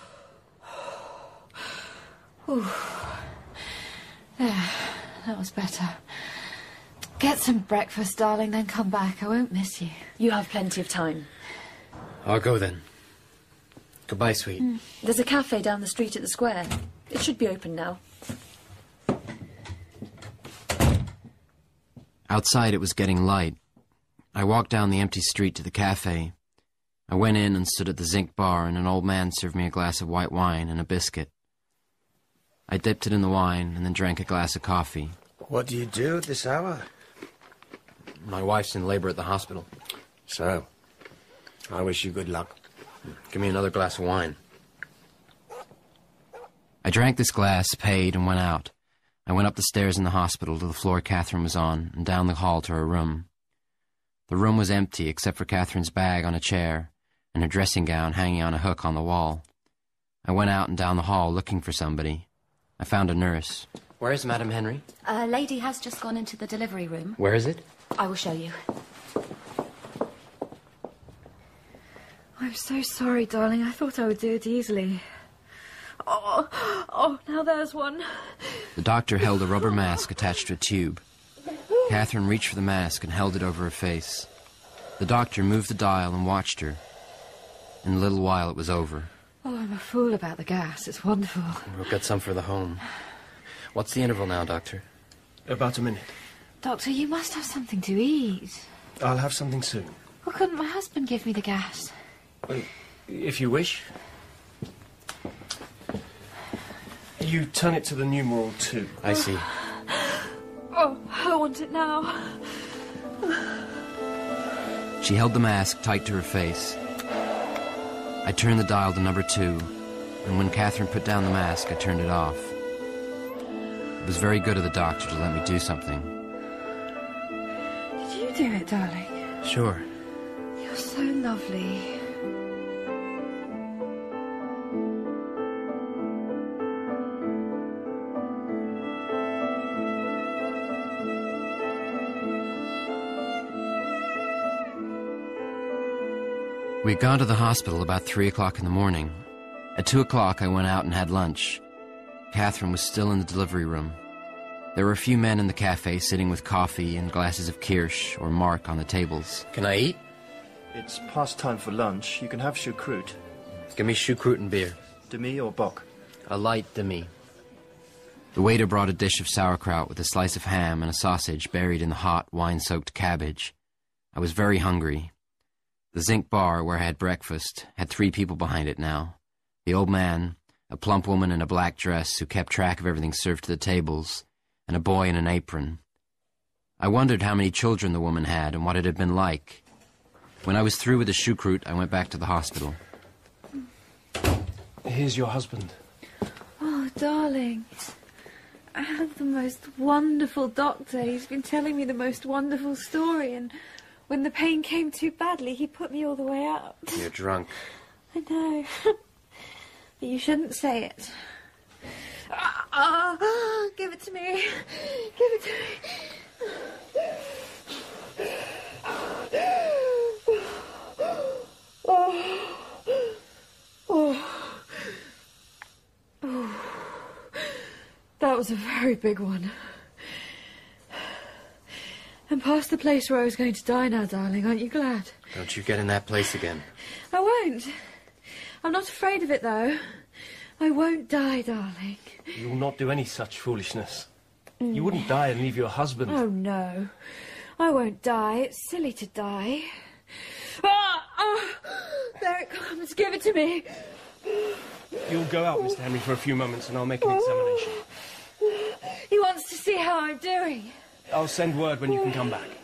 Ooh. There, that was better. Get some breakfast, darling, then come back. I won't miss you. You have plenty of time. I'll go then. Goodbye, sweet. Mm. There's a cafe down the street at the square. It should be open now. Outside, it was getting light. I walked down the empty street to the cafe. I went in and stood at the zinc bar, and an old man served me a glass of white wine and a biscuit. I dipped it in the wine and then drank a glass of coffee. What do you do at this hour? My wife's in labor at the hospital. So, I wish you good luck. Give me another glass of wine. I drank this glass, paid, and went out. I went up the stairs in the hospital to the floor Catherine was on, and down the hall to her room. The room was empty except for Catherine's bag on a chair, and her dressing gown hanging on a hook on the wall. I went out and down the hall looking for somebody. I found a nurse. Where is Madame Henry? A lady has just gone into the delivery room. Where is it? I will show you. I'm so sorry, darling. I thought I would do it easily. Oh, oh, now there's one. The doctor held a rubber mask attached to a tube. Catherine reached for the mask and held it over her face. The doctor moved the dial and watched her. In a little while it was over. Oh, I'm a fool about the gas. It's wonderful. We'll get some for the home. What's the interval now, Doctor? About a minute. Doctor, you must have something to eat. I'll have something soon. Well, couldn't my husband give me the gas? Well, if you wish. You turn it to the numeral two. I see. Oh, I want it now. She held the mask tight to her face. I turned the dial to number two, and when Catherine put down the mask, I turned it off. It was very good of the doctor to let me do something. Did you do it, darling? Sure. You're so lovely. We'd gone to the hospital about three o'clock in the morning. At two o'clock, I went out and had lunch. Catherine was still in the delivery room. There were a few men in the cafe sitting with coffee and glasses of kirsch or mark on the tables. Can I eat? It's past time for lunch. You can have choucroute. Give me choucroute and beer. Demi or bock? A light demi. The waiter brought a dish of sauerkraut with a slice of ham and a sausage buried in the hot, wine-soaked cabbage. I was very hungry. The zinc bar where I had breakfast had three people behind it now. The old man, a plump woman in a black dress who kept track of everything served to the tables, and a boy in an apron. I wondered how many children the woman had and what it had been like. When I was through with the choucroute, I went back to the hospital. Here's your husband. Oh, darling. I had the most wonderful doctor. He's been telling me the most wonderful story, and when the pain came too badly, he put me all the way out. You're drunk. I know. But you shouldn't say it. Ah, ah, give it to me. Give it to me. Oh. Oh. Oh. That was a very big one. I'm past the place where I was going to die now, darling. Aren't you glad? Don't you get in that place again. I won't. I'm not afraid of it, though. I won't die, darling. You will not do any such foolishness. Mm. You wouldn't die and leave your husband. Oh, no. I won't die. It's silly to die. Ah, ah, there it comes. Give it to me. You'll go out, Mister Henry, for a few moments and I'll make an examination. He wants to see how I'm doing. I'll send word when you can come back.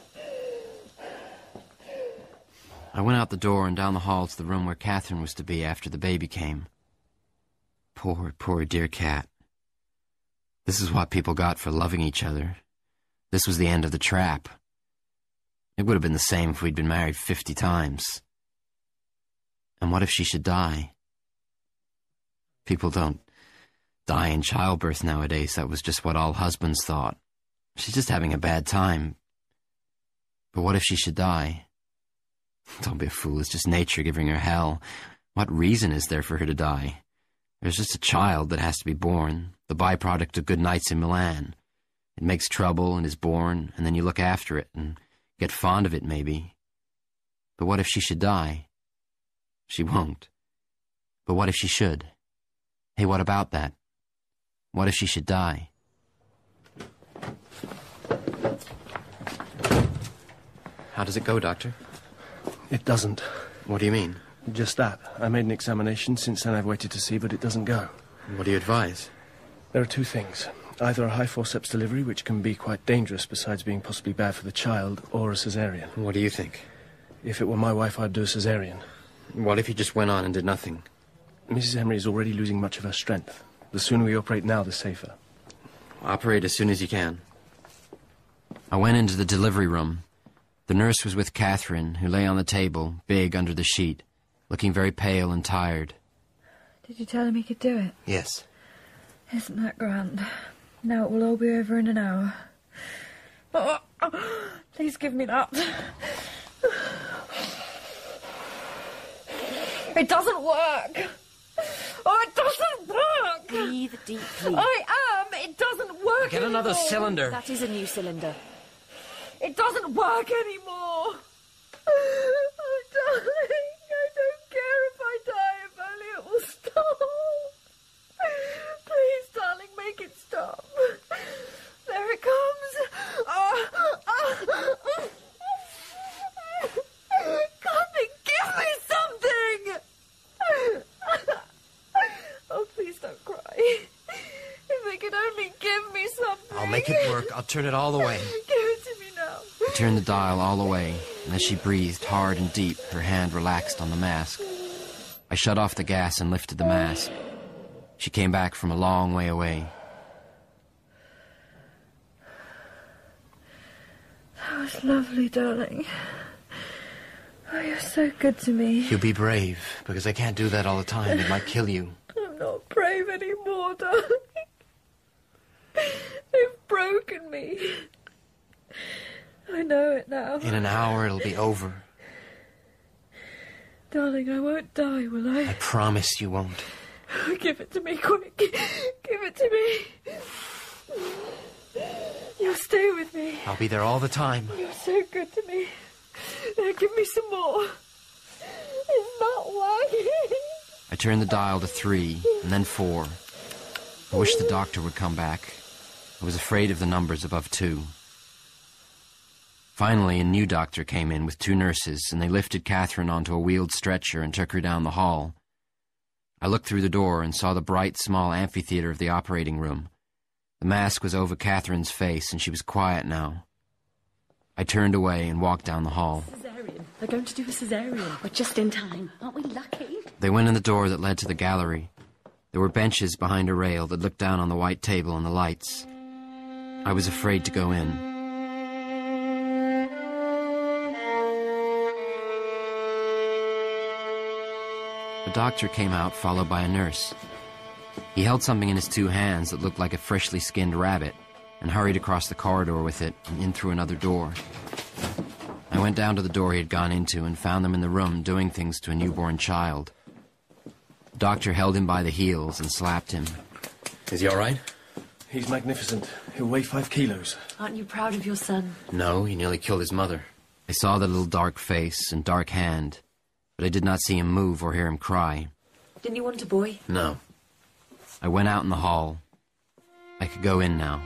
I went out the door and down the hall to the room where Catherine was to be after the baby came. Poor, poor dear cat. This is what people got for loving each other. This was the end of the trap. It would have been the same if we'd been married fifty times. And what if she should die? People don't die in childbirth nowadays. That was just what all husbands thought. She's just having a bad time. But what if she should die? Don't be a fool. It's just nature giving her hell. What reason is there for her to die? There's just a child that has to be born, the byproduct of good nights in Milan. It makes trouble and is born, and then you look after it and get fond of it, maybe. But what if she should die? She won't. But what if she should? Hey, what about that? What if she should die? How does it go, Doctor? It doesn't. What do you mean? Just that. I made an examination. Since then I've waited to see, but it doesn't go. What do you advise? There are two things. Either a high forceps delivery, which can be quite dangerous besides being possibly bad for the child, or a cesarean. What do you think? If it were my wife, I'd do a cesarean. What if you just went on and did nothing? Missus Henry is already losing much of her strength. The sooner we operate now, the safer. Operate as soon as you can. I went into the delivery room. The nurse was with Catherine, who lay on the table, big under the sheet, looking very pale and tired. Did you tell him he could do it? Yes. Isn't that grand? Now it will all be over in an hour. Oh, oh, please give me that. It doesn't work. Oh, it doesn't work. Breathe deeply. I am. It doesn't work Get another anymore. cylinder. That is a new cylinder. It doesn't work anymore. Oh, darling, I don't care if I die. If only it will stop. Please, darling, make it stop. There it comes. Oh, oh, oh. Come and give me something. Oh, please don't cry. If they could only give me something. I'll make it work. I'll turn it all the way. Give it to me now. I turned the dial all the way, and as she breathed hard and deep, her hand relaxed on the mask. I shut off the gas and lifted the mask. She came back from a long way away. That was lovely, darling. Oh, you're so good to me. You be brave, because I can't do that all the time. It might kill you. I'm not brave anymore, darling. They've broken me. I know it now. In an hour, it'll be over. Darling, I won't die, will I? I promise you won't. Give it to me, quick. Give it to me. You'll stay with me. I'll be there all the time. You're so good to me. Now give me some more. It's not working. I turned the dial to three, and then four. I wished the doctor would come back. I was afraid of the numbers above two. Finally, a new doctor came in with two nurses, and they lifted Catherine onto a wheeled stretcher and took her down the hall. I looked through the door and saw the bright, small amphitheater of the operating room. The mask was over Catherine's face, and she was quiet now. I turned away and walked down the hall. Cesarean. They're going to do a cesarean. We're just in time. Aren't we lucky? They went in the door that led to the gallery. There were benches behind a rail that looked down on the white table and the lights. I was afraid to go in. The doctor came out, followed by a nurse. He held something in his two hands that looked like a freshly skinned rabbit, and hurried across the corridor with it and in through another door. I went down to the door he had gone into and found them in the room doing things to a newborn child. The doctor held him by the heels and slapped him. Is he all right? He's magnificent. He'll weigh five kilos. Aren't you proud of your son? No, he nearly killed his mother. I saw the little dark face and dark hand, but I did not see him move or hear him cry. Didn't you want a boy? No. I went out in the hall. I could go in now.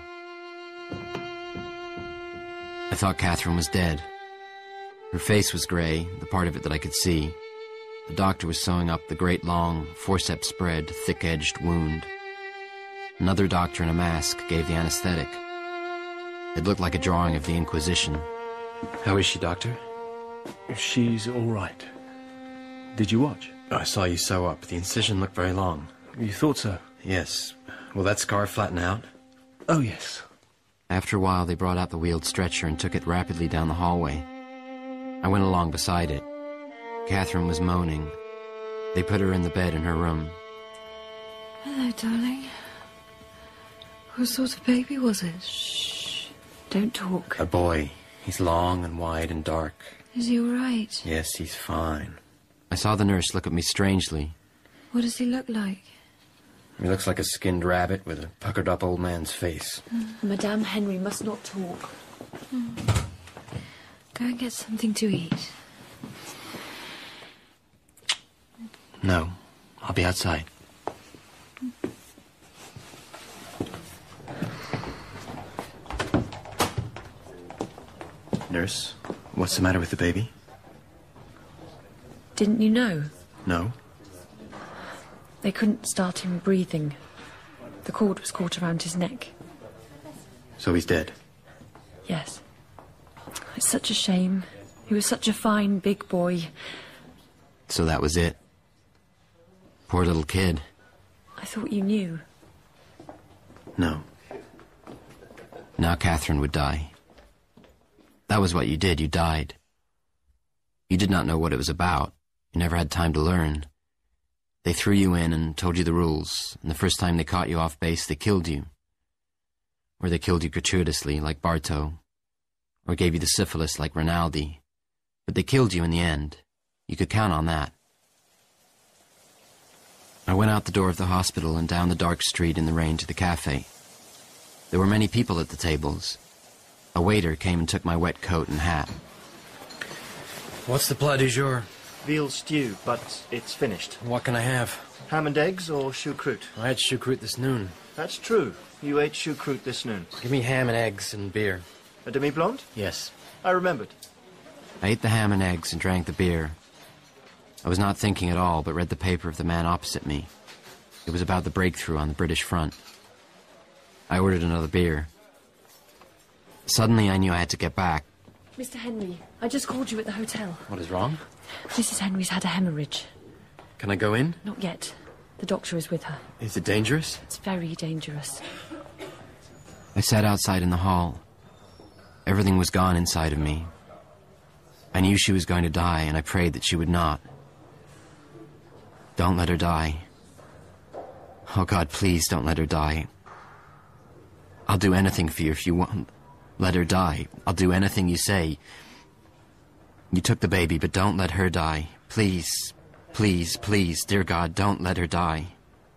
I thought Catherine was dead. Her face was grey, the part of it that I could see. The doctor was sewing up the great long, forceps spread, thick-edged wound. Another doctor in a mask gave the anesthetic. It looked like a drawing of the Inquisition. How is she, Doctor? She's all right. Did you watch? Oh, I saw you sew up. The incision looked very long. You thought so? Yes. Will that scar flatten out? Oh, yes. After a while, they brought out the wheeled stretcher and took it rapidly down the hallway. I went along beside it. Catherine was moaning. They put her in the bed in her room. Hello, darling. What sort of baby was it? Shh. Don't talk. A boy. He's long and wide and dark. Is he all right? Yes, he's fine. I saw the nurse look at me strangely. What does he look like? He looks like a skinned rabbit with a puckered-up old man's face. Mm. Madame Henry must not talk. Mm. Go and get something to eat. No, I'll I'll be outside. Nurse, what's the matter with the baby? Didn't you know? No. They couldn't start him breathing. The cord was caught around his neck. So he's dead? Yes. It's such a shame. He was such a fine, big boy. So that was it. Poor little kid. I thought you knew. No. Now Catherine would die. That was what you did. You died. You did not know what it was about. You never had time to learn. They threw you in and told you the rules, and the first time they caught you off base, they killed you. Or they killed you gratuitously, like Barto. Or gave you the syphilis, like Rinaldi. But they killed you in the end. You could count on that. I went out the door of the hospital and down the dark street in the rain to the cafe. There were many people at the tables. A waiter came and took my wet coat and hat. What's the plat du jour? Veal stew, but it's finished. What can I have? Ham and eggs or choucroute? I had choucroute this noon. That's true. You ate choucroute this noon. Give me ham and eggs and beer. A demi-blonde? Yes. I remembered. I ate the ham and eggs and drank the beer. I was not thinking at all, but read the paper of the man opposite me. It was about the breakthrough on the British front. I ordered another beer. Suddenly I knew I had to get back. Mister Henry, I just called you at the hotel. What is wrong? Missus Henry's had a hemorrhage. Can I go in? Not yet. The doctor is with her. Is it dangerous? It's very dangerous. I sat outside in the hall. Everything was gone inside of me. I knew she was going to die, and I prayed that she would not. Don't let her die. Oh, God, please don't let her die. I'll do anything for you if you won't let her die. I'll do anything you say. You took the baby, but don't let her die. Please, please, please, dear God, don't let her die.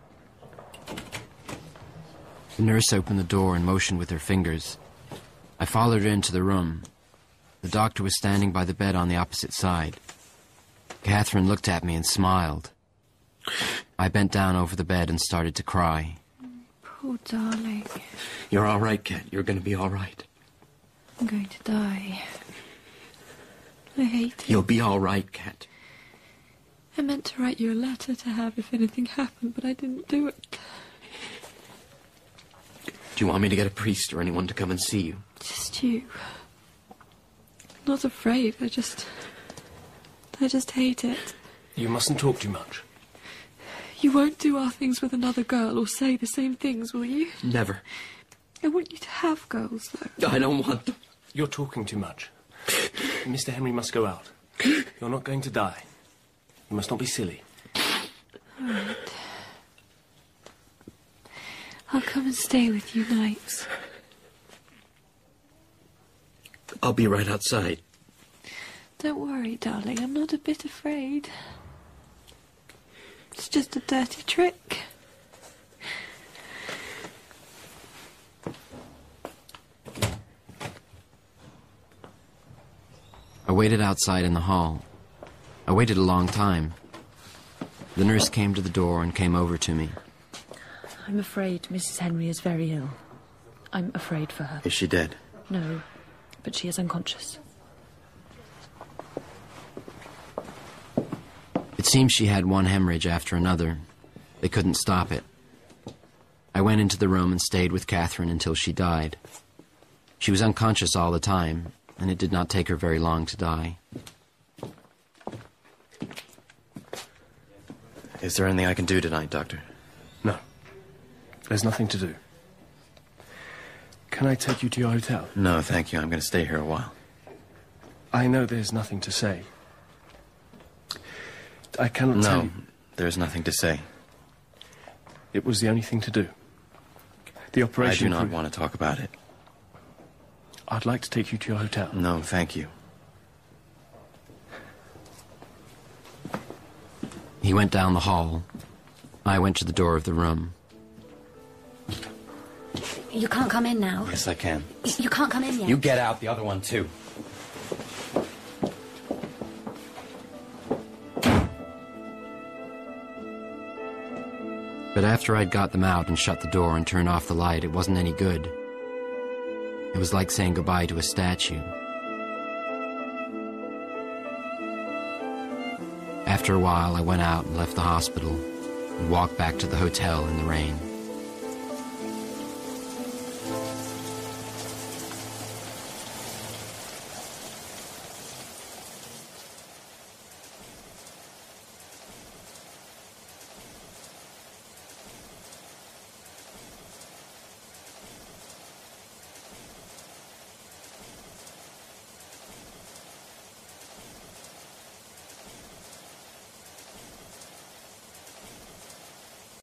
The nurse opened the door and motioned with her fingers. I followed her into the room. The doctor was standing by the bed on the opposite side. Catherine looked at me and smiled. I bent down over the bed and started to cry. Poor darling. You're all right, Cat. You're going to be all right. I'm going to die. I hate it. You'll be all right, Cat. I meant to write you a letter to have if anything happened, but I didn't do it. Do you want me to get a priest or anyone to come and see you? Just you. I'm not afraid. I just... I just hate it. You mustn't talk too much. You won't do our things with another girl or say the same things, will you? Never. I want you to have girls, though. I don't want them. You're talking too much. Mister Henry must go out. You're not going to die. You must not be silly. All right. I'll come and stay with you nights. I'll be right outside. Don't worry, darling. I'm not a bit afraid. It's just a dirty trick. I waited outside in the hall. I waited a long time. The nurse came to the door and came over to me. I'm afraid Missus Henry is very ill. I'm afraid for her. Is she dead? No, but she is unconscious. It seems she had one hemorrhage after another. They couldn't stop it. I went into the room and stayed with Catherine until she died. She was unconscious all the time, and it did not take her very long to die. Is there anything I can do tonight, Doctor? No. There's nothing to do. Can I take you to your hotel? No, thank you. I'm going to stay here a while. I know there's nothing to say. I cannot tell you. No, there's nothing to say. It was the only thing to do. The operation... I do not proved... want to talk about it. I'd like to take you to your hotel. No, thank you. He went down the hall. I went to the door of the room. You can't come in now. Yes, I can. Y- You can't come in yet. You get out, the other one, too. But after I'd got them out and shut the door and turned off the light, it wasn't any good. It was like saying goodbye to a statue. After a while, I went out and left the hospital and walked back to the hotel in the rain.